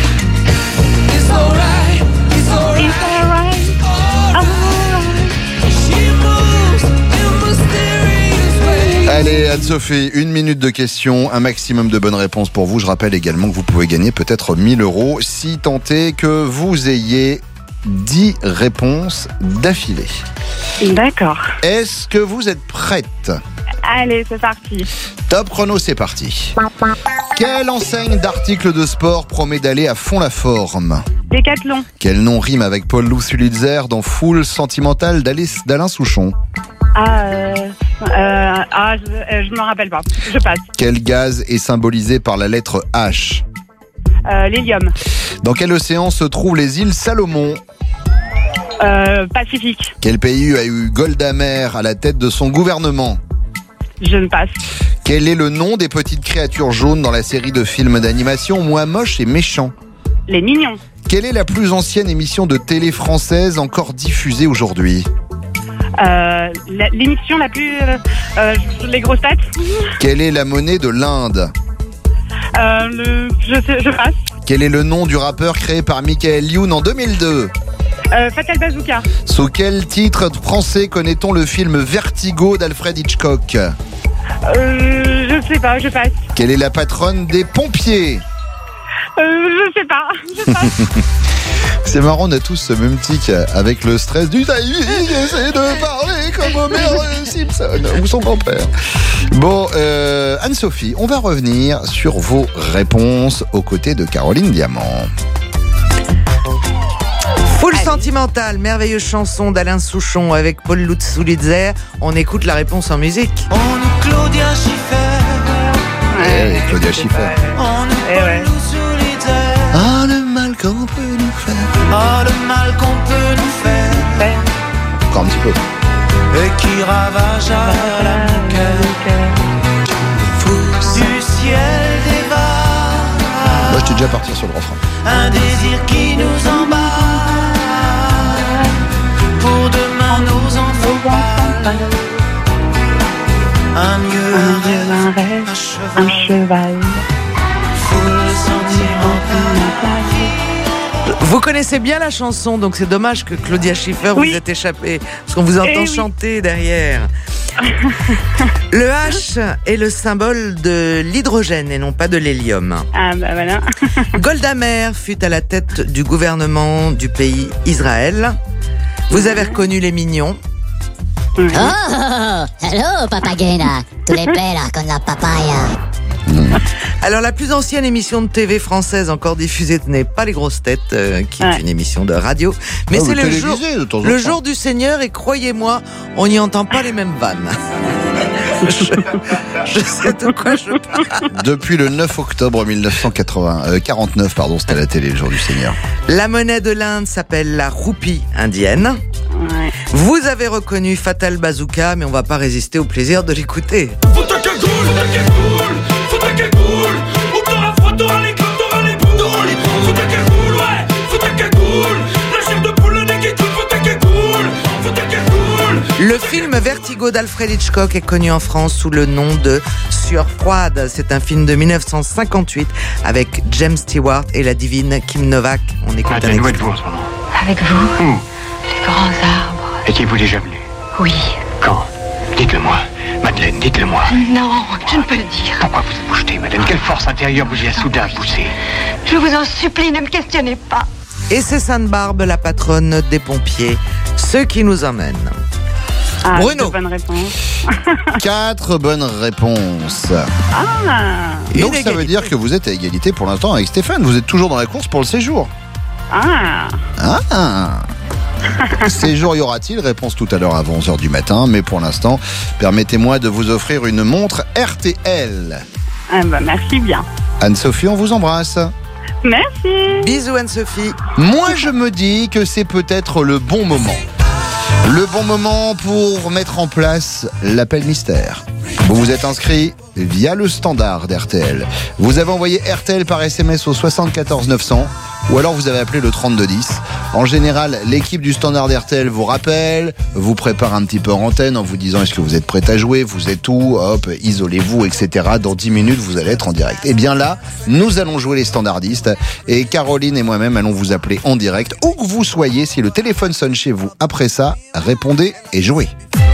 Allez, Anne-Sophie, 1 minute de questions, un maximum de bonnes réponses pour vous. Je rappelle également que vous pouvez gagner peut-être 1 000 € si tant est que vous ayez 10 réponses d'affilée. D'accord. Est-ce que vous êtes prête? Allez, c'est parti. Top chrono, c'est parti. Quelle enseigne d'articles de sport promet d'aller à fond la forme? Décathlon. Quel nom rime avec Paul Sulitzer dans Foule sentimentale d'Alain Souchon? Je me rappelle pas. Je passe. Quel gaz est symbolisé par la lettre H? L'hélium. Dans quel océan se trouvent les îles Salomon? Pacifique. Quel pays a eu Golda Meir à la tête de son gouvernement? Je ne passe. Quel est le nom des petites créatures jaunes dans la série de films d'animation Moi moche et méchant? Les Mignons. Quelle est la plus ancienne émission de télé française encore diffusée aujourd'hui? L'émission la plus... les grosses têtes. Quelle est la monnaie de l'Inde? Je passe. Quel est le nom du rappeur créé par Michael Youn en 2002? Fatal Bazooka. Sous quel titre français connaît-on le film Vertigo d'Alfred Hitchcock? Je sais pas, je passe. Quelle est la patronne des pompiers? Je sais pas, je passe. C'est marrant, on a tous ce même tic avec le stress du timing. Essaie de parler comme Homer Simpson ou son grand-père. Bon, Anne-Sophie, on va revenir sur vos réponses aux côtés de Caroline Diamant. Foule sentimentale, merveilleuse chanson d'Alain Souchon avec Paul Sulitzer. On écoute la réponse en musique. On nous Claudia Schiffer. Claudia Schiffer. On nous Paul Sulitzer. Ah, le mal qu'on peut nous faire. Ah, le mal qu'on peut nous faire. Encore un petit peu. Et qui ravage à mon cœur. Du ciel dévale. Moi, j'étais déjà parti sur le refrain. Un désir qui nous emballe. Pour demain nos enfants pâles. Un mieux, un rêve, un cheval. Foule sentimentale. Vous connaissez bien la chanson, donc c'est dommage que Claudia Schiffer vous ait échappé, parce qu'on vous entend chanter derrière. Le H est le symbole de l'hydrogène et non pas de l'hélium. Ah bah voilà. Golda Meir fut à la tête du gouvernement du pays Israël. Vous avez reconnu les Mignons. Oh, hello papagena, tu les pelas con la papaya. Alors la plus ancienne émission de TV française encore diffusée n'est pas Les Grosses Têtes, qui est une émission de radio, mais c'est le jour du Seigneur et croyez-moi, on n'y entend pas les mêmes vannes. Je sais de quoi je parle. Depuis le 9 octobre 1949, c'était la télé, le jour du Seigneur. La monnaie de l'Inde s'appelle la roupie indienne. Ouais. Vous avez reconnu Fatal Bazooka, mais on va pas résister au plaisir de l'écouter. Le film Vertigo d'Alfred Hitchcock est connu en France sous le nom de Sueur froide. C'est un film de 1958 avec James Stewart et la divine Kim Novak. On écoute un où êtes-vous en ce moment? Avec vous, les grands arbres. Étiez-vous déjà venu? Oui. Quand? Dites-le-moi. Madeleine, dites-le-moi. Non, je ne peux le dire. Pourquoi vous vous jetez, Madeleine? Quelle force intérieure vous y a soudain poussé? Je vous en supplie, ne me questionnez pas. Et c'est Sainte-Barbe, la patronne des pompiers, ceux qui nous emmènent. Ah, Bruno. 4 bonnes réponses. Ah. Donc ça veut dire que vous êtes à égalité pour l'instant avec Stéphane. Vous êtes toujours dans la course pour le séjour. Ah. Séjour y aura-t-il? Réponse tout à l'heure avant 11h du matin. Mais pour l'instant, permettez-moi de vous offrir une montre RTL. Ah bah, merci bien. Anne-Sophie, on vous embrasse. Merci. Bisous Anne-Sophie. Moi je me dis que c'est peut-être le bon moment. Le bon moment pour mettre en place l'appel mystère. Vous vous êtes inscrit via le standard d'RTL. Vous avez envoyé RTL par SMS au 74 900 ou alors vous avez appelé le 3210. En général, l'équipe du standard d'RTL vous rappelle, vous prépare un petit peu en antenne en vous disant est-ce que vous êtes prêt à jouer, vous êtes où, hop, isolez-vous, etc. Dans 10 minutes, vous allez être en direct. Et bien là, nous allons jouer les standardistes et Caroline et moi-même allons vous appeler en direct où que vous soyez. Si le téléphone sonne chez vous, après ça, répondez et jouez.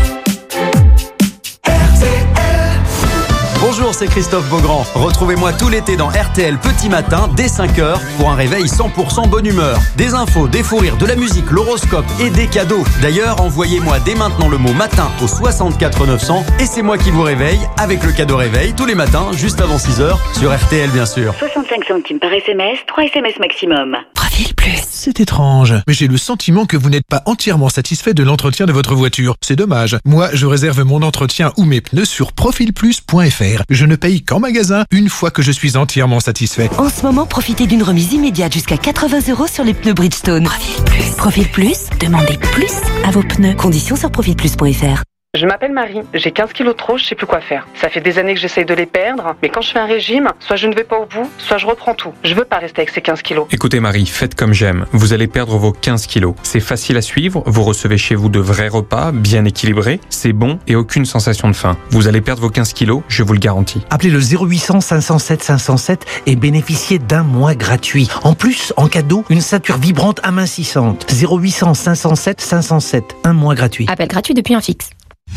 Bonjour, c'est Christophe Beaugrand. Retrouvez-moi tout l'été dans RTL Petit Matin dès 5h pour un réveil 100% bonne humeur. Des infos, des fous rires, de la musique, l'horoscope et des cadeaux. D'ailleurs, envoyez-moi dès maintenant le mot matin au 64 900 et c'est moi qui vous réveille avec le cadeau réveil tous les matins juste avant 6h sur RTL bien sûr. 65 centimes par SMS, 3 SMS maximum. Profil Plus. C'est étrange, mais j'ai le sentiment que vous n'êtes pas entièrement satisfait de l'entretien de votre voiture. C'est dommage. Moi, je réserve mon entretien ou mes pneus sur profilplus.fr. Je ne paye qu'en magasin une fois que je suis entièrement satisfait. En ce moment, profitez d'une remise immédiate jusqu'à 80 € sur les pneus Bridgestone. Profil Plus. Profil Plus, demandez plus à vos pneus. Conditions sur profilplus.fr. Je m'appelle Marie, j'ai 15 kilos de trop, je sais plus quoi faire. Ça fait des années que j'essaye de les perdre, mais quand je fais un régime, soit je ne vais pas au bout, soit je reprends tout. Je veux pas rester avec ces 15 kilos. Écoutez Marie, faites comme j'aime. Vous allez perdre vos 15 kilos. C'est facile à suivre, vous recevez chez vous de vrais repas, bien équilibrés, c'est bon et aucune sensation de faim. Vous allez perdre vos 15 kilos, je vous le garantis. Appelez le 0800 507 507 et bénéficiez d'un mois gratuit. En plus, en cadeau, une ceinture vibrante amincissante. 0800 507 507, un mois gratuit. Appel gratuit depuis un fixe.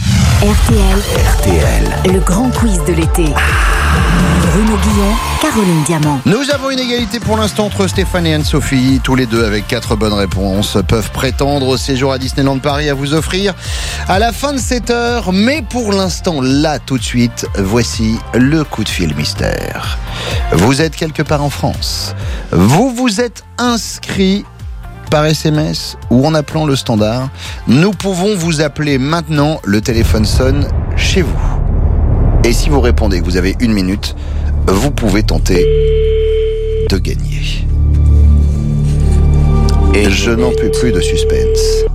RTL, le grand quiz de l'été. Bruno Guillon, Caroline Diamant. Nous avons une égalité pour l'instant entre Stéphane et Anne-Sophie. Tous les deux avec 4 bonnes réponses peuvent prétendre au séjour à Disneyland Paris à vous offrir à la fin de cette heure. Mais pour l'instant, là tout de suite, voici le coup de fil mystère. Vous êtes quelque part en France. Vous vous êtes inscrit par SMS ou en appelant le standard. Nous pouvons vous appeler maintenant. Le téléphone sonne chez vous. Et si vous répondez que vous avez 1 minute, vous pouvez tenter de gagner. Et je n'en peux plus de suspense.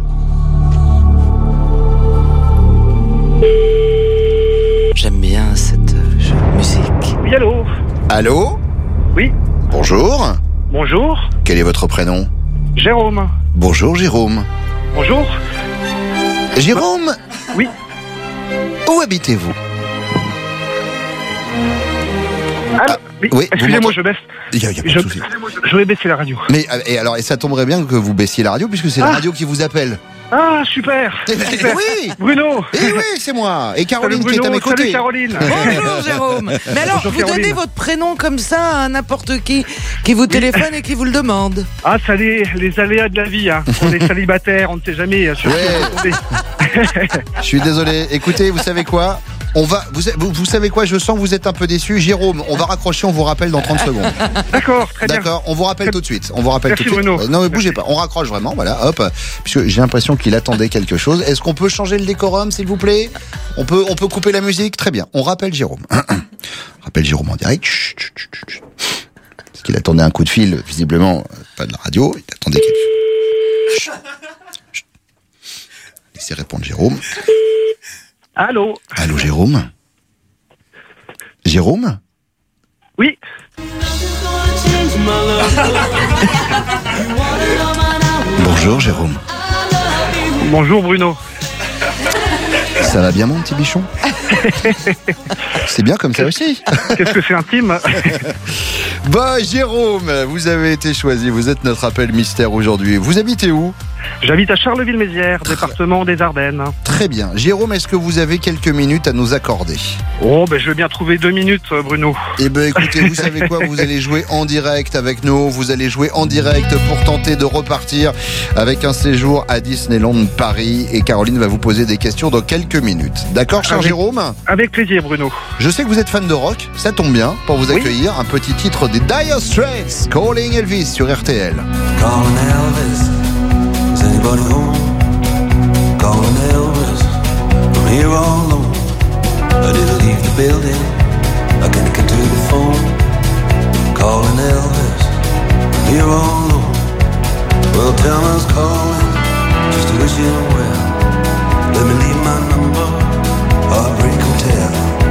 J'aime bien cette musique. Oui, allô? Allô? Oui. Bonjour. Bonjour. Quel est votre prénom? Jérôme. Bonjour Jérôme. Bonjour. Jérôme? Oui. Où habitez-vous? Ah, oui. Excusez-moi, je baisse. Il y a pas de souci. Je vais baisser la radio. Mais et ça tomberait bien que vous baissiez la radio puisque c'est la radio qui vous appelle. Ah, super. Super. Oui. Bruno. Et oui, c'est moi. Et Caroline Salut Bruno, qui est à mes côtés. Salut Caroline. Bonjour Jérôme. Mais alors, Bonjour, vous Caroline. donnez votre prénom comme ça à n'importe qui vous téléphone et qui vous le demande. Ah, ça les aléas de la vie. Hein. On est célibataires, on ne sait jamais sur qui on va tomber. Je suis désolé. Écoutez, vous savez quoi? Vous savez quoi? Je sens que vous êtes un peu déçu. Jérôme, on va raccrocher, on vous rappelle dans 30 secondes. D'accord, très bien. D'accord, on vous rappelle tout de suite. On vous rappelle Merci tout de suite. Bruno. Non, mais bougez pas. On raccroche vraiment, voilà, hop. Puisque j'ai l'impression qu'il attendait quelque chose. Est-ce qu'on peut changer le décorum, s'il vous plaît? On peut couper la musique? Très bien. On rappelle Jérôme. Rappelle Jérôme en direct. Chut, chut, chut, chut. Parce qu'il attendait un coup de fil, visiblement, pas de la radio. Il attendait quelque chose. Chut. Laissez répondre Jérôme. Allô? Allô Jérôme? Jérôme? Oui. Bonjour Jérôme. Bonjour Bruno. Ça va bien mon petit bichon? C'est bien comme ça aussi. Qu'est-ce que c'est intime? Bah Jérôme, vous avez été choisi, vous êtes notre appel mystère aujourd'hui. Vous habitez où? J'habite à Charleville-Mézières, département des Ardennes. Très bien. Jérôme, est-ce que vous avez quelques minutes à nous accorder? Oh, ben je vais bien trouver 2 minutes, Bruno. Eh ben écoutez, vous savez quoi? Vous allez jouer en direct avec nous. Vous allez jouer en direct pour tenter de repartir avec un séjour à Disneyland Paris. Et Caroline va vous poser des questions dans quelques minutes. D'accord, cher Jérôme? Avec plaisir, Bruno. Je sais que vous êtes fan de rock. Ça tombe bien pour vous accueillir. Un petit titre des Dire Straits, Calling Elvis sur RTL. Calling Elvis. Is anybody home? Calling Elvis. I'm here all alone. I didn't leave the building. I can't get to the phone. Calling Elvis. I'm here all alone. Well, tell me I was calling just to wish you well. Let me leave my number. Heartbreak Hotel.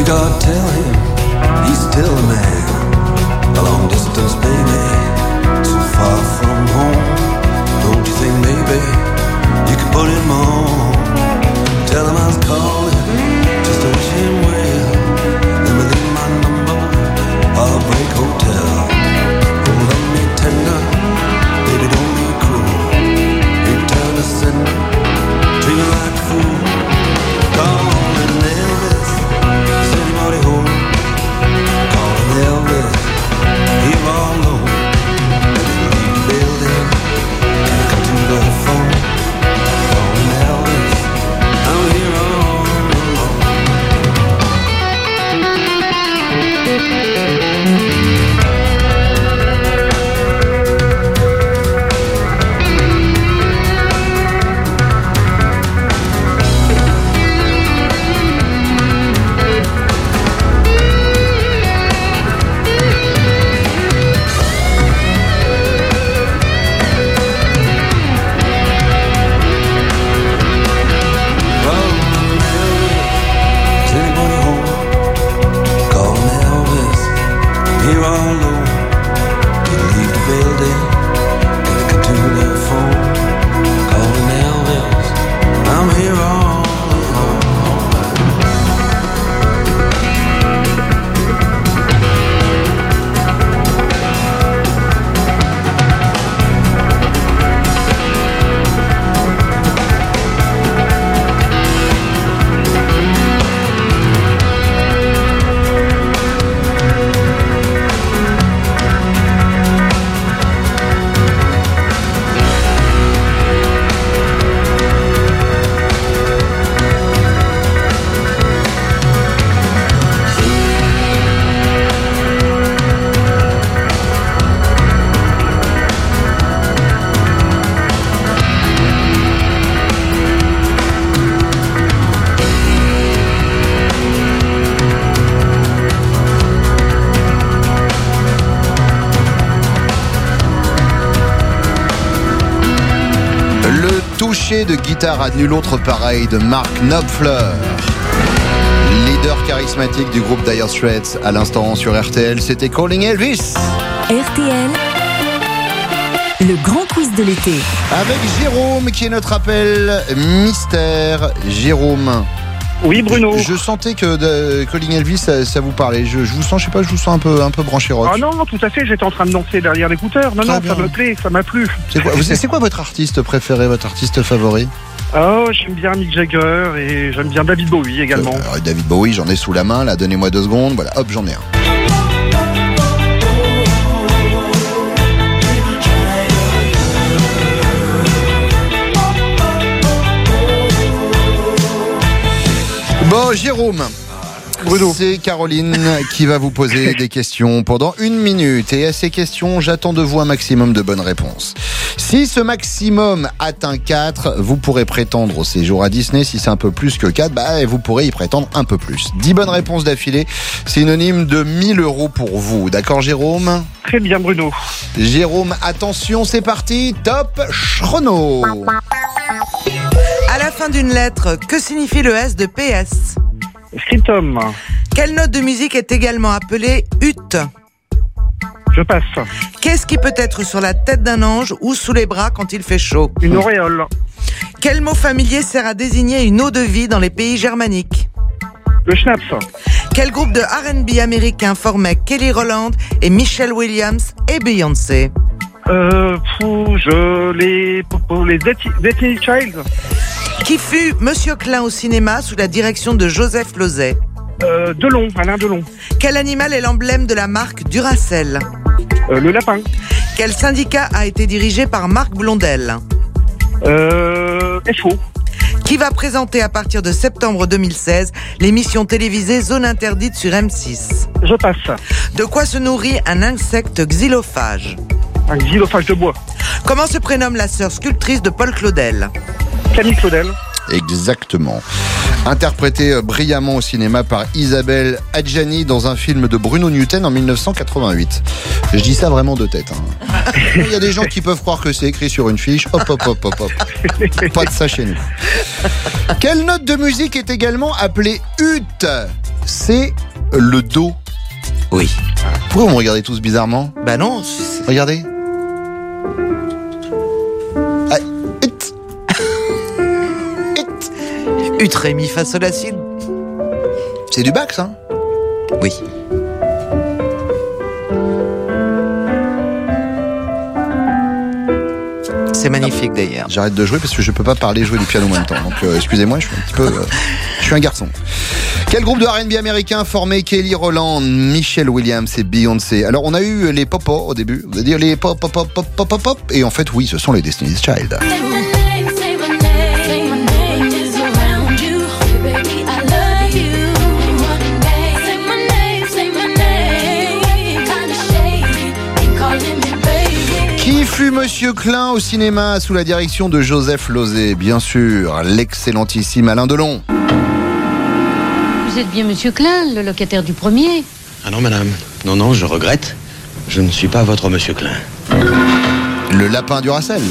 God tell him he's still a man. A long distance baby, so far from home. Don't you think maybe you could put him on? Tell him I was calling just to wish him well. Then leave my number, Heartbreak Hotel. Oh, love me tender, baby don't be cruel. Return to sender, treat me like a fool. Calling Elvis, is anybody home? Calling Elvis, here all alone. Leave the building, come to the phone. Calling Elvis, I'm here all alone. De guitare à nul autre pareil de Mark Knopfler, leader charismatique du groupe Dire Straits. À l'instant sur RTL, c'était Calling Elvis. RTL, le grand quiz de l'été. Avec Jérôme qui est notre appel mystère. Jérôme. Oui, Bruno. Je sentais que Calling Elvis, ça vous parlait. Je vous sens, je sais pas, je vous sens un peu branché rock. Ah non, tout à fait, j'étais en train de danser derrière l'écouteur. Non, ça me plaît, ça m'a plu. C'est quoi votre artiste préféré, votre artiste favori? Oh, j'aime bien Mick Jagger et j'aime bien David Bowie également. David Bowie, j'en ai sous la main, là, donnez-moi 2 secondes. Voilà, hop, j'en ai un. Bon, Jérôme, c'est Caroline qui va vous poser des questions pendant 1 minute. Et à ces questions, j'attends de vous un maximum de bonnes réponses. Si ce maximum atteint 4, vous pourrez prétendre au séjour à Disney. Si c'est un peu plus que 4, vous pourrez y prétendre un peu plus. 10 bonnes réponses d'affilée, synonyme de 1 000 € pour vous. D'accord, Jérôme? Très bien, Bruno. Jérôme, attention, c'est parti. Top chrono. À la fin d'une lettre, que signifie le S de PS? Scriptum. Quelle note de musique est également appelée ut? Je passe. Qu'est-ce qui peut être sur la tête d'un ange ou sous les bras quand il fait chaud? Une auréole. Quel mot familier sert à désigner une eau de vie dans les pays germaniques? Le schnapps. Quel groupe de R&B américain formait Kelly Rowland et Michelle Williams et Beyoncé? Les Destiny Child. Qui fut Monsieur Klein au cinéma sous la direction de Joseph Losey? Delon, Alain Delon. Quel animal est l'emblème de la marque Duracell? Le lapin. Quel syndicat a été dirigé par Marc Blondel? FO. Qui va présenter à partir de septembre 2016 l'émission télévisée Zone Interdite sur M6? Je passe. De quoi se nourrit un insecte xylophage? Un xylophage de bois. Comment se prénomme la sœur sculptrice de Paul Claudel? Camille Claudel. Exactement. Interprétée brillamment au cinéma par Isabelle Adjani dans un film de Bruno Newton en 1988. Je dis ça vraiment de tête. Il y a des gens qui peuvent croire que c'est écrit sur une fiche. Hop, hop, hop, hop, hop. Pas de ça chez nous. Quelle note de musique est également appelée ut? c'est le dos. Oui. Pourquoi vous me regardez tous bizarrement? Bah non. Regardez. Ah, Ut, ré, mi, fa, sol, la, si. C'est du Bach, ça? Oui. C'est magnifique d'ailleurs. J'arrête de jouer parce que je peux pas parler et jouer du piano en même temps. Donc excusez-moi, je suis un petit peu... je suis un garçon. Quel groupe de R&B américain formé Kelly Rowland, Michelle Williams et Beyoncé? Alors on a eu les Popos au début, on va dire les pop, et en fait oui, ce sont les Destiny's Child. Qui fut Monsieur Klein au cinéma sous la direction de Joseph Losey? Bien sûr, l'excellentissime Alain Delon. Vous êtes bien Monsieur Klein, le locataire du premier? Ah non, madame. Non, je regrette. Je ne suis pas votre Monsieur Klein. Le lapin du Racel.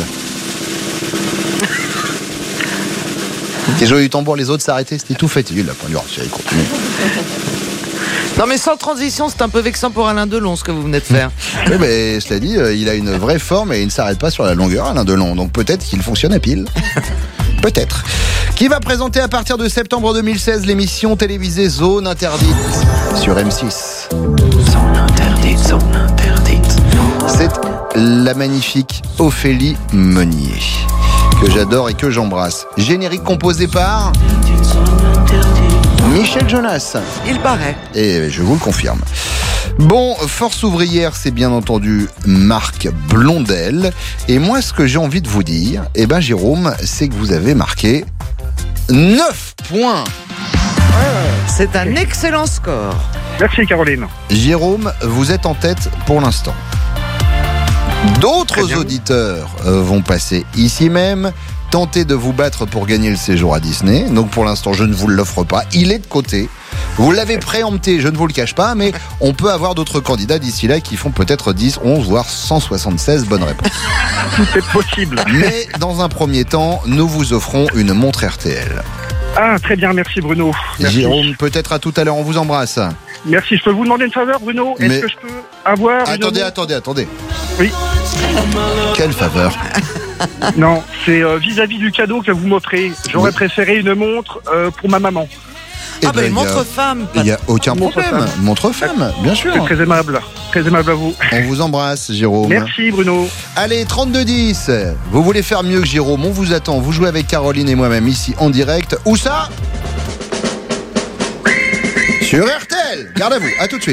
T'es joué du tambour, les autres s'arrêtaient, c'était tout fatigué, le lapin du Racel, il continue. Non mais sans transition, c'est un peu vexant pour Alain Delon ce que vous venez de faire. Oui, mais cela dit, il a une vraie forme et il ne s'arrête pas sur la longueur, Alain Delon. Donc peut-être qu'il fonctionne à pile. Peut-être. Qui va présenter à partir de septembre 2016 l'émission télévisée Zone Interdite sur M6. Zone interdite. C'est la magnifique Ophélie Meunier, que j'adore et que j'embrasse. Générique composé par Michel Jonas. Il paraît. Et je vous le confirme. Bon, Force ouvrière, c'est bien entendu Marc Blondel. Et moi, ce que j'ai envie de vous dire, Jérôme, c'est que vous avez marqué 9 points. C'est un excellent score. Merci Caroline. Jérôme, vous êtes en tête pour l'instant. D'autres auditeurs vont passer ici même, tenter de vous battre pour gagner le séjour à Disney. Donc pour l'instant, je ne vous l'offre pas. Il est de côté. Vous l'avez préempté, je ne vous le cache pas, mais on peut avoir d'autres candidats d'ici là qui font peut-être 10, 11, voire 176 bonnes réponses. Tout est possible. Mais dans un premier temps, nous vous offrons une montre RTL. Ah, très bien, merci Bruno. Merci. Jérôme, peut-être à tout à l'heure, on vous embrasse. Merci, je peux vous demander une faveur Bruno? Est-ce que je peux avoir... Attendez. Oui. Quelle faveur? Non, c'est vis-à-vis du cadeau que vous m'offrez. J'aurais préféré une montre pour ma maman. Une montre femme. Il n'y a aucun problème. Montre femme, bien sûr. C'est très aimable. Très aimable à vous. On vous embrasse, Jérôme. Merci, Bruno. Allez, 32-10. Vous voulez faire mieux que Jérôme? On vous attend. Vous jouez avec Caroline et moi-même ici en direct. Où ça? Sur RTL. Garde à vous. À tout de suite.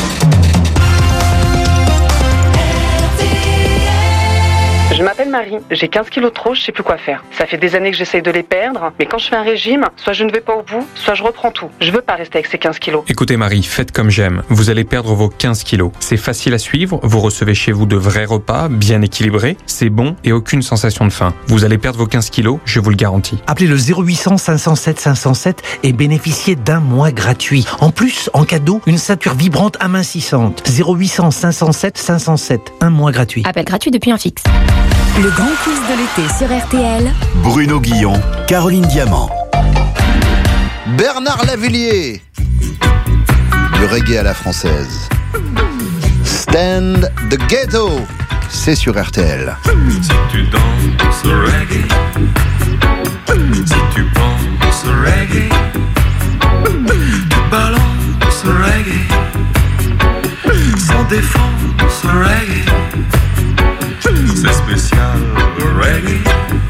Je m'appelle Marie, j'ai 15 kilos de trop, je sais plus quoi faire. Ça fait des années que j'essaye de les perdre, mais quand je fais un régime, soit je ne vais pas au bout, soit je reprends tout. Je veux pas rester avec ces 15 kilos. Écoutez Marie, faites comme j'aime. Vous allez perdre vos 15 kilos. C'est facile à suivre, vous recevez chez vous de vrais repas, bien équilibrés, c'est bon et aucune sensation de faim. Vous allez perdre vos 15 kilos, je vous le garantis. Appelez le 0800 507 507 et bénéficiez d'un mois gratuit. En plus, en cadeau, une ceinture vibrante amincissante. 0800 507 507, un mois gratuit. Appel gratuit depuis un fixe. Le grand quiz de l'été sur RTL. Bruno Guillon, Caroline Diamant. Bernard Lavillier. Du reggae à la française. Stand the Ghetto. C'est sur RTL. Si tu danses reggae, si tu penses reggae, tu balances reggae, sans défense reggae. C'est spécial reggae,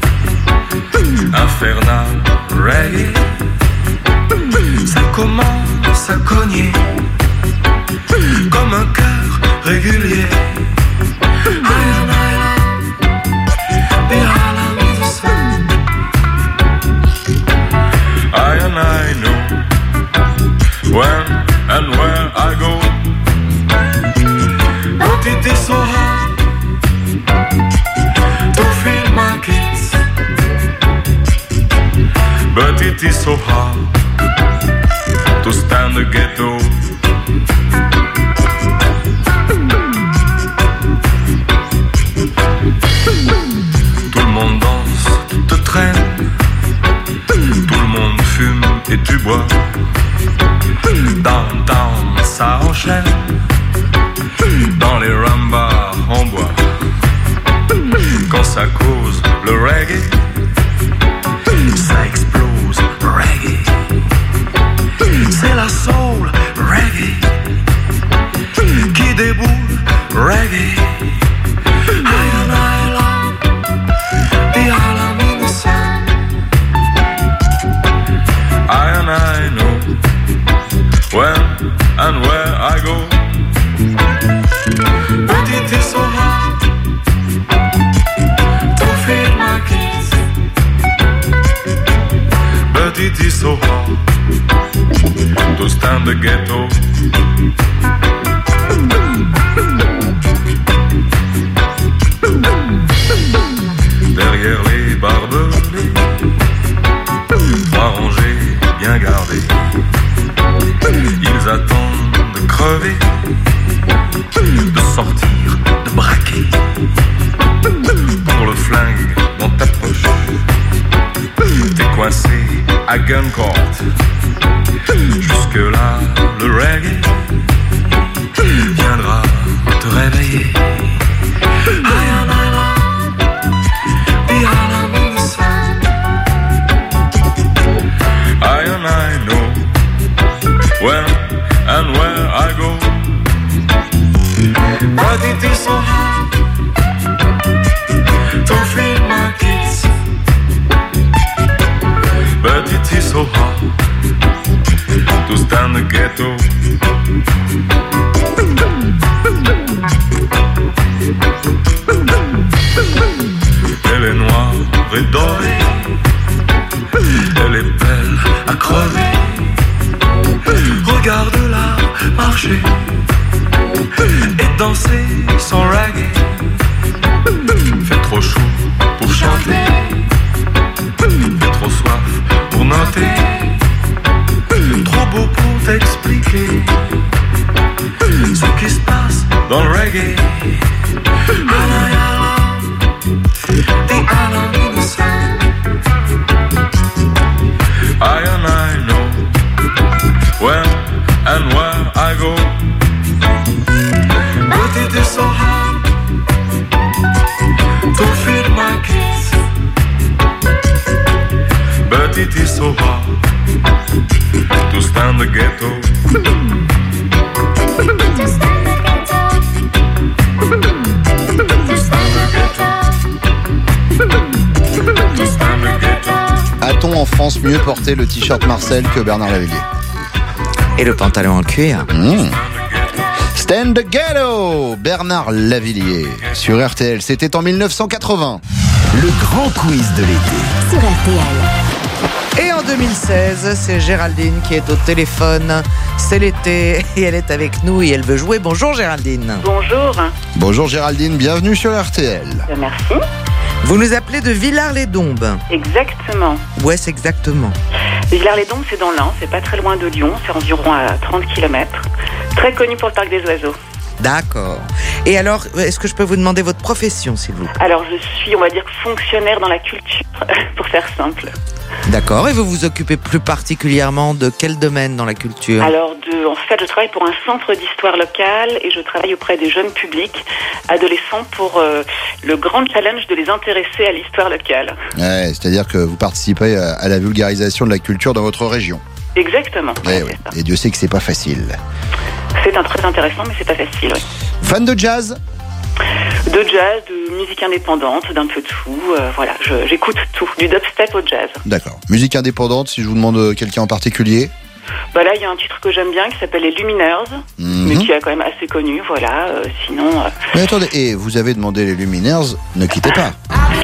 infernal reggae. Ça commence à cogner comme un cœur régulier. I and I know when and where I go, but it is so hard to feel my kids, but it is so hard to stand the ghetto. Tout le monde danse, te traîne, tout le monde fume et tu bois. and where I go. But it is so hard to feed my kids. But it is so hard to stand the ghetto. Derrière les barbelés, trois rangées bien gardées, ils attendent de crever, de sortir, de braquer. Pour le flingue dans ta poche, t'es coincé à gun court. Jusque là, le reggae viendra te réveiller. I and I know when and where I go. But it is so hard to feed my kids. But it is so hard to stand the ghetto. Elle est noire et dorée, elle est belle à crever. Regarde-la marcher et danser son reggae. Fait trop chaud pour chanter, fait trop soif pour noter, trop beau pour t'expliquer ce qui se passe dans le reggae. The island in the sun. I and I know when and where I go. But it is so hard to feed my kids. But it is so hard to stand the ghetto. To stand the ghetto. To stand the ghetto. A-t-on en France mieux porté le t-shirt Marcel que Bernard Lavilliers? Et le pantalon en cuir. Stand the Ghetto, Bernard Lavilliers sur RTL. C'était en 1980. Le grand quiz de l'été sur RTL. Et en 2016, c'est Géraldine qui est au téléphone. C'est l'été et elle est avec nous et elle veut jouer. Bonjour Géraldine. Bonjour. Bonjour Géraldine, bienvenue sur RTL. Merci. Vous nous appelez de Villars-les-Dombes. Exactement. Où est-ce exactement? Villars-les-Dombes, c'est dans l'Ain, c'est pas très loin de Lyon, c'est environ à 30 km. Très connu pour le parc des oiseaux. D'accord. Et alors, est-ce que je peux vous demander votre profession, s'il vous plaît? Alors, je suis, on va dire, fonctionnaire dans la culture, pour faire simple. D'accord. Et vous vous occupez plus particulièrement de quel domaine dans la culture? Alors, en fait, je travaille pour un centre d'histoire locale et je travaille auprès des jeunes publics, adolescents, pour le grand challenge de les intéresser à l'histoire locale. Ouais, c'est-à-dire que vous participez à la vulgarisation de la culture dans votre région. Exactement. Ouais, ouais. Et Dieu sait que c'est pas facile. C'est très intéressant, mais c'est pas facile, oui. Fan de jazz? De jazz, de musique indépendante, d'un peu tout. Voilà, j'écoute tout, du dubstep au jazz. D'accord. Musique indépendante, si je vous demande quelqu'un en particulier? Bah là, il y a un titre que j'aime bien qui s'appelle Les Lumineurs, mais qui est quand même assez connu, voilà. Sinon. Mais attendez, et vous avez demandé Les Lumineurs, ne quittez pas.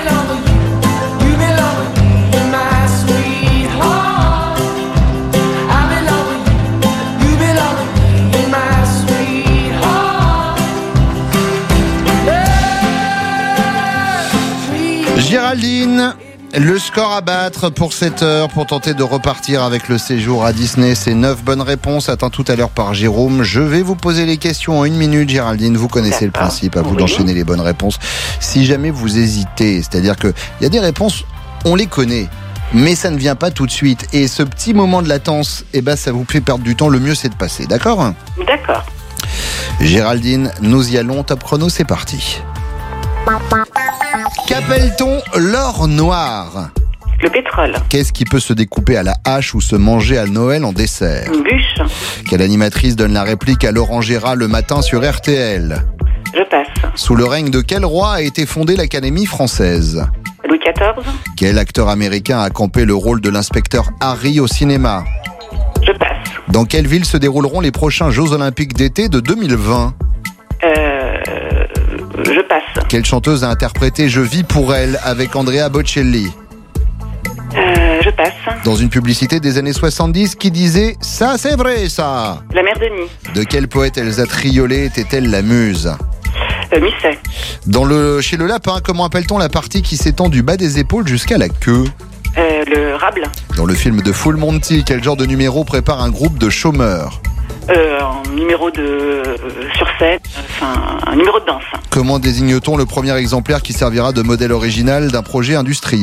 Géraldine, le score à battre pour cette heure pour tenter de repartir avec le séjour à Disney, c'est 9 bonnes réponses atteintes tout à l'heure par Jérôme. Je vais vous poser les questions en 1 minute, Géraldine. Vous connaissez le principe, à vous d'enchaîner les bonnes réponses. Si jamais vous hésitez, c'est-à-dire qu'il y a des réponses, on les connaît, mais ça ne vient pas tout de suite. Et ce petit moment de latence, ça vous fait perdre du temps. Le mieux, c'est de passer, d'accord? D'accord. Géraldine, nous y allons. Top chrono, c'est parti. Qu'appelle-t-on l'or noir? Le pétrole. Qu'est-ce qui peut se découper à la hache ou se manger à Noël en dessert? Une bûche. Quelle animatrice donne la réplique à Laurent Gérard le matin sur RTL? Je passe. Sous le règne de quel roi a été fondée l'Académie française? Louis XIV. Quel acteur américain a campé le rôle de l'inspecteur Harry au cinéma? Je passe. Dans quelle ville se dérouleront les prochains Jeux Olympiques d'été de 2020 ? Je passe. Quelle chanteuse a interprété Je vis pour elle avec Andrea Bocelli ? Je passe. Dans une publicité des années 70 qui disait « Ça c'est vrai ça ». La mère Denis. De quel poète Elsa Triolet était-elle la muse ? Musset. Chez le lapin, comment appelle-t-on la partie qui s'étend du bas des épaules jusqu'à la queue ? Le rable. Dans le film de Full Monty, quel genre de numéro prépare un groupe de chômeurs ? Un numéro de sur scène, un numéro de danse. Comment désigne-t-on le premier exemplaire qui servira de modèle original d'un projet industriel ?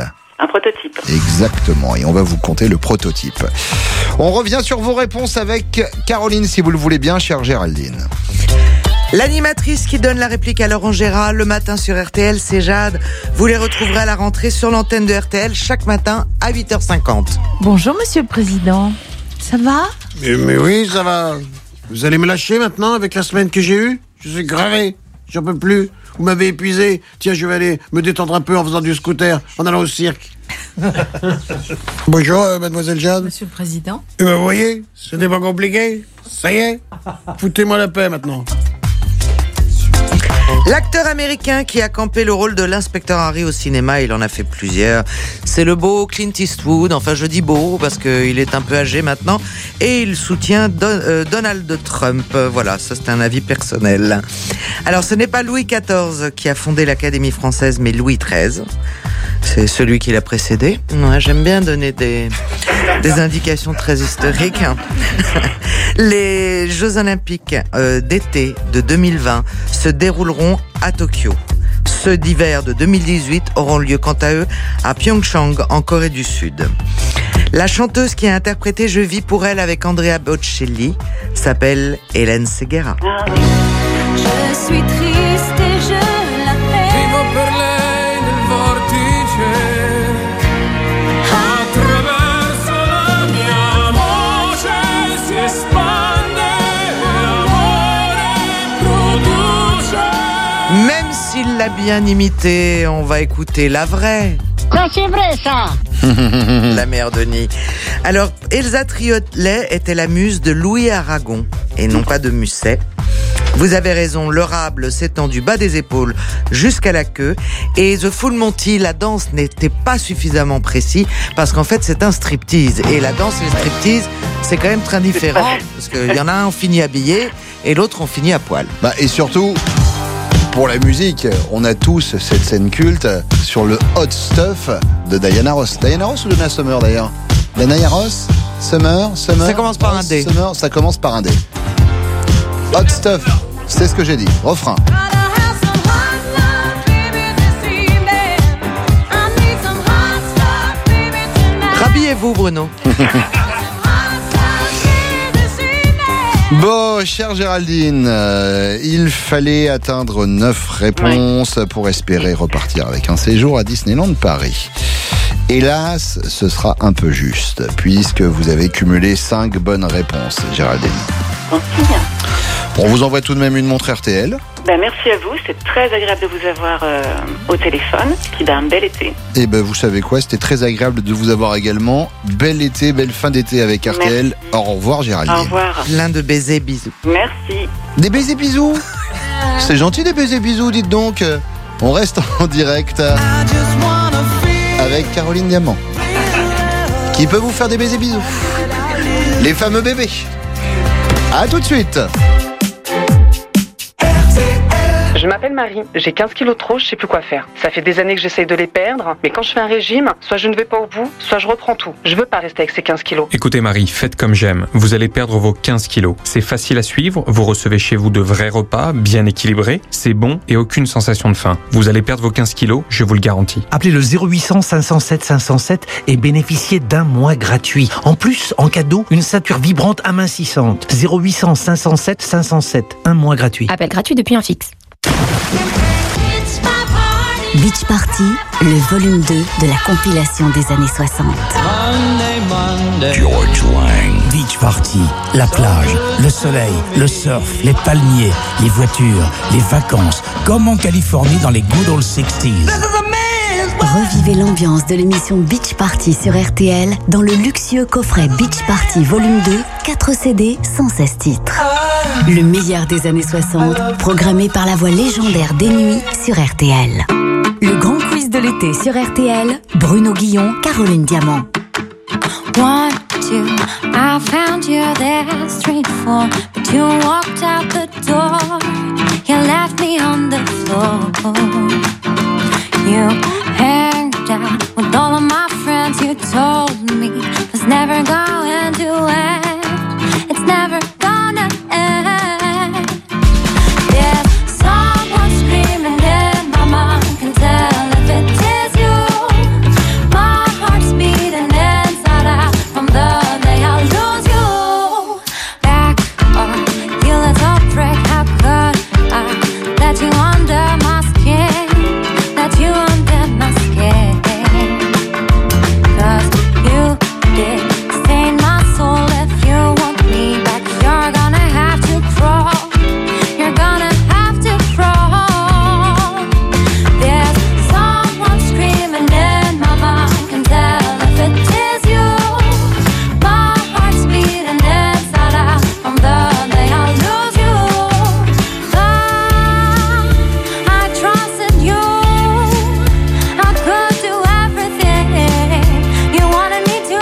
Un prototype. Exactement, et on va vous conter le prototype. On revient sur vos réponses avec Caroline, si vous le voulez bien, chère Géraldine. L'animatrice qui donne la réplique à Laurent Gérard le matin sur RTL, c'est Jade. Vous les retrouverez à la rentrée sur l'antenne de RTL chaque matin à 8h50. Bonjour Monsieur le Président, ça va ? Mais oui, ça va. Vous allez me lâcher maintenant avec la semaine que j'ai eue ? Je suis gravé, j'en peux plus. Vous m'avez épuisé. Tiens, je vais aller me détendre un peu en faisant du scooter, en allant au cirque. Bonjour, mademoiselle Jade. Monsieur le Président. Vous voyez, ce n'est pas compliqué. Ça y est, foutez-moi la paix maintenant. L'acteur américain qui a campé le rôle de l'inspecteur Harry au cinéma, il en a fait plusieurs. C'est le beau Clint Eastwood, enfin je dis beau parce qu'il est un peu âgé maintenant, et il soutient Donald Trump. Voilà, ça c'est un avis personnel. Alors ce n'est pas Louis XIV qui a fondé l'Académie française, mais Louis XIII. C'est celui qui l'a précédé. Ouais, j'aime bien donner des indications très historiques. Les Jeux Olympiques d'été de 2020 se dérouleront à Tokyo. Ceux d'hiver de 2018 auront lieu quant à eux à Pyeongchang, en Corée du Sud. La chanteuse qui a interprété Je vis pour elle avec Andrea Bocelli s'appelle Hélène Seguera. Je suis triste et je la hais. Vivo per lei nel vortice, attraverso la mia voce si espande, l'amore produce. Même s'il l'a bien imité, on va écouter la vraie. Ça c'est vrai ça. La mère Denis. Alors, Elsa Triolet était la muse de Louis Aragon et non pas de Musset. Vous avez raison, le rable s'étend du bas des épaules jusqu'à la queue. Et The Full Monty, la danse n'était pas suffisamment précis parce qu'en fait c'est un striptease. Et la danse et le striptease, c'est quand même très différent parce qu'il y en a un on finit habillé et l'autre on finit à poil. Et surtout, pour la musique, on a tous cette scène culte sur le Hot Stuff de Diana Ross. Diana Ross ou Donna Summer d'ailleurs ? Diana Ross ? Summer ? Ça commence par un D. Summer, ça commence par un D. Hot Stuff, c'est ce que j'ai dit. Refrain. Rhabillez-vous, Bruno. Bon, chère Géraldine, il fallait atteindre 9 réponses pour espérer repartir avec un séjour à Disneyland Paris. Hélas, ce sera un peu juste, puisque vous avez cumulé 5 bonnes réponses, Géraldine. On vous envoie tout de même une montre RTL. Merci à vous, c'est très agréable de vous avoir au téléphone. Puis un bel été. Et vous savez quoi, c'était très agréable de vous avoir également. Bel été, belle fin d'été avec RTL. Merci. Au revoir Géraldine. Au revoir. Plein de baisers, bisous. Merci. Des baisers, bisous. C'est gentil des baisers, bisous, dites donc. On reste en direct avec Caroline Diamant, qui peut vous faire des baisers, bisous. Les fameux bébés. À tout de suite. Je m'appelle Marie, j'ai 15 kilos de trop, je sais plus quoi faire. Ça fait des années que j'essaye de les perdre, mais quand je fais un régime, soit je ne vais pas au bout, soit je reprends tout. Je veux pas rester avec ces 15 kilos. Écoutez Marie, faites comme j'aime. Vous allez perdre vos 15 kilos. C'est facile à suivre, vous recevez chez vous de vrais repas, bien équilibrés, c'est bon et aucune sensation de faim. Vous allez perdre vos 15 kilos, je vous le garantis. Appelez le 0800 507 507 et bénéficiez d'un mois gratuit. En plus, en cadeau, une ceinture vibrante amincissante. 0800 507 507, un mois gratuit. Appel gratuit depuis un fixe. Beach Party, le volume 2 de la compilation des années 60. George Lang. Beach Party, la plage, le soleil, le surf, les palmiers, les voitures, les vacances, comme en Californie dans les good old 60s. Revivez l'ambiance de l'émission Beach Party sur RTL dans le luxueux coffret Beach Party Volume 2 4 CD, 116 titres. Le meilleur des années 60, programmé par la voix légendaire des nuits sur RTL. Le grand quiz de l'été sur RTL, Bruno Guillon, Caroline Diamant. 1, 2, I found you there, 3, 4, but you walked out the door. You left me on the floor. You hanged out with all of my friends. You told me it's never going to end. It's never gonna end. There's someone screaming in my mind. Can tell if it is you. My heart's beating inside out from the day I lose you. Back up, you little prick. How could I let you under my skin? Let you under my skin. 'Cause you did stain my soul. If you want me back, you're gonna have to crawl. You're gonna have to crawl. There's someone screaming in my mind. Can tell if it is you. My heart's beating inside out from the day I lose you. I trusted you. I could do everything you wanted me to.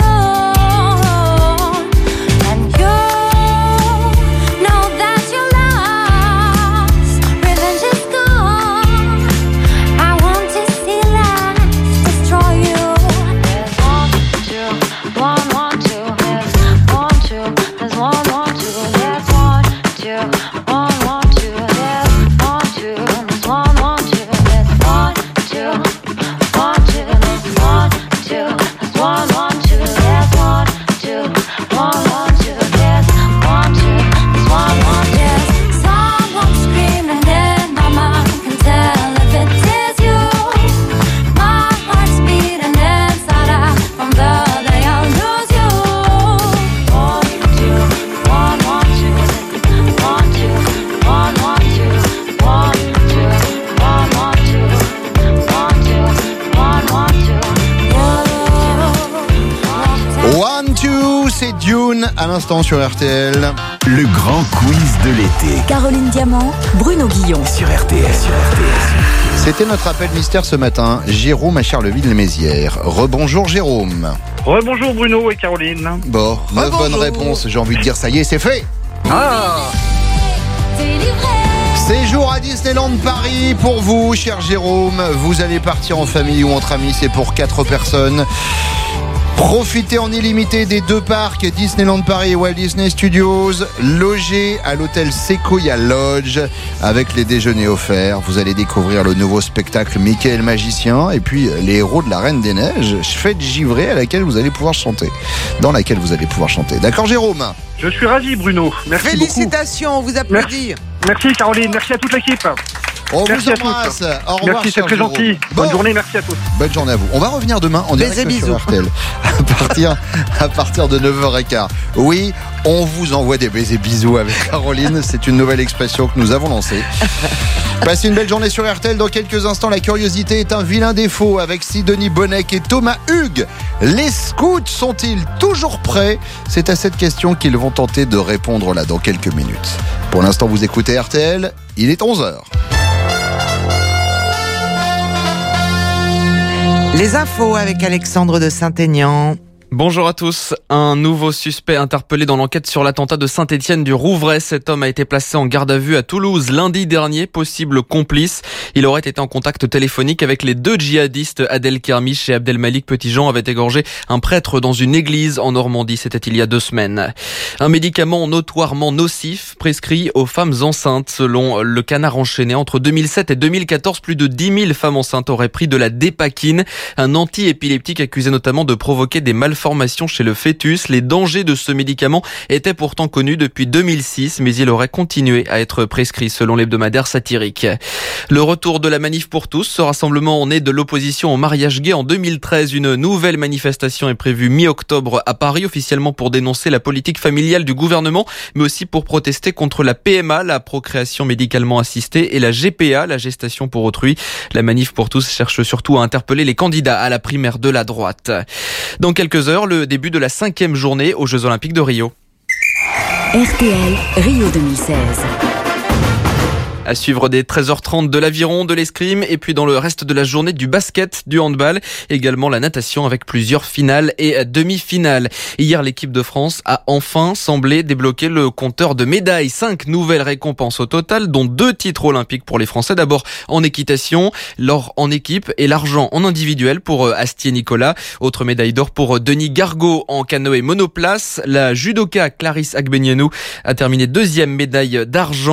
And you know that you lost. Revenge is gone. I want to see life destroy you. There's 1, 2, 1, 1, 2. There's 1, 2. There's 1, 1, 2. There's 1, 2. 1, 1, 2. There's 1, 2. There's 1, 1, 2. There's 1, 2. 1, 2. There's 1, 2. There's 1, 1, 2. There's 1, 2. 1, 1, 2. There's 1, 2. There's 1, 1. There's someone screaming in my mind. Can tell if it is you. My heart's beating inside out from the day I lose you. 1, 2, 1, 1, 2. 1, 2, 1, 1, 2. 1, 2, 1, 1, 2. 1, 2, 1, 1, 2. 1, 2, c'est Dune à l'instant sur RTL. Le grand quiz de l'été. Caroline Diamant, Bruno Guillon. Sur RTL. C'était notre appel mystère ce matin. Jérôme à Charleville-Mézières. Rebonjour Jérôme. Rebonjour Bruno et Caroline. Bon, 9 bonnes réponses. J'ai envie de dire ça y est, c'est fait. Ah, Séjour à Disneyland Paris pour vous, cher Jérôme. Vous allez partir en famille ou entre amis, c'est pour 4 personnes. Profitez en illimité des 2 parcs Disneyland Paris et Walt Disney Studios. Logez à l'hôtel Sequoia Lodge avec les déjeuners offerts. Vous allez découvrir le nouveau spectacle Mickey et le magicien et puis les héros de la Reine des Neiges, fête givrée à laquelle vous allez pouvoir chanter. Dans laquelle vous allez pouvoir chanter. D'accord Jérôme? je suis ravi Bruno. Merci Félicitations, on vous applaudit. Merci Caroline, merci à toute l'équipe. On Merci vous à tous. embrasse. Au revoir. Merci, c'est cher très Jérôme. gentil. Bonne journée, merci à tous. Bonne journée à vous. On va revenir demain en direct sur RTL à partir de 9h15. Oui, on vous envoie des baisers bisous avec Caroline. C'est une nouvelle expression que nous avons lancée. Passez une belle journée sur RTL. Dans quelques instants, la curiosité est un vilain défaut avec Sidonie Bonnec et Thomas Hugues. Les scouts sont-ils toujours prêts? C'est à cette question qu'ils vont tenter de répondre là dans quelques minutes. Pour l'instant, vous écoutez RTL. Il est 11h. Les infos avec Alexandre de Saint-Aignan. Bonjour à tous. Un nouveau suspect interpellé dans l'enquête sur l'attentat de Saint-Étienne du Rouvray. Cet homme a été placé en garde à vue à Toulouse lundi dernier, possible complice. Il aurait été en contact téléphonique avec les 2 djihadistes. Adel Kermiche et Abdelmalik Petitjean avaient égorgé un prêtre dans une église en Normandie. C'était il y a 2 semaines. Un médicament notoirement nocif prescrit aux femmes enceintes. Selon le Canard enchaîné, entre 2007 et 2014, plus de 10 000 femmes enceintes auraient pris de la dépakine, un anti-épileptique accusé notamment de provoquer des malformations chez le fœtus. Les dangers de ce médicament étaient pourtant connus depuis 2006, mais il aurait continué à être prescrit selon l'hebdomadaire satirique. Le retour de la manif pour tous, ce rassemblement né de l'opposition au mariage gay en 2013. Une nouvelle manifestation est prévue mi-octobre à Paris, officiellement pour dénoncer la politique familiale du gouvernement, mais aussi pour protester contre la PMA, la procréation médicalement assistée, et la GPA, la gestation pour autrui. La manif pour tous cherche surtout à interpeller les candidats à la primaire de la droite. Dans quelques heures, le début de la 5e journée aux Jeux Olympiques de Rio. RTL, Rio 2016. À suivre des 13h30 de l'aviron, de l'escrime et puis dans le reste de la journée du basket, du handball, également la natation avec plusieurs finales et demi-finales. Hier, l'équipe de France a enfin semblé débloquer le compteur de médailles. 5 nouvelles récompenses au total, dont 2 titres olympiques pour les Français. D'abord en équitation, l'or en équipe et l'argent en individuel pour Astier-Nicolas. Autre médaille d'or pour Denis Gargaud en canoë monoplace. La judoka Clarisse Agbenienou a terminé 2e médaille d'argent.